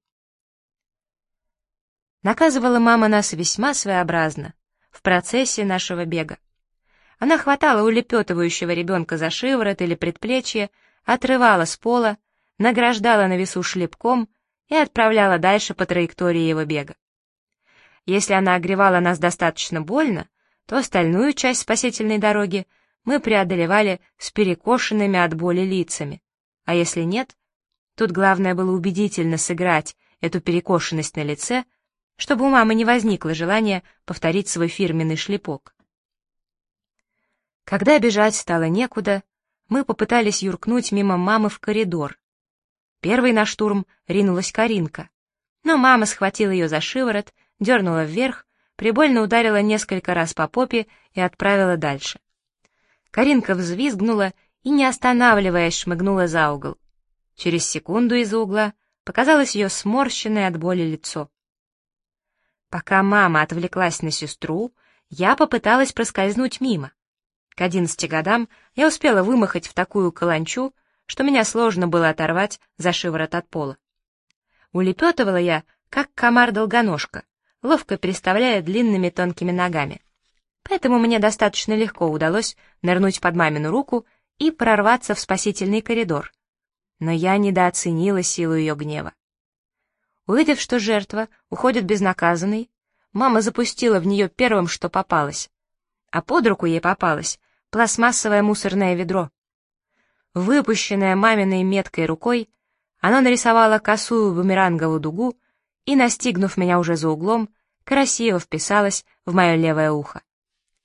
Наказывала мама нас весьма своеобразно, в процессе нашего бега. Она хватала улепетывающего ребенка за шиворот или предплечье, отрывала с пола, награждала на весу шлепком и отправляла дальше по траектории его бега. Если она огревала нас достаточно больно, то остальную часть спасительной дороги мы преодолевали с перекошенными от боли лицами, а если нет, тут главное было убедительно сыграть эту перекошенность на лице, чтобы у мамы не возникло желания повторить свой фирменный шлепок. Когда бежать стало некуда, мы попытались юркнуть мимо мамы в коридор. Первой на штурм ринулась Каринка, но мама схватила ее за шиворот, дернула вверх, прибольно ударила несколько раз по попе и отправила дальше. Каринка взвизгнула и, не останавливаясь, шмыгнула за угол. Через секунду из-за угла показалось ее сморщенное от боли лицо. Пока мама отвлеклась на сестру, я попыталась проскользнуть мимо. К 11 годам я успела вымахать в такую каланчу, что меня сложно было оторвать за шиворот от пола. Улепетывала я, как комар-долгоножка, ловко переставляя длинными тонкими ногами. Поэтому мне достаточно легко удалось нырнуть под мамину руку и прорваться в спасительный коридор. Но я недооценила силу ее гнева. Увидев, что жертва уходит безнаказанной, мама запустила в нее первым, что попалось. А под руку ей попалось пластмассовое мусорное ведро. Выпущенное маминой меткой рукой, она нарисовала косую бумеранговую дугу и, настигнув меня уже за углом, красиво вписалась в мое левое ухо.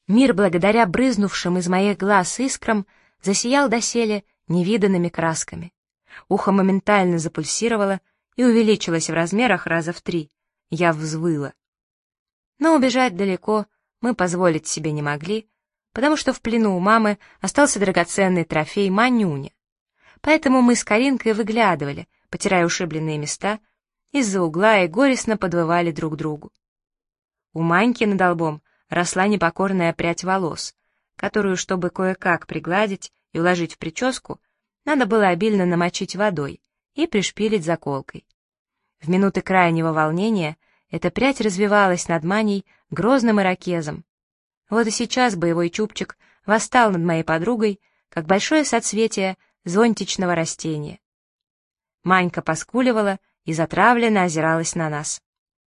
Мир, благодаря брызнувшим из моих глаз искрам, засиял доселе невиданными красками. Ухо моментально запульсировало и увеличилось в размерах раза в 3. Я взвыла. Но убежать далеко мы позволить себе не могли, потому что в плену у мамы остался драгоценный трофей Манюня. Поэтому мы с Каринкой выглядывали, потирая ушибленные места, из-за угла и горестно подвывали друг другу. У Маньки над лбом росла непокорная прядь волос, которую, чтобы кое-как пригладить и уложить в прическу, надо было обильно намочить водой и пришпилить заколкой. В минуты крайнего волнения эта прядь развивалась над Маней грозным ирокезом. Вот и сейчас боевой чубчик восстал над моей подругой, как большое соцветие зонтичного растения. Манька поскуливала и затравленно озиралась на нас.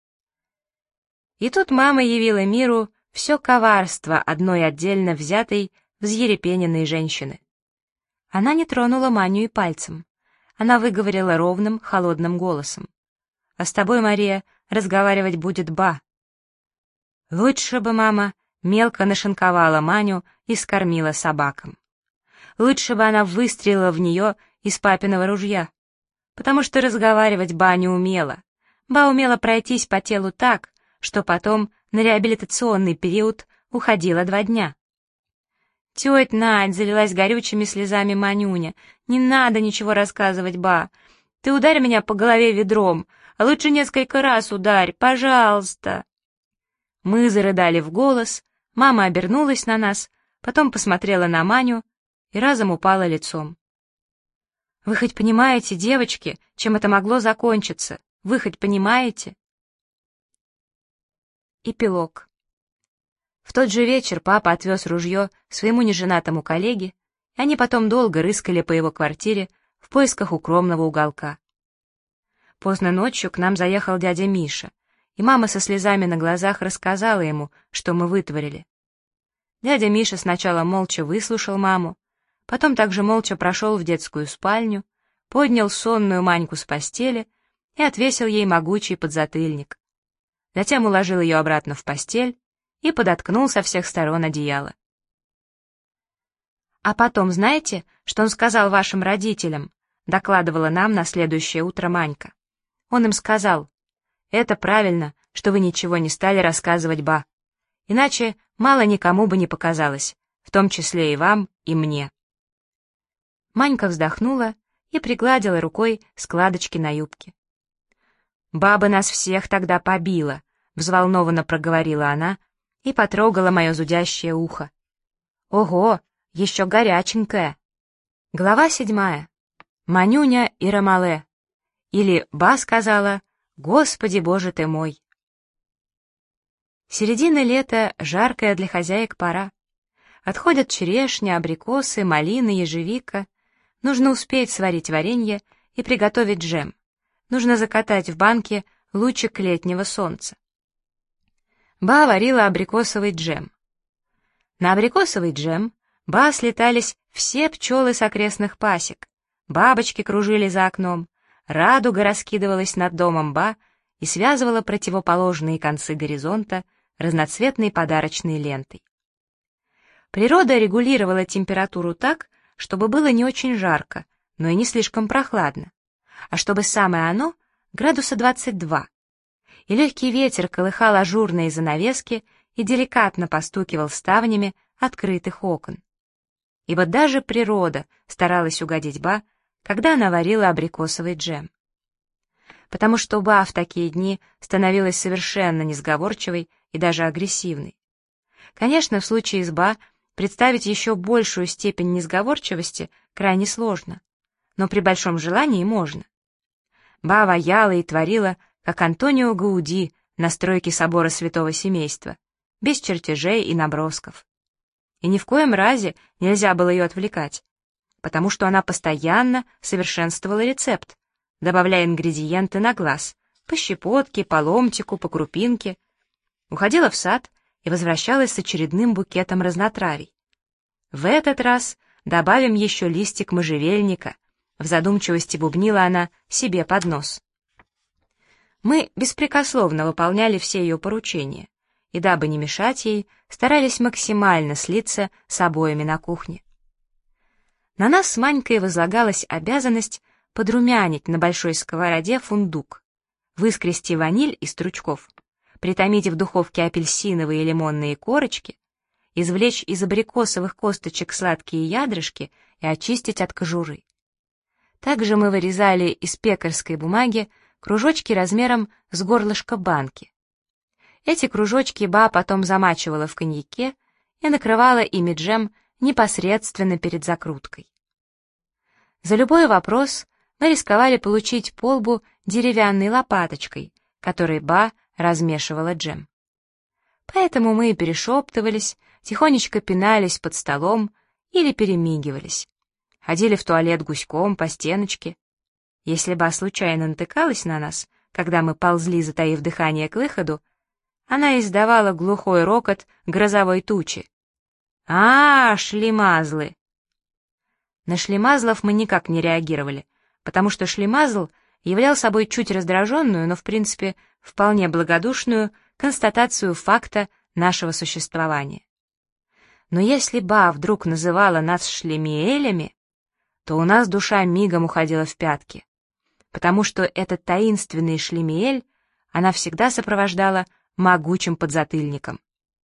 И тут мама явила миру все коварство одной отдельно взятой, взъерепененной женщины. Она не тронула Маню и пальцем. Она выговорила ровным, холодным голосом. «А с тобой, Мария, разговаривать будет ба». Лучше бы мама мелко нашинковала Маню и скормила собакам. Лучше бы она выстрелила в нее из папиного ружья, потому что разговаривать ба не умела. Ба умела пройтись по телу так, что потом на реабилитационный период уходила 2 дня. «Тетя Надь!» — залилась горючими слезами Манюня. «Не надо ничего рассказывать, ба! Ты ударь меня по голове ведром, а лучше несколько раз ударь, пожалуйста!» Мы зарыдали в голос, мама обернулась на нас, потом посмотрела на Маню и разом упала лицом. «Вы хоть понимаете, девочки, чем это могло закончиться? Вы хоть понимаете?» Эпилог. В тот же вечер папа отвез ружье своему неженатому коллеге, и они потом долго рыскали по его квартире в поисках укромного уголка. Поздно ночью к нам заехал дядя Миша, и мама со слезами на глазах рассказала ему, что мы вытворили. Дядя Миша сначала молча выслушал маму, потом также молча прошел в детскую спальню, поднял сонную Маньку с постели и отвесил ей могучий подзатыльник. Затем уложил ее обратно в постель и подоткнул со всех сторон одеяло. «А потом знаете, что он сказал вашим родителям?» — докладывала нам на следующее утро Манька. Он им сказал: «Это правильно, что вы ничего не стали рассказывать, ба. Иначе мало никому бы не показалось, в том числе и вам, и мне». Манька вздохнула и пригладила рукой складочки на юбке. «Баба нас всех тогда побила», — взволнованно проговорила она и потрогала мое зудящее ухо. «Ого, еще горяченькое». Глава 7. Манюня и Ромале. Или ба сказала: «Господи, Боже ты мой». Середина лета — жаркая для хозяек пора. Отходят черешня, абрикосы, малина, ежевика. Нужно успеть сварить варенье и приготовить джем. Нужно закатать в банке лучик летнего солнца. Ба варила абрикосовый джем. На абрикосовый джем ба слетались все пчелы с окрестных пасек. Бабочки кружили за окном, радуга раскидывалась над домом ба и связывала противоположные концы горизонта разноцветной подарочной лентой. Природа регулировала температуру так, чтобы было не очень жарко, но и не слишком прохладно, а чтобы самое оно — градуса 22. И легкий ветер колыхал ажурные занавески и деликатно постукивал ставнями открытых окон. Ибо даже природа старалась угодить ба, когда она варила абрикосовый джем. Потому что ба в такие дни становилась совершенно несговорчивой и даже агрессивной. Конечно, в случае с ба представить еще большую степень несговорчивости крайне сложно, но при большом желании можно. Ба ваяла и творила, как Антонио Гауди на стройке собора Святого Семейства, без чертежей и набросков. И ни в коем разе нельзя было ее отвлекать, потому что она постоянно совершенствовала рецепт, добавляя ингредиенты на глаз, по щепотке, по ломтику, по крупинке, уходила в сад и возвращалась с очередным букетом разнотравий. В этот раз добавим еще листик можжевельника, в задумчивости бубнила она себе под нос. Мы беспрекословно выполняли все ее поручения, и, дабы не мешать ей, старались максимально слиться с обоями на кухне. На нас с Манькой возлагалась обязанность подрумянить на большой сковороде фундук, выскрести ваниль из стручков, притомить в духовке апельсиновые и лимонные корочки, извлечь из абрикосовых косточек сладкие ядрышки и очистить от кожуры. Также мы вырезали из пекарской бумаги кружочки размером с горлышко банки. Эти кружочки Ба потом замачивала в коньяке и накрывала ими джем непосредственно перед закруткой. За любой вопрос мы рисковали получить по лбу деревянной лопаточкой, которой Ба размешивала джем. Поэтому мы перешептывались, тихонечко пинались под столом или перемигивались. Ходили в туалет гуськом по стеночке. Если Ба случайно натыкалась на нас, когда мы ползли, затаив дыхание, к выходу, она издавала глухой рокот грозовой тучи. Шлемазлы!» На шлемазлов мы никак не реагировали, потому что шлемазл являл собой чуть раздраженную, но в принципе вполне благодушную констатацию факта нашего существования. Но если Ба вдруг называла нас шлемиэлями, то у нас душа мигом уходила в пятки, потому что этот таинственный шлемиэль она всегда сопровождала могучим подзатыльником.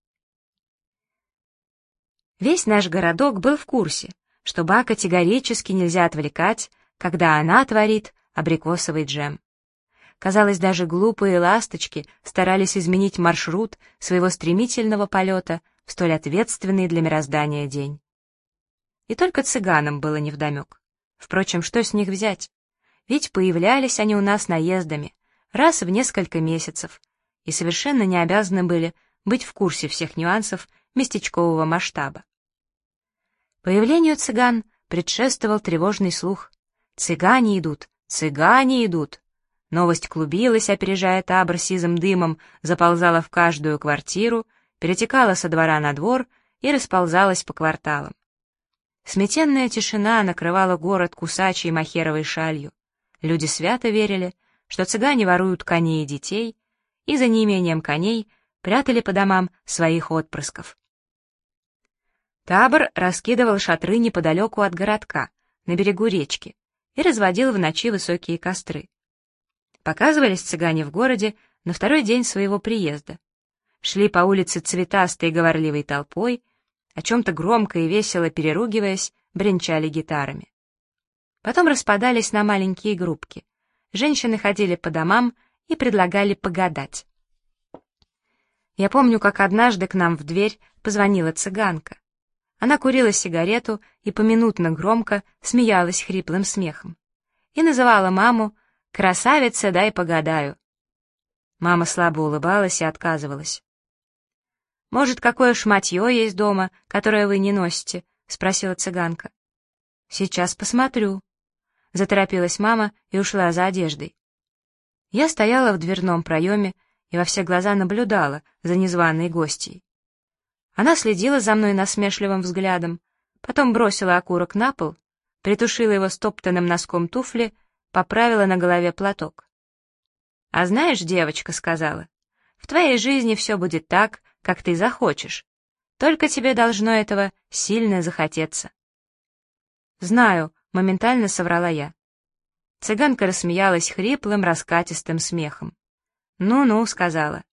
Весь наш городок был в курсе, что Ба категорически нельзя отвлекать, когда она творит абрикосовый джем. Казалось, даже глупые ласточки старались изменить маршрут своего стремительного полета в столь ответственный для мироздания день. И только цыганам было невдомек. Впрочем, что с них взять? Ведь появлялись они у нас наездами, раз в несколько месяцев, и совершенно не обязаны были быть в курсе всех нюансов местечкового масштаба. Появлению цыган предшествовал тревожный слух. «Цыгане идут! Цыгане идут!» Новость клубилась, опережая табор сизым дымом, заползала в каждую квартиру, перетекала со двора на двор и расползалась по кварталам. Сметенная тишина накрывала город кусачей махеровой шалью. Люди свято верили, что цыгане воруют коней и детей, и за неимением коней прятали по домам своих отпрысков. Табор раскидывал шатры неподалеку от городка, на берегу речки, и разводил в ночи высокие костры. Показывались цыгане в городе на второй день своего приезда. Шли по улице цветастой говорливой толпой, о чем-то громко и весело переругиваясь, бренчали гитарами. Потом распадались на маленькие группки. Женщины ходили по домам и предлагали погадать. Я помню, как однажды к нам в дверь позвонила цыганка. Она курила сигарету и поминутно громко смеялась хриплым смехом. И называла маму «Красавица, дай погадаю». Мама слабо улыбалась и отказывалась. «Может, какое шматье есть дома, которое вы не носите?» — спросила цыганка. «Сейчас посмотрю». Заторопилась мама и ушла за одеждой. Я стояла в дверном проеме и во все глаза наблюдала за незваной гостьей. Она следила за мной насмешливым взглядом, потом бросила окурок на пол, притушила его стоптанным носком туфли, поправила на голове платок. «А знаешь, девочка, — сказала, — в твоей жизни все будет так, как ты захочешь. Только тебе должно этого сильно захотеться». «Знаю», — моментально соврала я. Цыганка рассмеялась хриплым, раскатистым смехом. «Ну-ну», — сказала.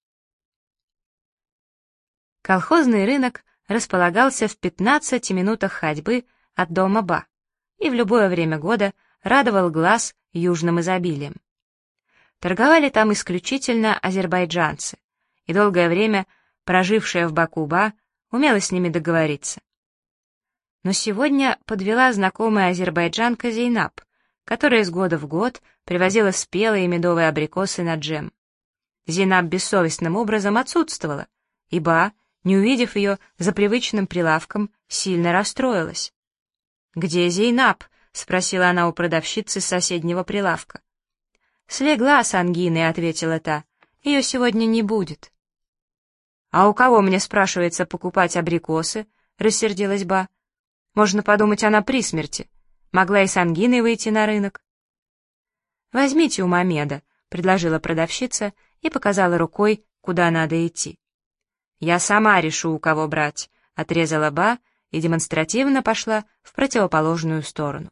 Колхозный рынок располагался в 15 минутах ходьбы от дома Ба и в любое время года радовал глаз южным изобилием. Торговали там исключительно азербайджанцы, и долгое время прожившая в Баку Ба умела с ними договориться. Но сегодня подвела знакомая азербайджанка Зейнаб, которая из года в год привозила спелые медовые абрикосы на джем. Зейнаб бессовестным образом отсутствовала, и Ба, не увидев ее за привычным прилавком, сильно расстроилась. «Где Зейнаб?» — спросила она у продавщицы с соседнего прилавка. «Слегла с ангиной», — ответила та, — «ее сегодня не будет». «А у кого мне, спрашивается, покупать абрикосы?» — рассердилась Ба. «Можно подумать, она при смерти. Могла и с ангиной выйти на рынок». «Возьмите у Мамеда», — предложила продавщица и показала рукой, куда надо идти. «Я сама решу, у кого брать», — отрезала Ба и демонстративно пошла в противоположную сторону.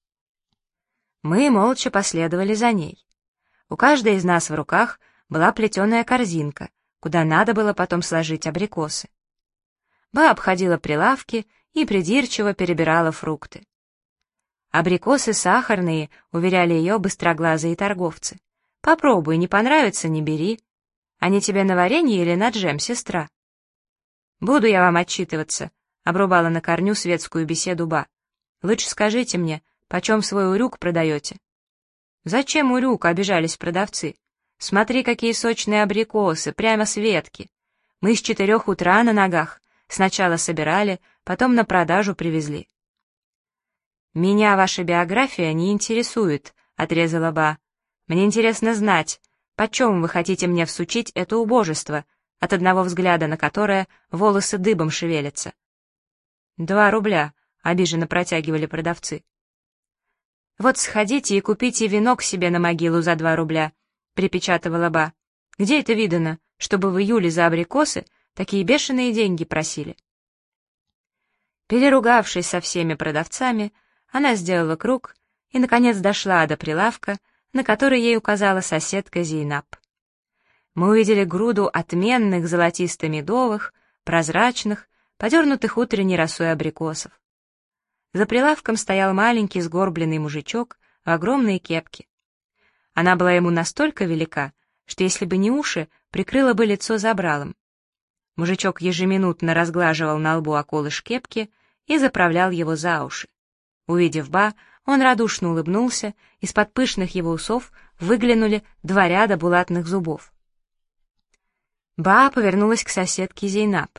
Мы молча последовали за ней. У каждой из нас в руках была плетеная корзинка, куда надо было потом сложить абрикосы. Ба обходила прилавки и придирчиво перебирала фрукты. «Абрикосы сахарные», — уверяли ее быстроглазые торговцы. «Попробуй, не понравится — не бери. Они тебе на варенье или на джем, сестра?» «Буду я вам отчитываться», — обрубала на корню светскую беседу Ба. «Лучше скажите мне, почем свой урюк продаете?» «Зачем урюк?» — обижались продавцы. «Смотри, какие сочные абрикосы, прямо с ветки. Мы с 4 утра на ногах. Сначала собирали, потом на продажу привезли». «Меня ваша биография не интересует», — отрезала Ба. «Мне интересно знать, почем вы хотите мне всучить это убожество, от одного взгляда на которое волосы дыбом шевелятся». «2 рубля», — обиженно протягивали продавцы. «Вот сходите и купите венок себе на могилу за 2 рубля», — припечатывала Ба. «Где это видано, чтобы в июле за абрикосы такие бешеные деньги просили?» Переругавшись со всеми продавцами, она сделала круг и, наконец, дошла до прилавка, на который ей указала соседка Зейнаб. Мы увидели груду отменных золотисто-медовых, прозрачных, подернутых утренней росой абрикосов. За прилавком стоял маленький сгорбленный мужичок в огромной кепке. Она была ему настолько велика, что если бы не уши, прикрыла бы лицо забралом. Мужичок ежеминутно разглаживал на лбу околыш кепки и заправлял его за уши. Увидев Ба, он радушно улыбнулся, из-под пышных его усов выглянули 2 ряда булатных зубов. Ба повернулась к соседке Зейнаб.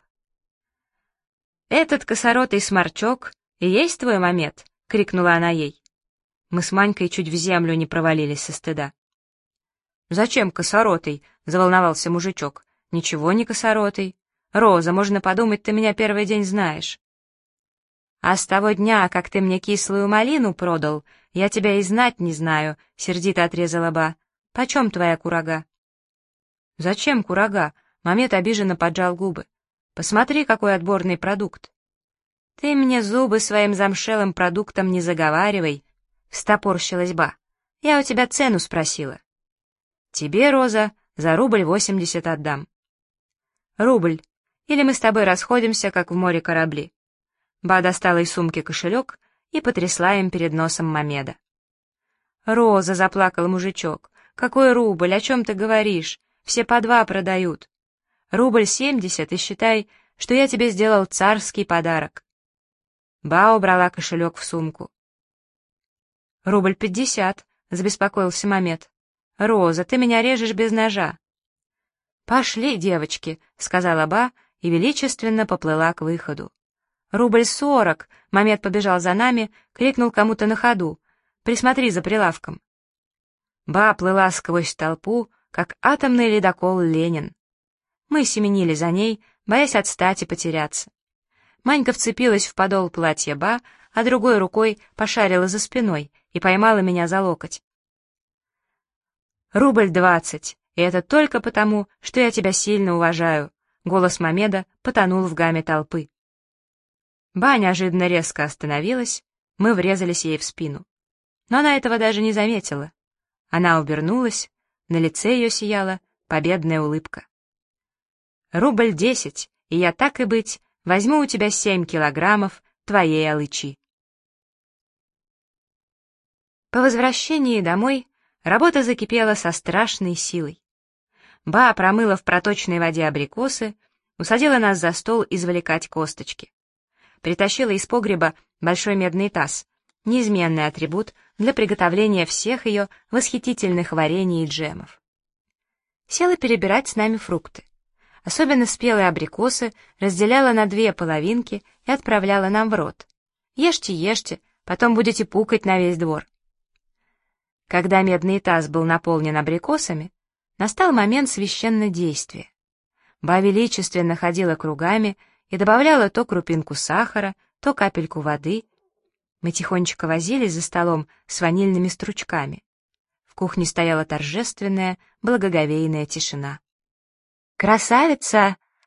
«Этот косоротый сморчок и есть твой Мамед?» — крикнула она ей. Мы с Манькой чуть в землю не провалились со стыда. «Зачем косоротый?» — заволновался мужичок. «Ничего не косоротый. Роза, можно подумать, ты меня первый день знаешь». «А с того дня, как ты мне кислую малину продал, я тебя и знать не знаю», — сердито отрезала Ба. «Почем твоя курага?» «Зачем курага?» — Мамед обиженно поджал губы. «Посмотри, какой отборный продукт». «Ты мне зубы своим замшелым продуктом не заговаривай», — встопорщилась Ба. «Я у тебя цену спросила». «Тебе, Роза, за 1,80 рубля отдам». «Рубль, или мы с тобой расходимся, как в море корабли». Ба достала из сумки кошелек и потрясла им перед носом Мамеда. «Роза», — заплакал мужичок, — «какой рубль, о чем ты говоришь? Все по 2 продают. 1,70 рубля, и считай, что я тебе сделал царский подарок». Ба убрала кошелек в сумку. 1,50 рубля, — забеспокоился Мамед. «Роза, ты меня режешь без ножа». «Пошли, девочки», — сказала Ба и величественно поплыла к выходу. 1,40 рубля, — Мамед побежал за нами, крикнул кому-то на ходу. «Присмотри за прилавком». Ба плыла сквозь толпу, как атомный ледокол «Ленин». Мы семенили за ней, боясь отстать и потеряться. Манька вцепилась в подол платья Ба, а другой рукой пошарила за спиной и поймала меня за локоть. 1,20 рубля, и это только потому, что я тебя сильно уважаю», — голос Мамеда потонул в гамме толпы. Ба неожиданно резко остановилась, мы врезались ей в спину. Но она этого даже не заметила. Она обернулась, на лице ее сияла победная улыбка. 1,10 рубля, и я, так и быть, возьму у тебя 7 килограммов твоей алычи. По возвращении домой работа закипела со страшной силой. Ба промыла в проточной воде абрикосы, усадила нас за стол извлекать косточки. Притащила из погреба большой медный таз, неизменный атрибут для приготовления всех ее восхитительных варений и джемов. Села перебирать с нами фрукты. Особенно спелые абрикосы разделяла на 2 половинки и отправляла нам в рот. «Ешьте, ешьте, потом будете пукать на весь двор». Когда медный таз был наполнен абрикосами, настал момент священнодействия. Ба величественно ходила кругами и добавляла то крупинку сахара, то капельку воды. Мы тихонечко возились за столом с ванильными стручками. В кухне стояла торжественная, благоговейная тишина. «Красавица!»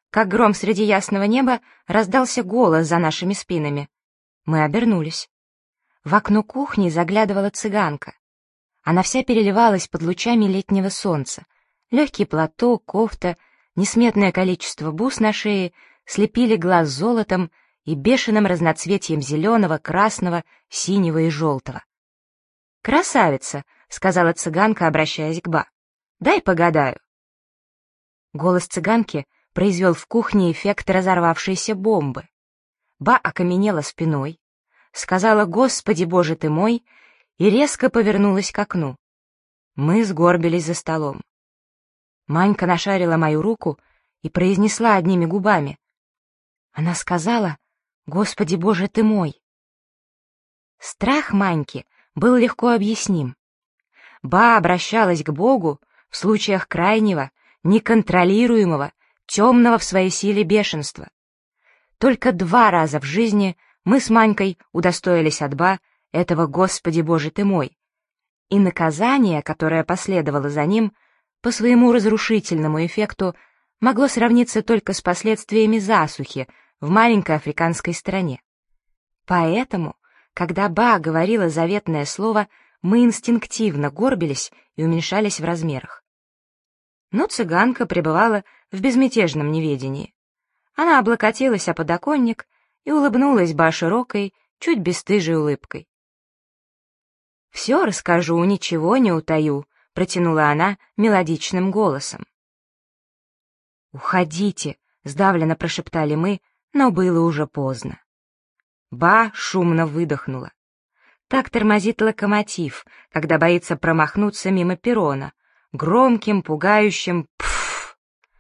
как гром среди ясного неба, раздался голос за нашими спинами. Мы обернулись. В окно кухни заглядывала цыганка. Она вся переливалась под лучами летнего солнца. Легкий платок, кофта, несметное количество бус на шее слепили глаз золотом и бешеным разноцветием зеленого, красного, синего и желтого. «Красавица!» — сказала цыганка, обращаясь к Ба. «Дай погадаю». Голос цыганки произвел в кухне эффект разорвавшейся бомбы. Ба окаменела спиной, сказала «Господи, Боже ты мой!» и резко повернулась к окну. Мы сгорбились за столом. Манька нашарила мою руку и произнесла одними губами. Она сказала «Господи, Боже ты мой!». Страх Маньки был легко объясним. Ба обращалась к Богу в случаях крайнего, неконтролируемого, темного в своей силе бешенства. Только 2 раза в жизни мы с Манькой удостоились от Ба этого «Господи, Боже ты мой!». И наказание, которое последовало за ним, по своему разрушительному эффекту, могло сравниться только с последствиями засухи в маленькой африканской стране. Поэтому, когда Ба говорила заветное слово, мы инстинктивно горбились и уменьшались в размерах. Но цыганка пребывала в безмятежном неведении. Она облокотилась о подоконник и улыбнулась Ба широкой, чуть бесстыжей улыбкой. «Все расскажу, ничего не утаю», — протянула она мелодичным голосом. «Уходите», — сдавленно прошептали мы, но было уже поздно. Ба шумно выдохнула. Так тормозит локомотив, когда боится промахнуться мимо перрона, громким, пугающим «пф».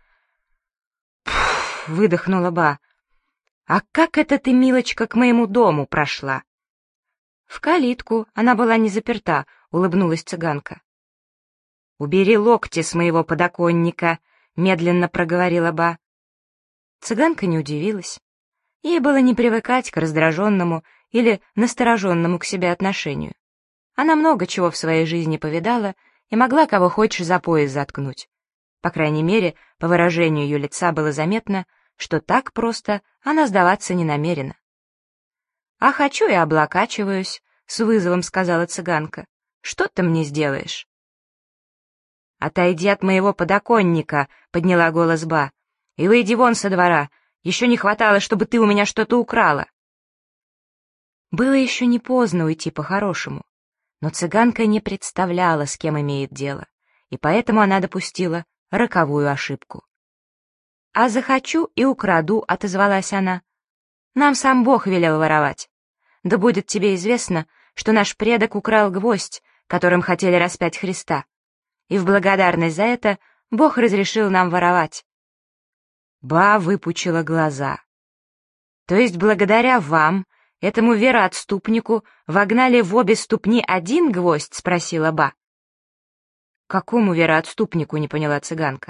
«Пф», выдохнула Ба. «А как это ты, милочка, к моему дому прошла?» «В калитку, она была не заперта», — улыбнулась цыганка. «Убери локти с моего подоконника», — медленно проговорила Ба. Цыганка не удивилась. Ей было не привыкать к раздраженному или настороженному к себе отношению. Она много чего в своей жизни повидала и могла кого хочешь за пояс заткнуть. По крайней мере, по выражению ее лица было заметно, что так просто она сдаваться не намерена. «А хочу и облокачиваюсь», — с вызовом сказала цыганка. «Что ты мне сделаешь?» «Отойди от моего подоконника», — подняла голос Ба, — «и выйди вон со двора. Еще не хватало, чтобы ты у меня что-то украла». Было еще не поздно уйти по-хорошему, но цыганка не представляла, с кем имеет дело, и поэтому она допустила роковую ошибку. «А захочу и украду», — отозвалась она. «Нам сам Бог велел воровать. Да будет тебе известно, что наш предок украл гвоздь, которым хотели распять Христа, и в благодарность за это Бог разрешил нам воровать». Ба выпучила глаза. «То есть благодаря вам, этому вероотступнику, вогнали в обе ступни 1 гвоздь?» — спросила Ба. «Какому вероотступнику?» — не поняла цыганка.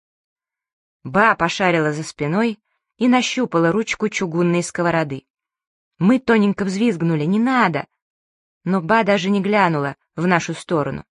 Ба пошарила за спиной и нащупала ручку чугунной сковороды. Мы тоненько взвизгнули «не надо», но Ба даже не глянула в нашу сторону.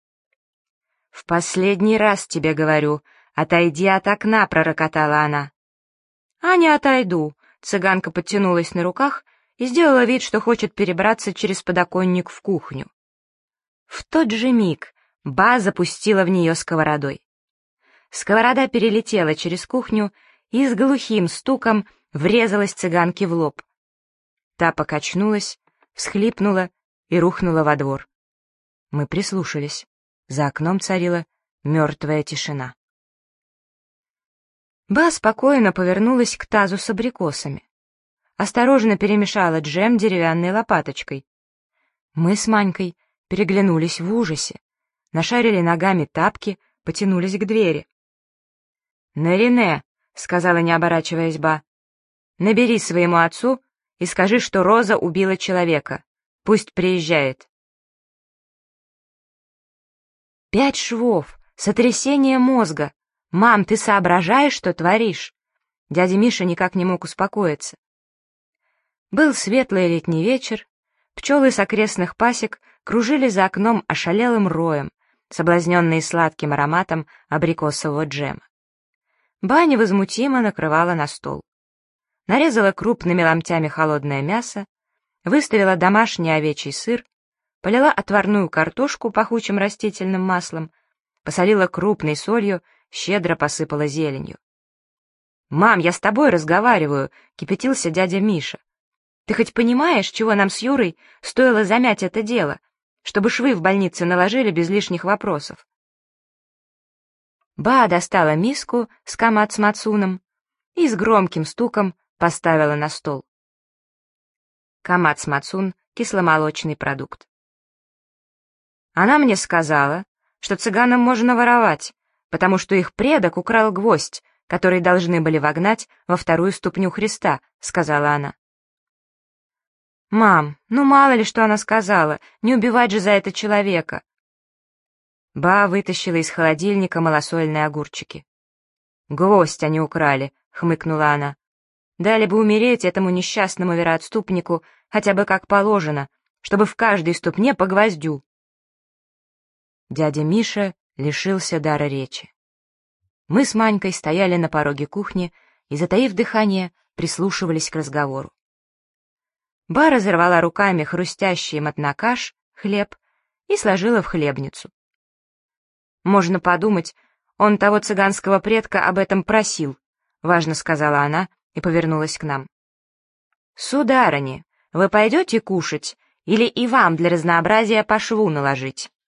«В последний раз тебе говорю, отойди от окна», — пророкотала она. «А не отойду», — цыганка подтянулась на руках и сделала вид, что хочет перебраться через подоконник в кухню. В тот же миг Ба запустила в нее сковородой. Сковорода перелетела через кухню и с глухим стуком врезалась цыганке в лоб. Та покачнулась, всхлипнула и рухнула во двор. Мы прислушались. За окном царила мертвая тишина. Ба спокойно повернулась к тазу с абрикосами. Осторожно перемешала джем деревянной лопаточкой. Мы с Манькой переглянулись в ужасе, нашарили ногами тапки, потянулись к двери. «Нарине», — сказала, не оборачиваясь Ба, — «набери своему отцу и скажи, что Роза убила человека. Пусть приезжает». 5 швов, сотрясение мозга. «Мам, ты соображаешь, что творишь?» Дядя Миша никак не мог успокоиться. Был светлый летний вечер, пчелы с окрестных пасек кружили за окном ошалелым роем, соблазненные сладким ароматом абрикосового джема. Ба невозмутимо накрывала на стол. Нарезала крупными ломтями холодное мясо, выставила домашний овечий сыр, полила отварную картошку пахучим растительным маслом, посолила крупной солью, щедро посыпала зеленью. «Мам, я с тобой разговариваю», — кипятился дядя Миша. «Ты хоть понимаешь, чего нам с Юрой стоило замять это дело, чтобы швы в больнице наложили без лишних вопросов?» Ба достала миску с камац-мацуном и с громким стуком поставила на стол. Камац-мацун — кисломолочный продукт. Она мне сказала, что цыганам можно воровать, потому что их предок украл гвоздь, который должны были вогнать во вторую ступню Христа, — сказала она. «Мам, ну мало ли, что она сказала, не убивать же за это человека». Ба вытащила из холодильника малосольные огурчики. «Гвоздь они украли», — хмыкнула она. «Дали бы умереть этому несчастному вероотступнику хотя бы как положено, чтобы в каждой ступне по гвоздю». Дядя Миша лишился дара речи. Мы с Манькой стояли на пороге кухни и, затаив дыхание, прислушивались к разговору. Ба разорвала руками хрустящий мотнакаш, хлеб, и сложила в хлебницу. «Можно подумать, он того цыганского предка об этом просил», — важно сказала она и повернулась к нам. «Сударыни, вы пойдете кушать или и вам для разнообразия по шву наложить?»